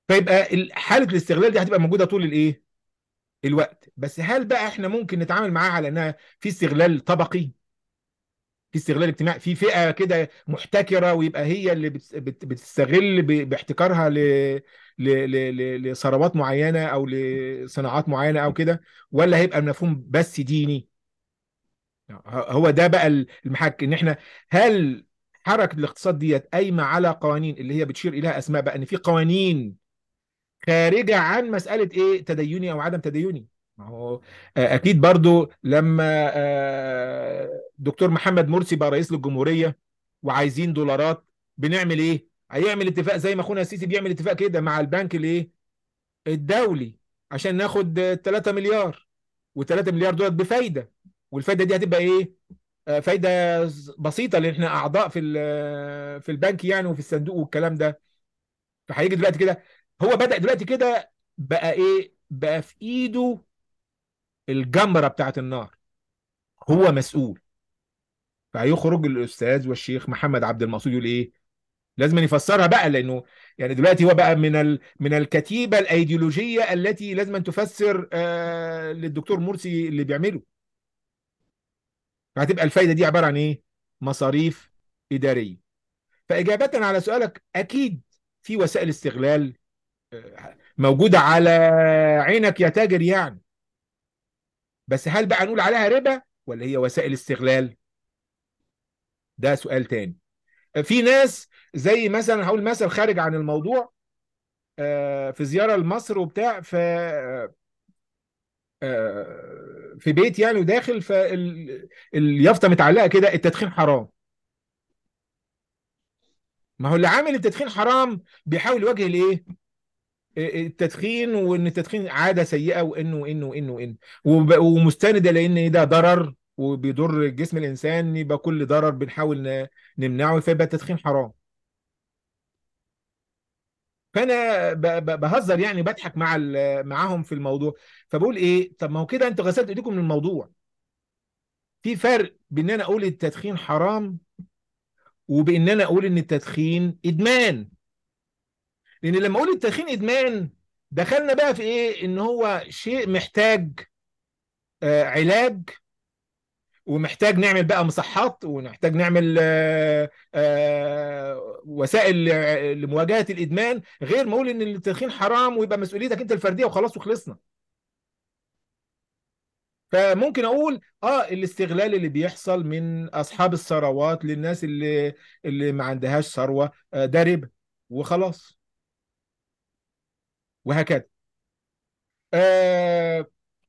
فيبقى ال- حاله الاستغلال دي هتبقى موجوده طول الايه الوقت. بس هل بقى احنا ممكن نتعامل معاها على انها في استغلال طبقي، في استغلال اجتماعي، في فئة كده محتكرة ويبقى هي اللي بتس- بت- بتستغل ب- باحتكارها ل ل- ل- ل- لثروات معينة او لصناعات معينة او كده، ولا هيبقى المفهوم بس ديني؟ هو ده بقى المحك، ان احنا هل حركة الاقتصاد ديت قايمة على قوانين اللي هي بتشير اليها اسماء بقى ان في قوانين خارجة عن مسألة ايه تديني او عدم تديني؟ ما هو آه، اكيد برضو لما آه، دكتور محمد مرسي بقى رئيس للجمهورية وعايزين دولارات، بنعمل ايه؟ هيعمل اتفاق زي ما اخونا السيسي بيعمل اتفاق كده مع البنك الايه الدولي عشان ناخد آه، ثلاثة مليار، و3 مليار دولار بفايدة، والفايدة دي هتبقى ايه؟ آه، فايدة بسيطة لان احنا اعضاء في ال- في البنك يعني وفي الصندوق والكلام ده. فهيجي دلوقتي كده، هو بدأ دلوقتي كده بقى ايه؟ بقى في ايده الجمرة بتاعت النار، هو مسؤول. فهيخرج الاستاذ والشيخ محمد عبد المقصود يقول ايه؟ لازم يفسرها بقى، لانه يعني دلوقتي هو بقى من ال... من الكتيبة الايديولوجية التي لازم أن تفسر آه للدكتور مرسي اللي بيعمله. فهتبقى الفايدة دي عبارة عن ايه؟ مصاريف إدارية. فإجابة على سؤالك، أكيد في وسائل استغلال آه، موجودة على عينك يا تاجر يعني. بس هل بقى نقول عليها ربا ولا هي وسائل استغلال؟ ده سؤال تاني. في ناس زي مثلا، هقول مثل خارج عن الموضوع، آه، في زيارة لمصر وبتاع، ف آه، في بيت يعني وداخل، فاليافطة متعلقة كده التدخين حرام. ما هو اللي عامل التدخين حرام بيحاول يواجه الايه التدخين، وان التدخين عاده سيئه، وانه وانه وانه وانه وب- ومستنده لان ده ضرر وبيضر جسم الانسان، يبقى كل ضرر بنحاول ن- نمنعه، فيبقى التدخين حرام. فانا ب- ب- بهزر يعني، بضحك مع ال- معاهم في الموضوع. فبقول ايه؟ طب ما هو كده انتوا غسلت ايديكم من الموضوع. في فرق بين ان انا اقول التدخين حرام وبان انا اقول ان التدخين ادمان. لان لما اقول التدخين ادمان، دخلنا بقى في ايه؟ ان هو شيء محتاج آه، علاج، ومحتاج نعمل بقى مصحات، ونحتاج نعمل آه، آه، وسائل ل- لمواجهة الإدمان، غير ما أقول إن التدخين حرام ويبقى مسؤوليتك أنت الفردية وخلاص وخلصنا. فممكن أقول آه الاستغلال اللي بيحصل من أصحاب الثروات للناس اللي اللي ما عندهاش ثروة، آه، ده ربا وخلاص، وهكذا. آه،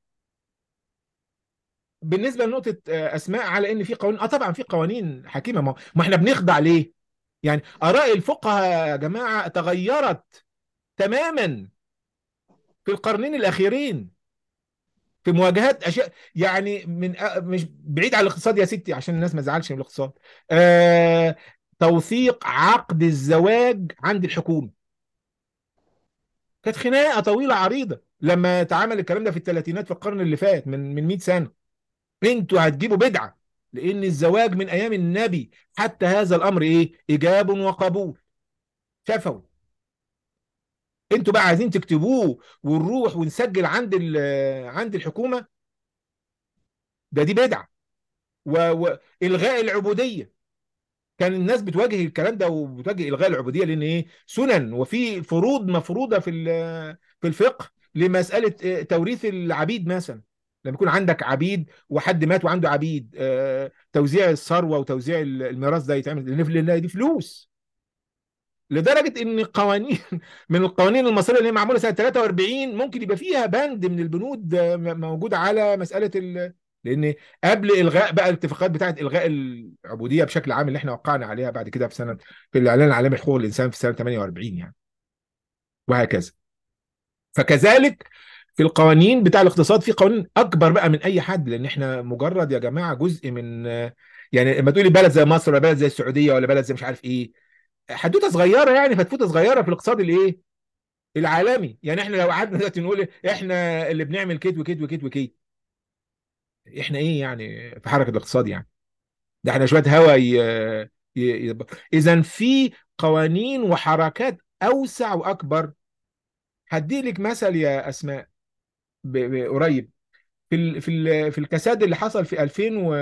بالنسبه لنقطه آه، اسماء على ان في قوانين، اه طبعا في قوانين حكيمه. ما ما احنا بنخضع ليه؟ يعني اراء الفقهاء يا جماعه تغيرت تماما في القرنين الاخيرين في مواجهات اشياء، يعني من آه، مش بعيد عن الاقتصاد يا ستي عشان الناس ما تزعلش من الاقتصاد. آه توثيق عقد الزواج عند الحكومه كانت خناقه طويله عريضه لما اتعمل الكلام ده في الثلاثينات في القرن اللي فات، من من مئة سنه. انتوا هتجيبوا بدعة، لان الزواج من ايام النبي حتى هذا الامر ايه؟ ايجاب وقبول شفوي. انتوا بقى عايزين تكتبوه ونروح ونسجل عند ال- عند الحكومة؟ ده دي بدعة. و- والغاء العبودية، كان الناس بتواجه الكلام ده وبتواجه الغاء العبودية لان ايه؟ سنن وفي فروض مفروضة في ال- في الفقه لمسألة آه، توريث العبيد مثلا. لما يكون عندك عبيد وحد مات وعنده عبيد، آه، توزيع الثروة وتوزيع الميراث ده يتعمل لان لأن دي فلوس. لدرجة ان قوانين من القوانين المصرية اللي هي معمولة سنة ثلاثة وأربعين ممكن يبقى فيها بند من البنود آه، م- موجود على مسألة ال... لان قبل الغاء بقى الاتفاقات بتاعت الغاء العبودية بشكل عام اللي احنا وقعنا عليها بعد كده في سنة في الاعلان العالمي لحقوق الانسان في سنة ثمانية وأربعين يعني، وهكذا. فكذلك في القوانين بتاع الاقتصاد في قوانين اكبر بقى من اي حد، لان احنا مجرد يا جماعة جزء من آه، يعني لما تقولي بلد زي مصر ولا بلد زي السعودية ولا بلد زي مش عارف ايه، حدوته صغيره يعني، فتفوته صغيره في الاقتصاد الايه العالمي. يعني احنا لو قعدنا دلوقتي نقول احنا اللي بنعمل كيت وكيت وكيت وكيت، احنا ايه يعني في حركه الاقتصاد يعني؟ ده احنا شويه هوا ي... ي... ي... اذا في قوانين وحركات اوسع واكبر هدي لك مثل يا اسماء، ب- ب- قريب، في ال في ال في الكساد اللي حصل في ألفين و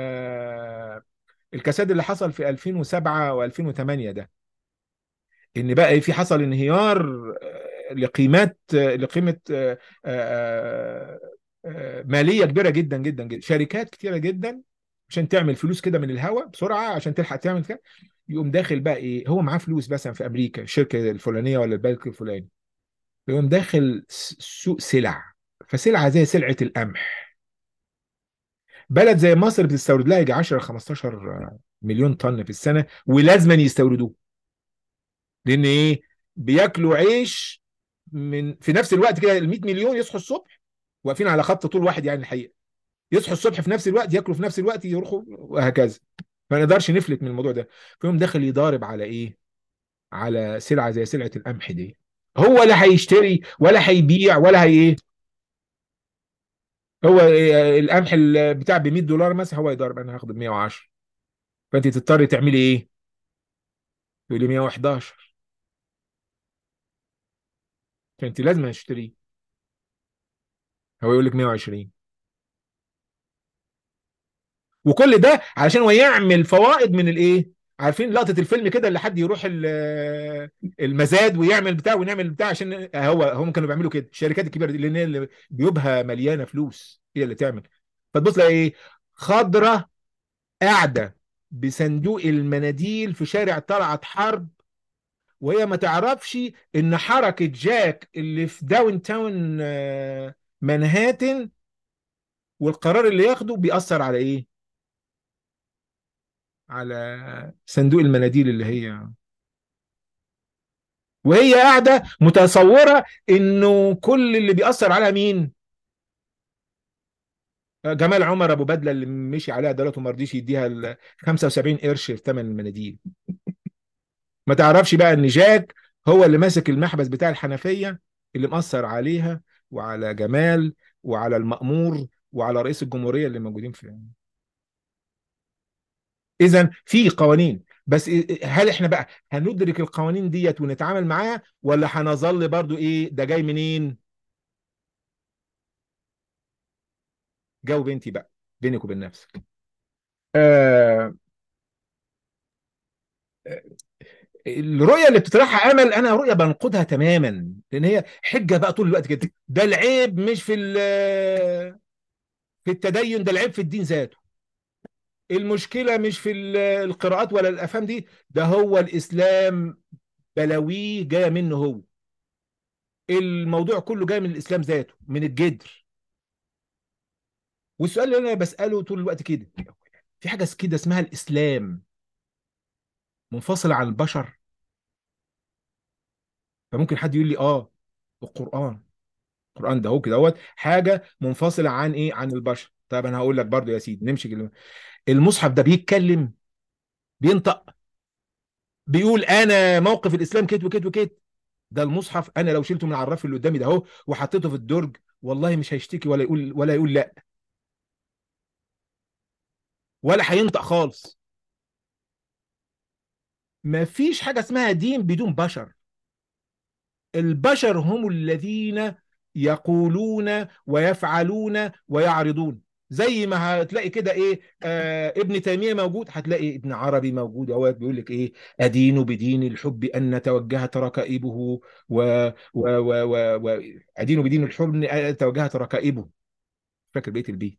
الكساد اللي حصل في ألفين وسبعة و2008 ده، ان بقى إيه، في حصل انهيار آه، لقيمات آه، لقيمه آه، آه، آه، ماليه كبيره جدا جدا جدا، شركات كتيره جدا عشان تعمل فلوس كده من الهواء بسرعه عشان تلحق تعمل كده، يقوم داخل بقى ايه، هو معاه فلوس مثلا في امريكا الشركه الفلانيه ولا البنك الفلاني، يقوم داخل س- سوق سلع، فسلعه زي سلعه القمح، بلد زي مصر بتستورد لها يجي عشرة خمستاشر مليون طن في السنه ولازم يستوردوه، لان ايه، بياكلوا عيش من في نفس الوقت كده. ال مية مليون يصحوا الصبح واقفين على خط طول واحد يعني الحقيقه، يصحوا الصبح في نفس الوقت ياكلوا في نفس الوقت يروحوا وهكذا، ما نقدرش نفلت من الموضوع ده. فيقوم داخل يضارب على ايه، على سلعه زي سلعه القمح دي، هو لا هيشتري ولا هيبيع ولا هي ايه، هو إيه، القمح ال- بتاع ب مية دولار مثلا، هو يضارب انا هاخد ب مية وعشرة، فانت تضطري تعملي ايه، تقولي مية وحداشر، فانت لازم تشتريه، هو يقول لك مية وعشرين، وكل ده علشان هو يعمل فوائد من الايه، عارفين لقطة الفيلم كده اللي حد يروح ال- المزاد ويعمل بتاع ونعمل بتاع، عشان هو هم كانوا بيعملوا كده الشركات الكبيرة دي، لان هي اللي جيوبها مليانة فلوس هي اللي تعمل. فتبص تلاقي ايه، خضرة قاعدة بصندوق المناديل في شارع طلعت حرب، وهي ما تعرفش ان حركة جاك اللي في داون تاون آه، منهاتن، والقرار اللي ياخده بيأثر على ايه، على صندوق المناديل اللي هي، وهي قاعده متصوره انه كل اللي بيأثر عليها مين، جمال عمر ابو بدله اللي مشي عليها دلوقتي وما رضيش يديها ال خمسة وسبعين قرش في ثمن المناديل. ما تعرفش بقى ان جاك هو اللي ماسك المحبس بتاع الحنفيه، اللي مأثر عليها وعلى جمال وعلى المأمور وعلى رئيس الجمهوريه اللي موجودين في. اذا في قوانين، بس هل احنا بقى هندرك القوانين ديت ونتعامل معاها، ولا هنظل برضو ايه ده جاي منين؟ جاوب انت بقى بينك وبين نفسك. آه الرؤيه اللي بتطرحها امل انا رؤيه بنقدها تماما، لان هي حجه بقى طول الوقت كده، ده العيب مش في ال- في التدين، ده العيب في الدين ذاته، المشكله مش في ال- القراءات ولا الافهام دي، ده هو الاسلام بلاويه جايه منه هو، الموضوع كله جاي من الاسلام ذاته من الجدر. والسؤال اللي انا بساله طول الوقت كده، في حاجه كده اسمها الاسلام منفصله عن البشر؟ فممكن حد يقول لي اه القران، القران ده هو كده هو حاجه منفصله عن ايه، عن البشر. طيب انا هقول لك برضو يا سيدي نمشي كده. المصحف ده بيتكلم، بينطق، بيقول انا موقف الاسلام كده وكده وكده. ده المصحف انا لو شلته من على الرف اللي قدامي ده اهو وحطيته في الدرج، والله مش هيشتكي ولا يقول ولا يقول لا، ولا هينطق خالص. ما فيش حاجه اسمها دين بدون بشر، البشر هم الذين يقولون ويفعلون ويعرضون. زي ما هتلاقي كده ايه، آه ابن تيمية موجود، هتلاقي ابن عربي موجود اهوت بيقول لك ايه، ادين بدين الحب ان توجهت ركائبه و و و و, و ادين بدين الحب ان توجهت ركائبه، فاكر بيت البيت.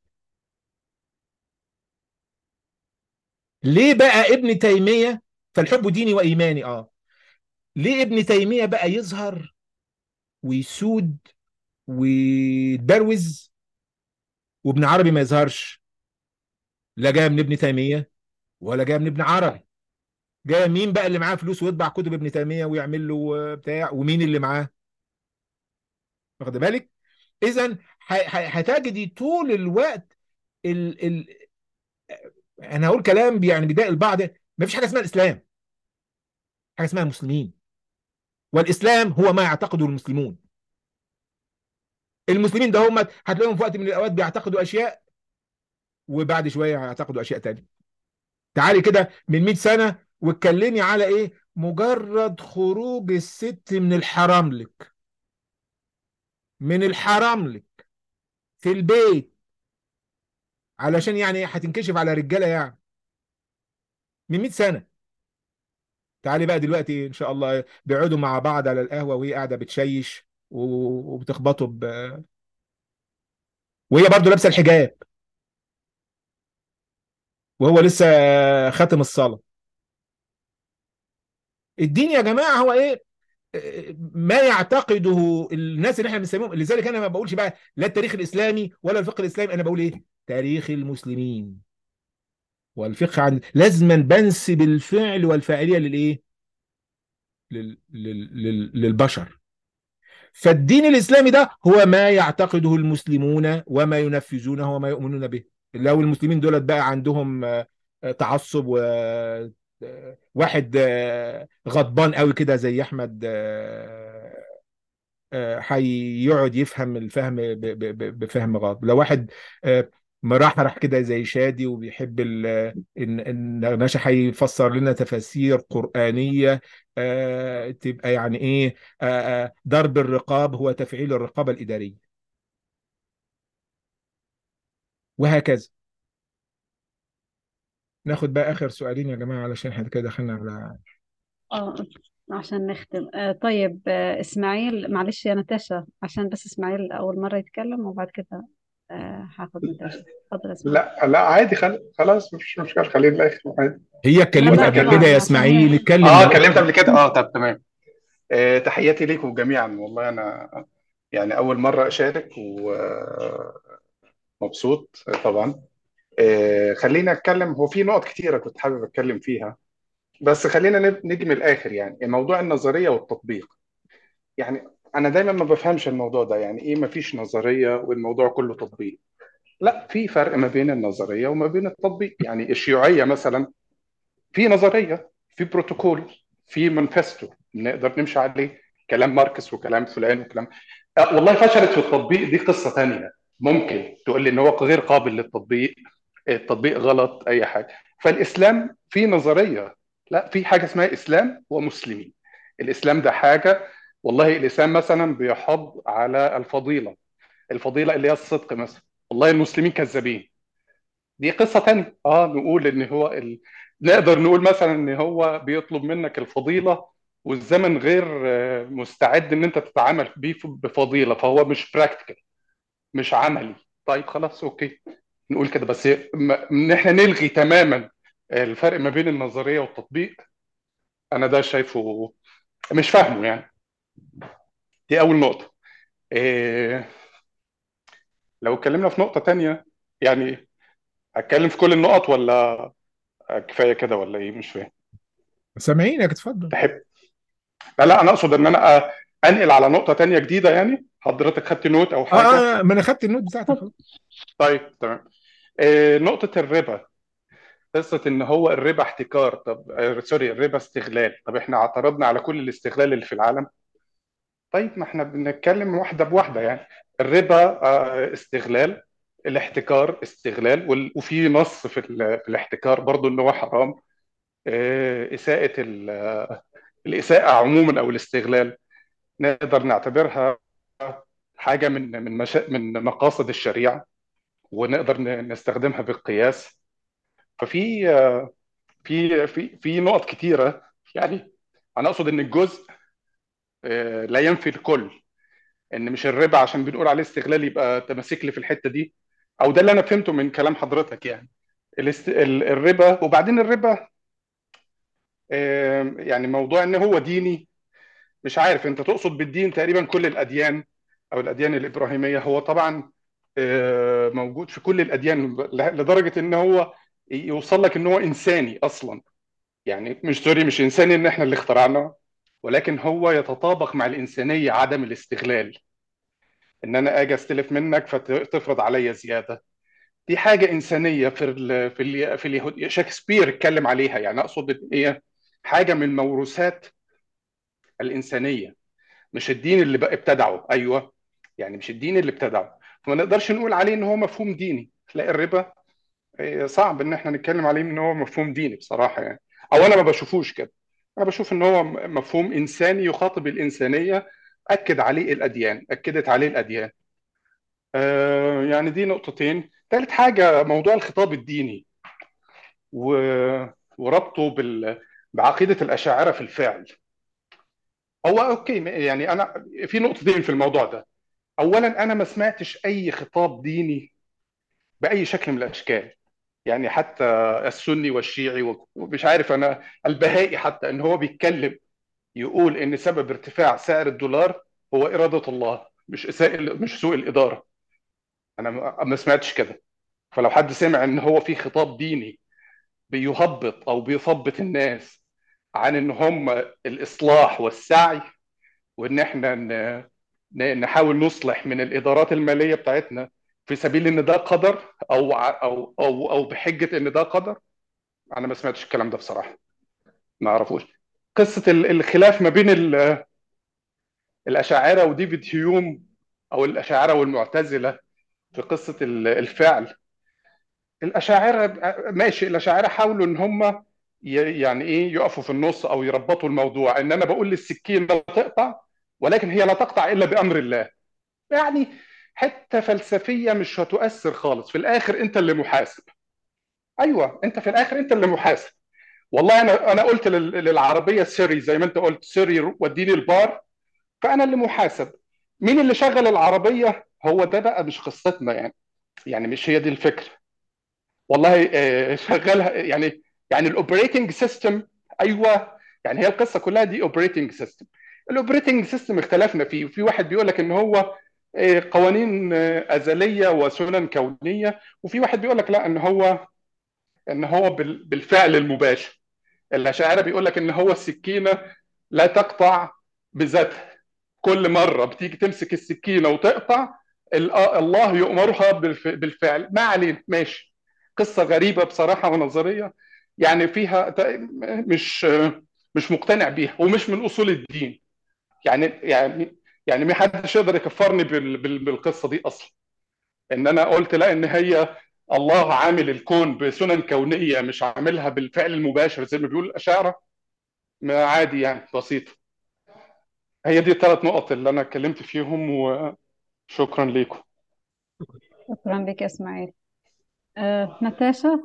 ليه بقى ابن تيمية، فالحب ديني وايماني اه، ليه ابن تيمية بقى يظهر ويسود ويتبروز وابن عربي ما يظهرش؟ لا جايه من ابن تيميه ولا جايه من ابن عربي، جايه مين بقى اللي معاه فلوس ويطبع كتب ابن تيميه ويعمل له بتاع، ومين اللي معاه، واخد بالك؟ اذا هتجدي طول الوقت ال ال انا هقول كلام يعني بيضايق البعض، ما فيش حاجه اسمها الاسلام، حاجه اسمها المسلمين، والاسلام هو ما يعتقده المسلمون. المسلمين ده هم هتلاقيهم في وقت من الاوقات بيعتقدوا اشياء وبعد شويه هيعتقدوا اشياء تانية. تعالي كده من مية سنة واتكلمي على ايه، مجرد خروج الست من الحرام لك، من الحرام لك في البيت، علشان يعني هتنكشف على رجاله يعني من مئة سنه. تعالي بقى دلوقتي ان شاء الله بيقعدوا مع بعض على القهوه وهي قاعده بتشيش و- وبتخبطوا ب... وهي برضو لابسه الحجاب، وهو لسه خاتم الصلاه. الدين يا جماعه هو ايه؟ ما يعتقده الناس اللي احنا بنسميهم. لذلك انا ما بقولش بقى لا التاريخ الاسلامي ولا الفقه الاسلامي، انا بقول ايه؟ تاريخ المسلمين. والفقه عن لازما بنسب الفعل والفاعليه للايه؟ لل... لل... لل... للبشر. فالدين الإسلامي ده هو ما يعتقده المسلمون وما ينفذونه وما يؤمنون به. لو المسلمين دولت بقى عندهم آه، آه، تعصب، و آه، واحد آه، غضبان قوي كده زي أحمد، آه، آه، هيقعد يفهم الفهم ب- ب- ب- بفهم غلط. لو واحد آه، مرحرح كده زي شادي وبيحب ال- إن- النغماشة، هيفسر لنا تفاسير قرآنية آه، تبقى يعني ايه؟ آه، آه، ضرب الرقاب هو تفعيل الرقابة الإدارية، وهكذا. ناخد بقى آخر سؤالين يا جماعة علشان احنا كده دخلنا على...
اه عشان نختم. آه طيب، آه اسماعيل، معلش يا نتاشا، عشان بس اسماعيل اول مرة يتكلم، وبعد كده آه هاخد نتاشا. اتفضل اسماعيل.
لا لا عادي، خل... خلاص مش مشكلة، خليه للاخر عادي.
هي
لا
اتكلمت
ولا
لا
قبل
اتكلم؟
كده
طبعا،
يا
عشان هي.
اسماعيل، اتكلم
اه
ده.
اتكلمت قبل كده، اه طب تمام. آه تحياتي ليكم جميعا، والله انا يعني اول مرة اشارك ومبسوط طبعا. آه خلينا اتكلم، هو في نقط كتيرة كنت حابب اتكلم فيها، بس خلينا نب- نيجي من الاخر. يعني موضوع النظرية والتطبيق، يعني انا دايما ما بفهمش الموضوع ده، يعني ايه مفيش نظرية والموضوع كله تطبيق؟ لا، في فرق ما بين النظرية وما بين التطبيق. يعني الشيوعية مثلا في نظريه، في بروتوكول، في مانفستو نقدر نمشي عليه، كلام ماركس وكلام فلان وكلام. أه والله فشلت في التطبيق، دي قصه تانية. ممكن تقول لي ان هو غير قابل للتطبيق، التطبيق غلط، اي حاجه. فالاسلام في نظريه، لا، في حاجه اسمها اسلام ومسلمين. الاسلام ده حاجه، والله الاسلام مثلا بيحض على الفضيله، الفضيله اللي هي الصدق مثلا. والله المسلمين كذابين، دي قصة تانية. اه نقول ان هو ال... نقدر نقول مثلا ان هو بيطلب منك الفضيلة، والزمن غير آه، مستعد ان انت تتعامل بيه بفضيلة، فهو مش براكتيكال، مش عملي. طيب خلاص اوكي، نقول كده. بس م- ان احنا نلغي تماما الفرق ما بين النظرية والتطبيق، انا ده شايفه مش فاهمه يعني. دي اول نقطة. إيه لو اتكلمنا في نقطة تانية، يعني هتكلم في كل النقط ولا كفاية كده ولا ايه؟ مش فاهم.
سامعينك، اتفضل.
تحب؟ لا لا، انا اقصد ان انا أ- انقل على نقطة تانية جديدة، يعني حضرتك خدت نوت او
اه
حاجة؟
اه آه، ما انا خدت النوت بتاعتك خلاص.
طيب تمام. آه، نقطة الربا، قصة ان هو الربا احتكار، طب آه، سوري، الربا استغلال. طب احنا اعترضنا على كل الاستغلال اللي في العالم. طيب ما احنا بنتكلم واحدة بواحدة يعني. الربا آه، استغلال، الاحتكار استغلال، وال- وفي نص في ال- في الاحتكار برضو ان هو حرام. آه، إساءة ال- آه، الإساءة عموما او الاستغلال نقدر نعتبرها حاجه من من مشا... من مقاصد الشريعه، ونقدر ن- نستخدمها بالقياس. ففي في في في نقط كتيره يعني. انا اقصد ان الجزء آه، لا ينفي الكل، ان مش الربا عشان بنقول عليه استغلال يبقى تماسك لي في الحته دي، او ده اللي انا فهمته من كلام حضرتك يعني. الاست... ال- الربا، وبعدين الربا آه، يعني موضوع ان هو ديني، مش عارف انت تقصد بالدين تقريبا كل الاديان او الاديان الابراهيميه. هو طبعا آه، موجود في كل الاديان، لدرجه ان هو يوصل لك ان هو انساني اصلا. يعني مش سوري، مش انساني ان احنا اللي اخترعناه، ولكن هو يتطابق مع الانسانيه، عدم الاستغلال، ان انا اجي استلف منك فتفرض عليا زياده. دي حاجه انسانيه في ال في ال في اليهود، شكسبير اتكلم عليها. يعني اقصد ان هي حاجه من موروثات الانسانيه، مش الدين اللي بقى ابتدعه. ايوه، يعني مش الدين اللي ابتدعه، فما نقدرش نقول عليه ان هو مفهوم ديني. تلاقي الربا إيه، صعب ان احنا نتكلم عليه ان هو مفهوم ديني بصراحه يعني، او انا ما بشوفوش كده. انا بشوف ان هو م- مفهوم انساني يخاطب الانسانيه. أكد عليه الأديان أكدت عليه الأديان. آه، يعني دي نقطتين. ثالث حاجة موضوع الخطاب الديني و- وربطه بال بعقيدة الأشاعرة في الفعل. هو أوكي، يعني أنا في نقطتين في الموضوع ده. أولا، أنا ما سمعتش أي خطاب ديني بأي شكل من الأشكال، يعني حتى السني والشيعي ومش عارف أنا البهائي، حتى إن هو بيتكلم يقول إن سبب ارتفاع سعر الدولار هو إرادة الله، مش إساءة مش سوء الإدارة. أنا ما ما سمعتش كده. فلو حد سمع إن هو في خطاب ديني بيهبط او بيثبط الناس عن ان هم الاصلاح والسعي، وان احنا ن- ن- نحاول نصلح من الادارات الماليه بتاعتنا في سبيل ان ده قدر، او ع- او او او بحجه ان ده قدر، انا ما سمعتش الكلام ده بصراحه، ما اعرفوش. قصه ال- الخلاف ما بين ال- الاشاعره وديفيد هيوم، او الاشاعره والمعتزله، في قصه ال- الفعل. الأشاعرة ماشي، الأشاعرة حاولوا إن هم ي- يعني إيه يقفوا في النص أو يربطوا الموضوع، إن أنا بقول للسكين لا تقطع، ولكن هي لا تقطع إلا بأمر الله. يعني حتة فلسفية مش هتؤثر خالص، في الآخر أنت اللي محاسب. أيوه، أنت في الآخر أنت اللي محاسب. والله أنا أنا قلت لل- للعربية سوري، زي ما أنت قلت سوري وديني البار، فأنا اللي محاسب. مين اللي شغل العربية؟ هو ده بقى مش قصتنا يعني، يعني مش هي دي الفكرة. والله آه، شغالها يعني، يعني الاوبريتنج سيستم. ايوه، يعني هي القصه كلها دي اوبريتنج سيستم. الاوبريتنج سيستم اختلفنا فيه، وفي واحد بيقول لك ان هو آه، قوانين آه، ازليه وسنن كونيه، وفي واحد بيقول لك لا، ان هو ان هو بال- بالفعل المباشر. الاشاعره بيقول لك ان هو السكينه لا تقطع بذاتها، كل مره بتيجي تمسك السكينه وتقطع ال- آه، الله يؤمرها بالف- بالفعل. ما علينا، ماشي. قصه غريبه بصراحه ونظريه، يعني فيها ت- مش مش مقتنع بيها، ومش من اصول الدين. يعني يعني يعني ما حدش يقدر يكفرني بال- بال- بالقصه دي اصلا. ان انا قلت لا، ان هي الله عامل الكون بسنن كونيه، مش عاملها بالفعل المباشر زي ما بيقول الاشاعره. ما عادي يعني، بسيطه. هي دي الثلاث نقط اللي انا اتكلمت فيهم، وشكرا لكم.
شكرا لك يا إسماعيل. آه، ناتاشا.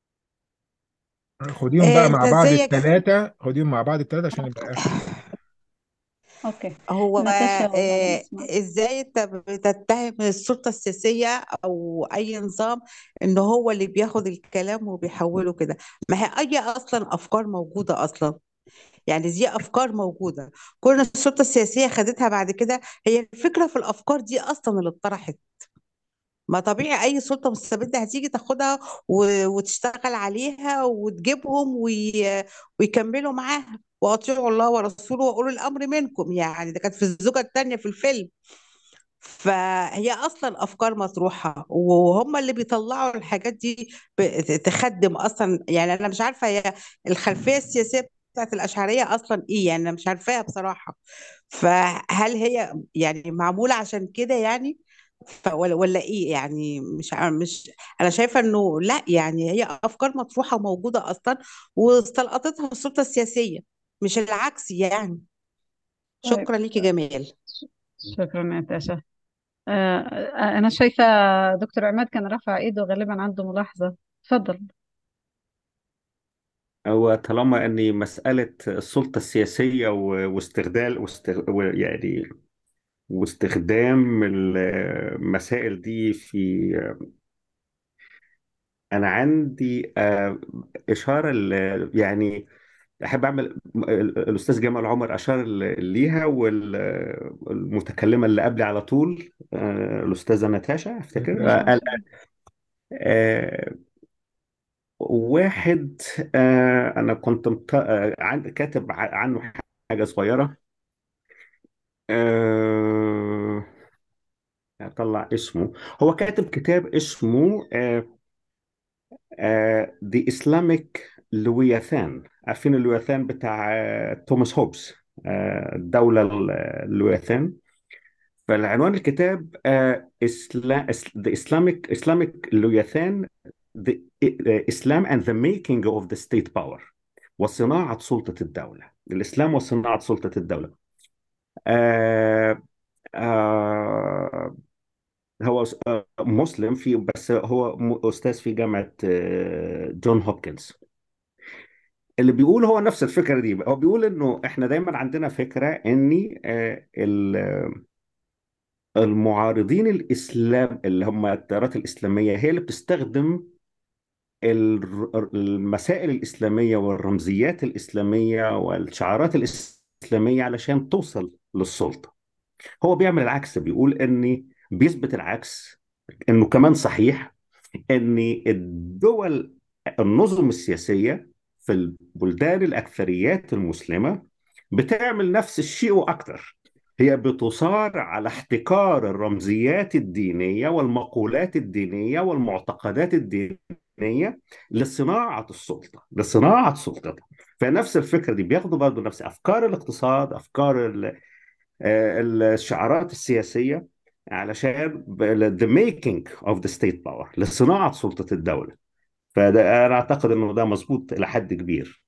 خديهم
آه،
بقى
انت
مع بعض
ازيك؟
الثلاثة، خديهم مع بعض الثلاثة عشان يبقى آخر سؤال.
أوكي.
هو
ناتاشا وبعدين
آه،
إسماعيل.
ازاي انت بتتهم السلطة السياسية او اي نظام ان هو اللي بياخد الكلام وبيحوله كده؟ ما هي اي اصلا افكار موجودة اصلا، يعني دي افكار موجودة. كل السلطة السياسية خدتها بعد كده، هي الفكرة في الافكار دي اصلا اللي اتطرحت. ما طبيعي اي سلطه مستبده هتيجي تاخدها و- وتشتغل عليها وتجيبهم وي... ويكملوا معاها، واطيعوا الله ورسوله واولو الامر منكم. يعني ده كانت في الزوجه الثانيه في الفيلم. فهي اصلا افكار مطروحه، وهم اللي بيطلعوا الحاجات دي ب- تخدم اصلا. يعني انا مش عارفه هي الخلفيه السياسيه بتاعت الاشعريه اصلا ايه، يعني انا مش عارفاها بصراحه. فهل هي يعني معموله عشان كده يعني؟ ف ولا ولا ايه يعني؟ مش عارف- مش انا شايفه انه لا، يعني هي افكار مطروحه وموجوده اصلا، واستلقطتها السلطه السياسيه، مش العكس يعني.
طيب،
شكرا ليكي جمال.
شكرا ناتاشا. آه، آه، أنا شايفة دكتور عماد كان رفع إيده، غالبا عنده ملاحظة. تفضل.
هو طالما ان مساله السلطه السياسيه و- واستغلال واستغ... و- يعني واستخدام المسائل دي في، انا عندي آه، اشاره ل- يعني احب اعمل، الاستاذ جمال عمر اشار ل- ليها، والمتكلمه اللي قبلي على طول آه، الاستاذه ناتاشا افتكر آه، قال آه، واحد آه، انا كنت مط- آه، عن- كاتب ع- عنه حاجه صغيره. آه، اطلع اسمه. هو كاتب كتاب اسمه آه، آه، The Islamic Leviathan. عارفين اللويثان بتاع آه، توماس هوبز، آه، الدولة ال- اللويثان. فالعنوان الكتاب آه، إسلا- إس- The Islamic Islamic Leviathan: The آه، Islam and the Making of the State Power. وصناعة سلطة الدولة. الإسلام وصناعة سلطة الدولة. آه آه هو س- آه، مسلم في، بس هو م- أستاذ في جامعة آه، جون هوبكنز. اللي بيقول هو نفس الفكرة دي. هو بيقول إنه إحنا دايما عندنا فكرة إن آه، ال- المعارضين الإسلام اللي هم التيارات الإسلامية هي اللي بتستخدم الر- المسائل الإسلامية والرمزيات الإسلامية والشعارات الإسلامية علشان توصل للسلطة. هو بيعمل العكس، بيقول إن بيثبت العكس، إنه كمان صحيح ان الدول، النظم السياسيه في البلدان الاكثريات المسلمه بتعمل نفس الشيء واكثر. هي بتصارع على احتكار الرمزيات الدينيه والمقولات الدينيه والمعتقدات الدينيه لصناعه السلطه، لصناعه سلطتها. فنفس الفكره دي بياخدوا برضه نفس افكار الاقتصاد، افكار ال- آه، الشعارات السياسيه، علشان ب- the making of the state power، لصناعة سلطة الدولة. فده أنا أعتقد إنه ده مظبوط إلى حد كبير.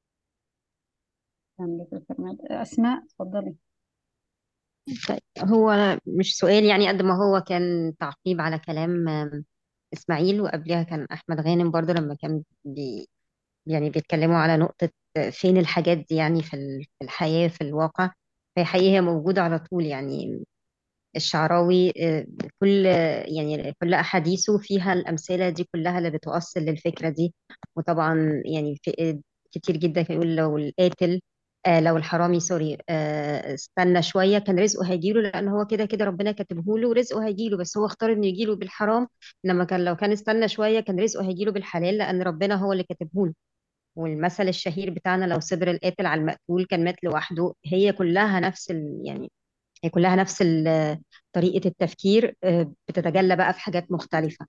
كان لك الكلمات. أسماء اتفضلي.
طيب، هو مش سؤال يعني قد ما هو كان تعقيب على كلام آم، إسماعيل، وقبلها كان أحمد غانم برضو لما كان بي يعني بيتكلموا على نقطة آه، فين الحاجات دي يعني في ال- في الحياة في الواقع. فهي حقيقة هي موجودة على طول يعني. الشعراوي آه، كل يعني كل أحاديثه فيها الأمثلة دي كلها اللي بتؤصل للفكرة دي. وطبعا يعني في كتير جدا كان يقول لو القاتل آه لو الحرامي سوري آه استنى شوية كان رزقه هيجيله، لأن هو كده كده ربنا كاتبه له ورزقه هيجيله، بس هو اختار إنه يجيله بالحرام. إنما كان لو كان استنى شوية كان رزقه هيجيله بالحلال، لأن ربنا هو اللي كاتبه له. والمثل الشهير بتاعنا لو صبر القاتل على المقتول كان مات لوحده، هي كلها نفس ال يعني هي كلها نفس ال- طريقة التفكير، آه، بتتجلى بقى في حاجات مختلفة.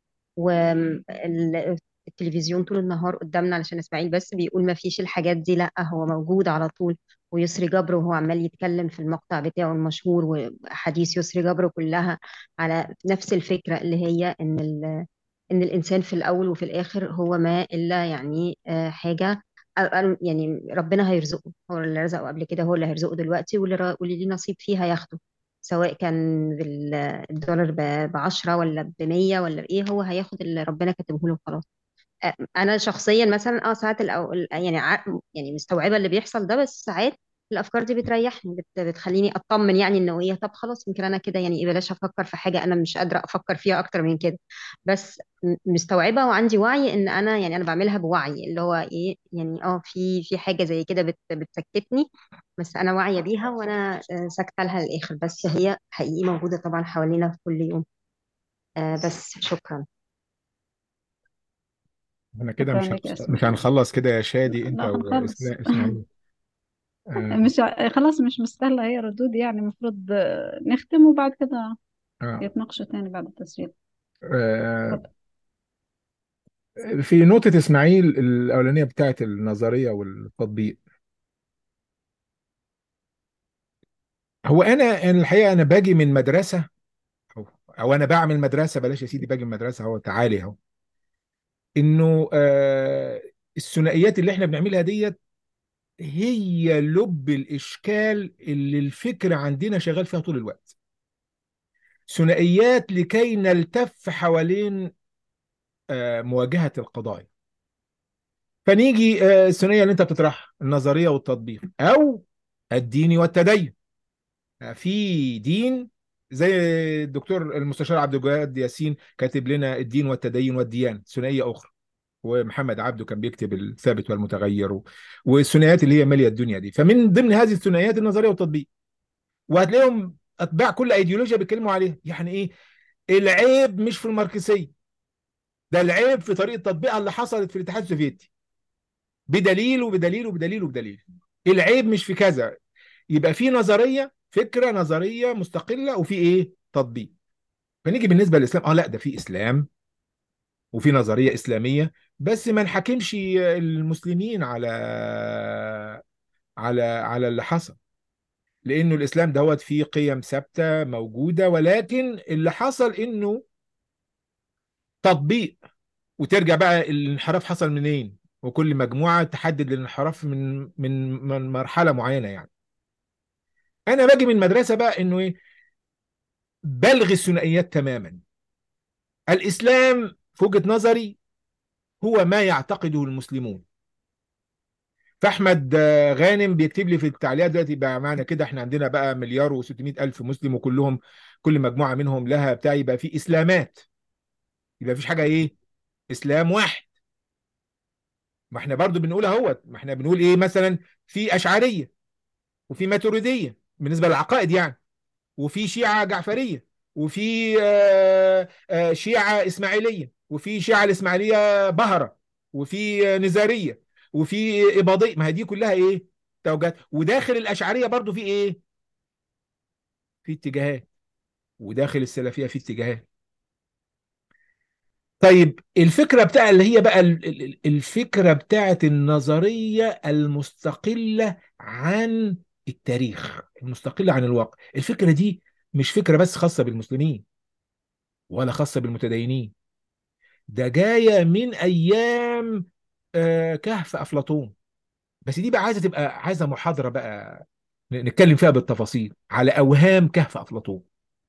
والتلفزيون طول النهار قدامنا علشان إسماعيل بس بيقول ما فيش الحاجات دي، لا هو موجود على طول. ويسري جبر وهو عمال يتكلم في المقطع بتاعه المشهور، وأحاديث يسري جبر كلها على نفس الفكرة، اللي هي إن ال إن الإنسان في الأول وفي الآخر هو ما إلا يعني آه، حاجة. أ- أ- يعني ربنا هيرزقه، هو اللي رزقه قبل كده هو اللي هيرزقه دلوقتي، واللي را- واللي ليه نصيب فيه هياخده. سواء كان بالدولار ب عشرة ولا بمية ولا بإيه، هو هياخد اللي ربنا كاتبه له خلاص. أ- أنا شخصيا مثلا اه ساعات الأو... يعني ع- يعني مستوعبة اللي بيحصل ده، بس ساعات الأفكار دي بتريحني، بت... بتخليني أطمن يعني إنه إيه، طب خلاص يمكن أنا كده يعني إيه، بلاش أفكر في حاجة أنا مش قادرة أفكر فيها أكتر من كده. بس م- مستوعبة وعندي وعي إن أنا يعني أنا بعملها بوعي، اللي هو إيه يعني اه في في حاجة زي كده بت... بتسكتني، بس انا واعيه بيها وانا آه، ساكته لها للاخر، بس هي حقيقي موجوده طبعا حوالينا في كل يوم. آه، بس شكرا.
احنا كده
شكرا
مش
لك يا
هنخ-
أسماء.
مش هنخلص كده يا شادي انت
لا هنخلص.
واسماعيل. آه
مش ع- خلاص مش مستاهلة هي ردود، يعني المفروض آه، نختم وبعد كده
آه
يتناقشوا تاني بعد التسجيل.
آه
اتفضل.
في نقطة إسماعيل الأولانية بتاعت النظرية والتطبيق، هو أنا أنا الحقيقة أنا باجي من مدرسة، أو, أو أنا بعمل مدرسة، بلاش يا سيدي باجي من مدرسة، هو تعالي أهو، إنه آه الثنائيات اللي إحنا بنعملها ديت هي لب الإشكال اللي الفكر عندنا شغال فيها طول الوقت. ثنائيات لكي نلتف حوالين آه مواجهة القضايا. فنيجي آه الثنائية اللي أنت بتطرحها، النظرية والتطبيق، أو الدين والتدين. في دين زي الدكتور المستشار عبد الجواد ياسين كاتب لنا الدين والتدين والديانة، ثنائية أخرى. ومحمد عبده كان بيكتب الثابت والمتغير و- والثنائيات اللي هي مالية الدنيا دي. فمن ضمن هذه الثنائيات النظرية والتطبيق، وهتلاقيهم أتباع كل أيديولوجيا بيتكلموا عليها. يعني إيه؟ العيب مش في الماركسية، ده العيب في طريقة تطبيقها اللي حصلت في الاتحاد السوفيتي، بدليل وبدليل وبدليل وبدليل. العيب مش في كذا. يبقى في نظريه، فكره نظريه مستقله، وفي ايه؟ تطبيق. فنيجي بالنسبه للاسلام، اه لا ده في اسلام وفي نظريه اسلاميه، بس ما نحاكمش المسلمين على على على اللي حصل، لانه الاسلام دوت فيه قيم ثابته موجوده، ولكن اللي حصل انه تطبيق. وترجع بقى الانحراف حصل منين، وكل مجموعه تحدد الانحراف من من من مرحله معينه يعني. انا باجي من مدرسه بقى انه ايه، بلغي الثنائيات تماما. الاسلام في وجهه نظري هو ما يعتقده المسلمون. فاحمد آه، غانم بيكتب لي في التعليقات دلوقتي، بقى معنى كده احنا عندنا بقى مليار و600 الف مسلم، وكلهم كل مجموعه منهم لها بتاع، يبقى في اسلامات، يبقى مفيش حاجه ايه، اسلام واحد. ما احنا برضو بنقول اهوت، ما احنا بنقول ايه مثلا، في اشعريه وفي ماتريديه بالنسبه للعقائد يعني، وفي شيعه جعفريه، وفي آه، آه، شيعه اسماعيليه، وفي شيعه الاسماعيليه بهره، وفي آه، نزاريه، وفي اباضيه. ما هي دي كلها ايه، توجهات. وداخل الاشعريه برضو في ايه، في اتجاهات. وداخل السلفيه في اتجاهات. طيب الفكرة بتاع اللي هي بقى ال- ال- الفكرة بتاعت النظرية المستقلة عن التاريخ، المستقلة عن الواقع، الفكرة دي مش فكرة بس خاصة بالمسلمين ولا خاصة بالمتدينين، ده جاية من أيام آه، كهف أفلاطون. بس دي بقى عايزة تبقى عايزة محاضرة بقى ن- نتكلم فيها بالتفاصيل على أوهام كهف أفلاطون،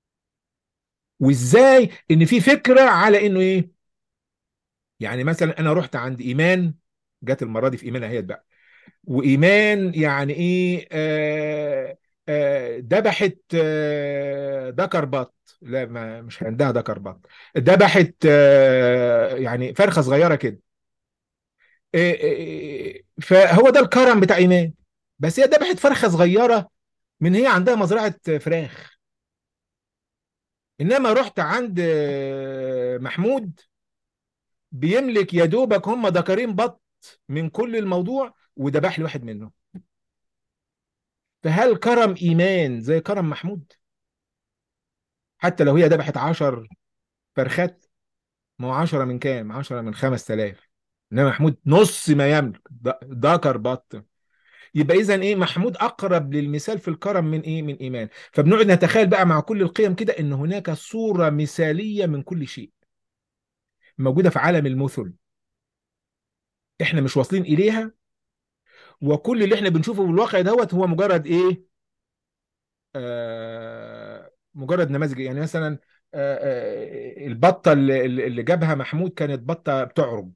وإزاي إن في فكرة على إنه إيه. يعني مثلا انا رحت عند ايمان، جت المره دي في ايمان اهيت بقى، وايمان يعني ايه، آه آه ذبحت آه دكر بط، لا ما مش عندها دكر بط، ذبحت آه يعني فرخه صغيره كده. آه آه فهو ده الكرم بتاع ايمان. بس هي ذبحت فرخه صغيره من هي عندها مزرعه فراخ. انما رحت عند آه محمود، بيملك يا دوبك هم ذكرين بط من كل الموضوع، وذبح لي واحد منهم. فهل كرم ايمان زي كرم محمود؟ حتى لو هي ذبحت عشر فرخات، ما هو عشرة من كام، عشرة من خمس تلاف، انما محمود نص ما يملك، ذ- ذكر بط. يبقى اذا ايه، محمود اقرب للمثال في الكرم من ايه، من ايمان. فبنقعد نتخيل بقى مع كل القيم كده ان هناك صورة مثالية من كل شيء موجودة في عالم المثل، احنا مش واصلين اليها. وكل اللي احنا بنشوفه في الواقع دوت هو مجرد ايه، آه، مجرد نماذج. يعني مثلا آه، آه، البطه اللي اللي جابها محمود كانت بطه بتعرج.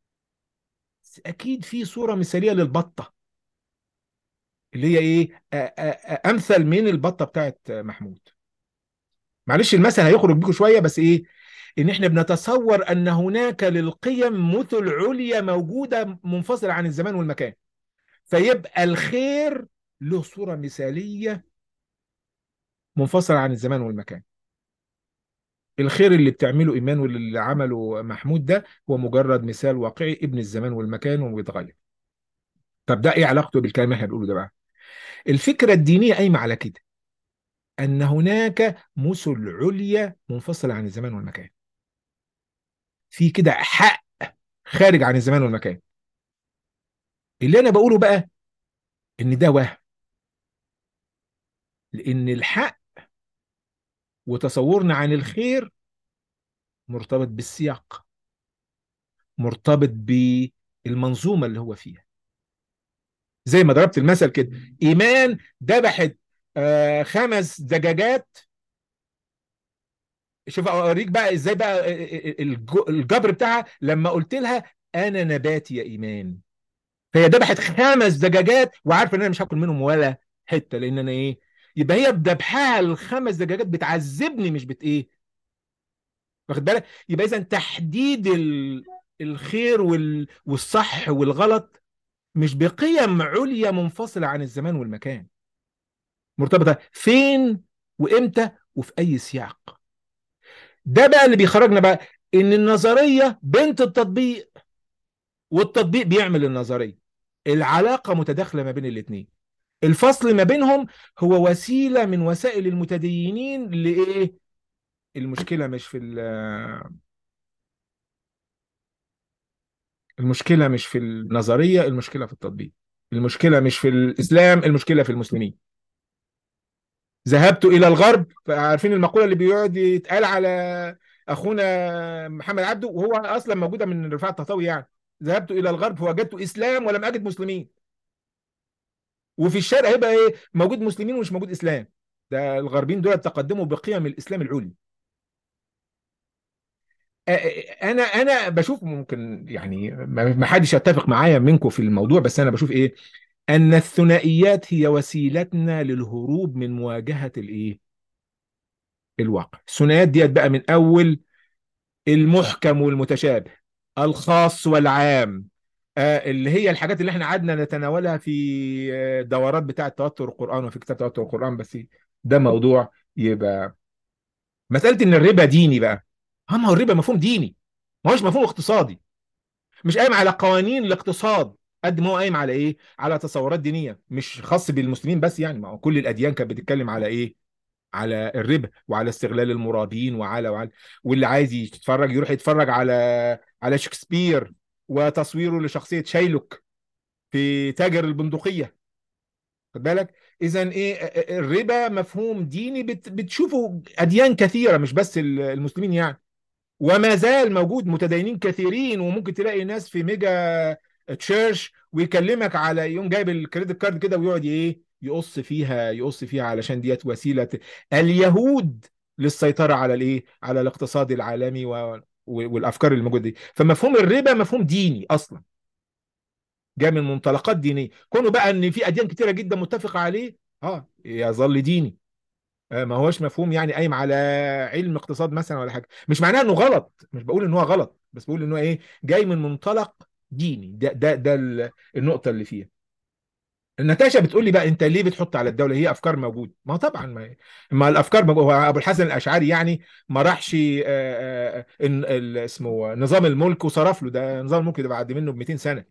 اكيد في صوره مثاليه للبطه اللي هي ايه، آه، آه، آه، امثل من البطه بتاعت محمود. معلش المثل هيخرج بيكم شويه، بس ايه، ان احنا بنتصور ان هناك للقيم مثل عليا موجوده منفصله عن الزمان والمكان، فيبقى الخير له صوره مثاليه منفصله عن الزمان والمكان. الخير اللي بتعمله ايمان واللي عمله محمود ده هو مجرد مثال واقعي ابن الزمان والمكان وبيتغير. طب ده ايه علاقته بالكلام اللي احنا بنقوله ده بقى؟ الفكره الدينيه قايمه على كده، ان هناك مثل عليا منفصله عن الزمان والمكان، في كده حق خارج عن الزمان والمكان. اللي انا بقوله بقى ان ده وهم، لان الحق وتصورنا عن الخير مرتبط بالسياق، مرتبط بالمنظومه اللي هو فيها. زي ما ضربت المثل كده، ايمان ذبحت آه خمس دجاجات. شوف اوريك بقى ازاي بقى الج- الجبر بتاعها لما قلت لها انا نبات يا ايمان. فهي ذبحت خمس دجاجات وعارفه ان انا مش هاكل منهم ولا حته، لان انا ايه، يبقى هي بذبحها الخمس دجاجات بتعذبني مش بت ايه، واخد بالك؟ يبقى اذا تحديد ال- الخير وال- والصح والغلط مش بقيم عليا منفصله عن الزمان والمكان، مرتبطه فين وامتى وفي اي سياق. ده بقى اللي بيخرجنا بقى ان النظريه بنت التطبيق، والتطبيق بيعمل النظريه. العلاقه متداخله ما بين الاثنين، الفصل ما بينهم هو وسيله من وسائل المتدينين لايه. المشكله مش في ال- المشكله مش في النظريه، المشكله في التطبيق. المشكله مش في الاسلام، المشكله في المسلمين. ذهبت الى الغرب، عارفين المقوله اللي بيقعد يتقال على اخونا محمد عبده، وهو اصلا موجوده من رفاعه الطهطاوي يعني، ذهبت الى الغرب فوجدت اسلام ولم اجد مسلمين. وفي الشرق هيبقى ايه؟ موجود مسلمين ومش موجود اسلام. ده الغربيين دول تقدموا بقيم الاسلام العليا. آه، آه، انا انا بشوف ممكن يعني ما ما حدش يتفق معايا منكم في الموضوع، بس انا بشوف ايه؟ ان الثنائيات هي وسيلتنا للهروب من مواجهة الايه؟ الواقع. الثنائيات ديت بقى من اول المحكم والمتشابه، الخاص والعام، آه، اللي هي الحاجات اللي احنا قعدنا نتناولها في آه، دورات بتاعه توتر القرآن وفي كتاب توتر القرآن. بس ده موضوع يبقى مسألة ان الربا ديني بقى. ها، ما هو الربا مفهوم ديني، ما هوش مفهوم اقتصادي، مش قايم على قوانين الاقتصاد قد ما هو قايم على ايه؟ على تصورات دينية، مش خاص بالمسلمين بس يعني. ما هو كل الأديان كانت بتتكلم على ايه؟ على الربا وعلى استغلال المرابين وعلى وعلى واللي عايز يتفرج يروح يتفرج على على شكسبير وتصويره لشخصية شايلوك في تاجر البندقية. خد بالك؟ اذا ايه؟ الربا مفهوم ديني بت بتشوفه اديان كثيرة مش بس المسلمين يعني، وما زال موجود متدينين كثيرين. وممكن تلاقي ناس في ميجا تشيرش ويكلمك على يوم جايب الكريدت كارد كده ويقعد ايه؟ يقص فيها يقص فيها علشان ديت وسيلة اليهود للسيطرة على الايه؟ على الاقتصاد العالمي و... والافكار اللي موجوده دي. فمفهوم الربا مفهوم ديني اصلا، جاي من منطلقات دينيه. كونه بقى ان في اديان كتيره جدا متفقه عليه، اه يظل ديني. آه، ما هوش مفهوم يعني قايم على علم اقتصاد مثلا ولا حاجه. مش معناه انه غلط، مش بقول ان هو غلط، بس بقول ان هو ايه؟ جاي من منطلق ديني. ده ده ده ال- النقطه اللي فيها. نتاشا بتقول لي بقى انت ليه بتحط على الدوله؟ هي افكار موجوده. ما هو طبعا ما, ما الافكار موجوده. هو ابو الحسن الاشعري يعني ما راحش آه، آه، آه، إن- ال- اسمه نظام الملك وصرف له. ده نظام الملك ده بعد منه ب مئتين سنه.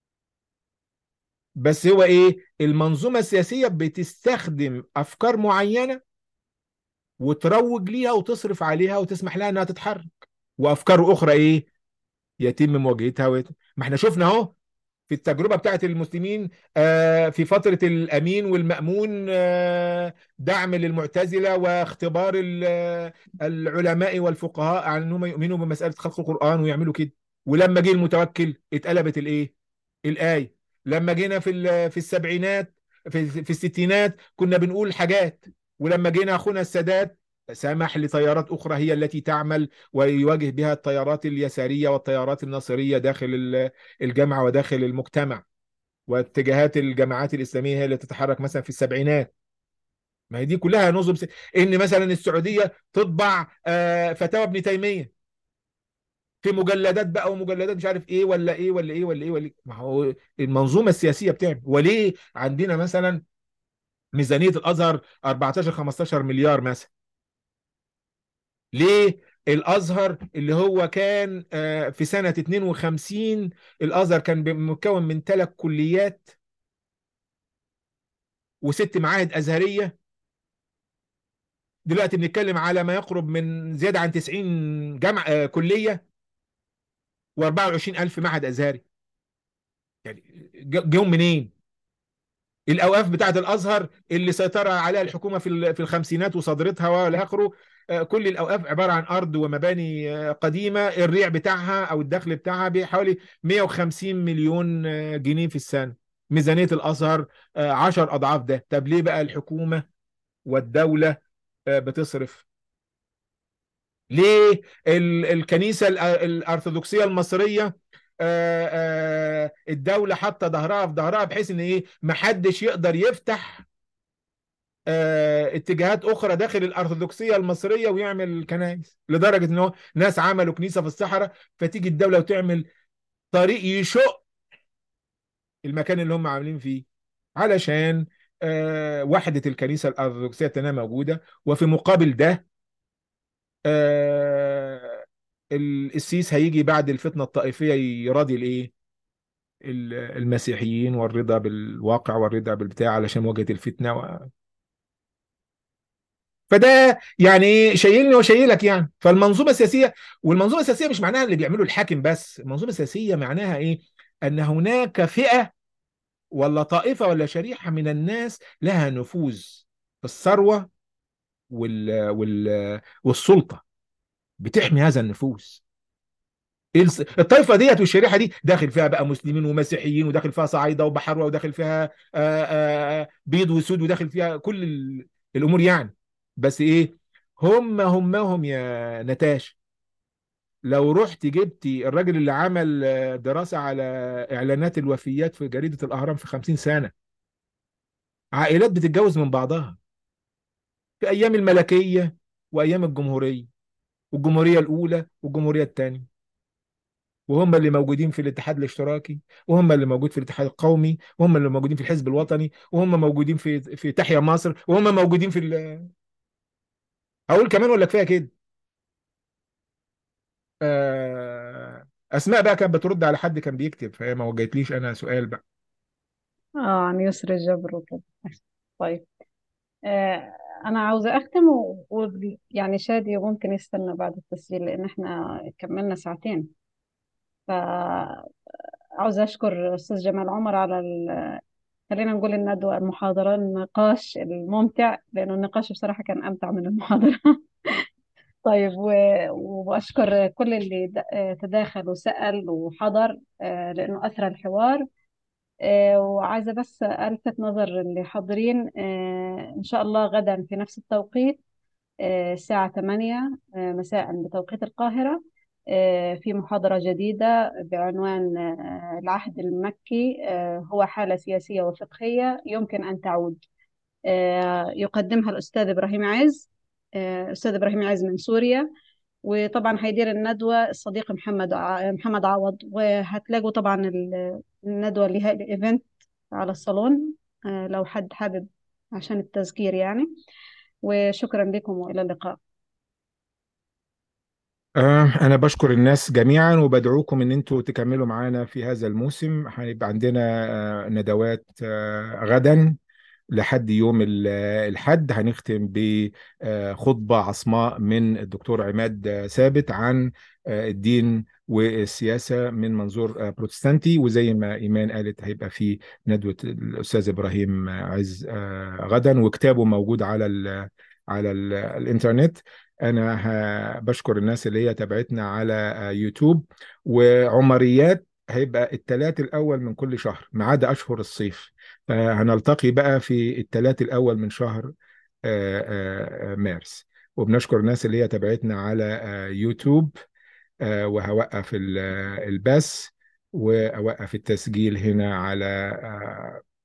بس هو ايه؟ المنظومه السياسيه بتستخدم افكار معينه وتروج ليها وتصرف عليها وتسمح لها انها تتحرك، وافكار اخرى ايه؟ يتم مواجهتها ويت... ما احنا شفنا اهو في التجربه بتاعت المسلمين آه في فتره الامين والمامون، آه دعم للمعتزله واختبار ال- آه، العلماء والفقهاء على انهم يؤمنوا بمساله خلق القران ويعملوا كده. ولما جه المتوكل اتقلبت الايه؟ الايه. لما جينا في ال- في السبعينات، في في الستينات كنا بنقول حاجات، ولما جينا اخونا السادات سمح لتيارات اخرى هي التي تعمل ويواجه بها التيارات اليساريه والتيارات الناصريه داخل ال- الجامعه وداخل المجتمع. واتجاهات الجماعات الاسلاميه هي اللي تتحرك مثلا في السبعينات. ما هي دي كلها نظم س... ان مثلا السعوديه تطبع آه، فتاوى ابن تيميه في مجلدات بقى، ومجلدات مش عارف ايه ولا ايه ولا ايه ولا ايه ولا إيه. ما هو المنظومه السياسيه بتعمل. وليه عندنا مثلا ميزانيه الازهر اربعتاشر خمستاشر مليار مثلا؟ ليه الازهر اللي هو كان آه، في سنه اتنين وخمسين الازهر كان مكون من ثلاث كليات وست معاهد ازهريه، دلوقتي بنتكلم على ما يقرب من زياده عن تسعين جامعه آه، كليه و24 الف معهد ازهري. يعني ج- جم منين؟ الاوقاف بتاعت الازهر اللي سيطر عليها الحكومه في ال- في الخمسينات وصدرتها والى اخره، آه، كل الاوقاف عباره عن ارض ومباني آه، قديمه. الريع بتاعها او الدخل بتاعها بحوالي مئة وخمسين مليون آه، جنيه في السنه. ميزانيه الازهر آه، عشر اضعاف ده. طب ليه بقى الحكومه والدوله آه، بتصرف؟ ليه ال- الكنيسة الأ- الأرثوذكسية المصرية آه، آه، الدولة حاطة ظهرها في ظهرها بحيث ان ايه؟ محدش يقدر يفتح آه، اتجاهات اخرى داخل الأرثوذكسية المصرية ويعمل كنائس، لدرجة ان هو ناس عملوا كنيسة في الصحراء فتيجي الدولة وتعمل طريق يشق المكان اللي هم عاملين فيه علشان آه، وحدة الكنيسة الأرثوذكسية تنام موجودة. وفي مقابل ده آه، ال- السيس هيجي بعد الفتنة الطائفية يراضي الايه؟ ال- المسيحيين، والرضا بالواقع والرضا بالبتاع علشان مواجهة الفتنة و... فده يعني ايه؟ شايلني وشايلك يعني. فالمنظومة السياسية، والمنظومة السياسية مش معناها اللي بيعمله الحاكم بس. المنظومة السياسية معناها ايه؟ ان هناك فئة ولا طائفة ولا شريحة من الناس لها نفوذ في الثروة وال... وال... والسلطة، بتحمي هذا النفوذ. الس- الطائفه ديت والشريحه دي داخل فيها بقى مسلمين ومسيحيين، وداخل فيها صعايده وبحروه، وداخل فيها آه، آه، بيض وسود، وداخل فيها كل ال- الامور يعني. بس ايه، هم هم هم يا نتاش، لو رحت جبتي الراجل اللي عمل آه، دراسه على اعلانات الوفيات في جريده الاهرام في خمسين سنه، عائلات بتتجوز من بعضها في ايام الملكيه وايام الجمهوريه، والجمهوريه الاولى والجمهوريه الثانيه، وهم اللي موجودين في الاتحاد الاشتراكي، وهم اللي موجود في الاتحاد القومي، وهم اللي موجودين في الحزب الوطني، وهم موجودين في في تحيا مصر، وهم موجودين في ال... هقول كمان ولا كفايه كده؟ آه... اسماء بقى كانت بترد على حد كان بيكتب، فهي ما وجهتليش انا سؤال بقى.
اه، عن يسر الجبر وكده. طيب. آه انا عاوزه اختم و... و... يعني شادي ممكن يستنى بعد التسجيل لان احنا كملنا ساعتين. فعاوزه اشكر استاذ جمال عمر على ال... خلينا نقول الندوه، المحاضره، النقاش الممتع، لانه النقاش بصراحه كان امتع من المحاضره. طيب، و... واشكر كل اللي د... آه، تداخل وسأل وحضر، آه، لانه اثرى الحوار. آه، وعايزة بس ألفت نظر اللي حاضرين، آه، إن شاء الله غدا في نفس التوقيت، آه، الساعة ثمانية آه، مساء بتوقيت القاهرة، آه، في محاضرة جديدة بعنوان آه، العهد المكي آه، هو حالة سياسية وفقهية يمكن أن تعود. آه، يقدمها الأستاذ إبراهيم عز، آه، أستاذ إبراهيم عز من سوريا. وطبعا هيدير الندوة الصديق محمد ع- محمد عوض. وهتلاقوا طبعا ال- الندوة اللي هي الإيفنت على الصالون، آه، لو حد حابب عشان التذكير يعني. وشكرا لكم وإلى اللقاء.
آه، أنا بشكر الناس جميعا، وبدعوكم إن أنتوا تكملوا معانا في هذا الموسم. هيبقى عندنا آه، ندوات آه، غدا لحد يوم ال- الحد. هنختم بخطبة عصماء من الدكتور عماد آه، ثابت عن آه، الدين والسياسة من منظور آه، بروتستانتي. وزي ما إيمان قالت، هيبقى في ندوة الأستاذ إبراهيم عز آه، غدا، وكتابه موجود على ال على ال الإنترنت. أنا ه- بشكر الناس اللي هي تابعتنا على آه، يوتيوب. وعمريات هيبقى الثلاث الأول من كل شهر ما عدا أشهر الصيف. فهنلتقي بقى في الثلاث الأول من شهر آه، آه، آه، مارس. وبنشكر الناس اللي هي تابعتنا على آه، يوتيوب. آه، وهوقف ال- آه، البث، وأوقف التسجيل هنا على آه،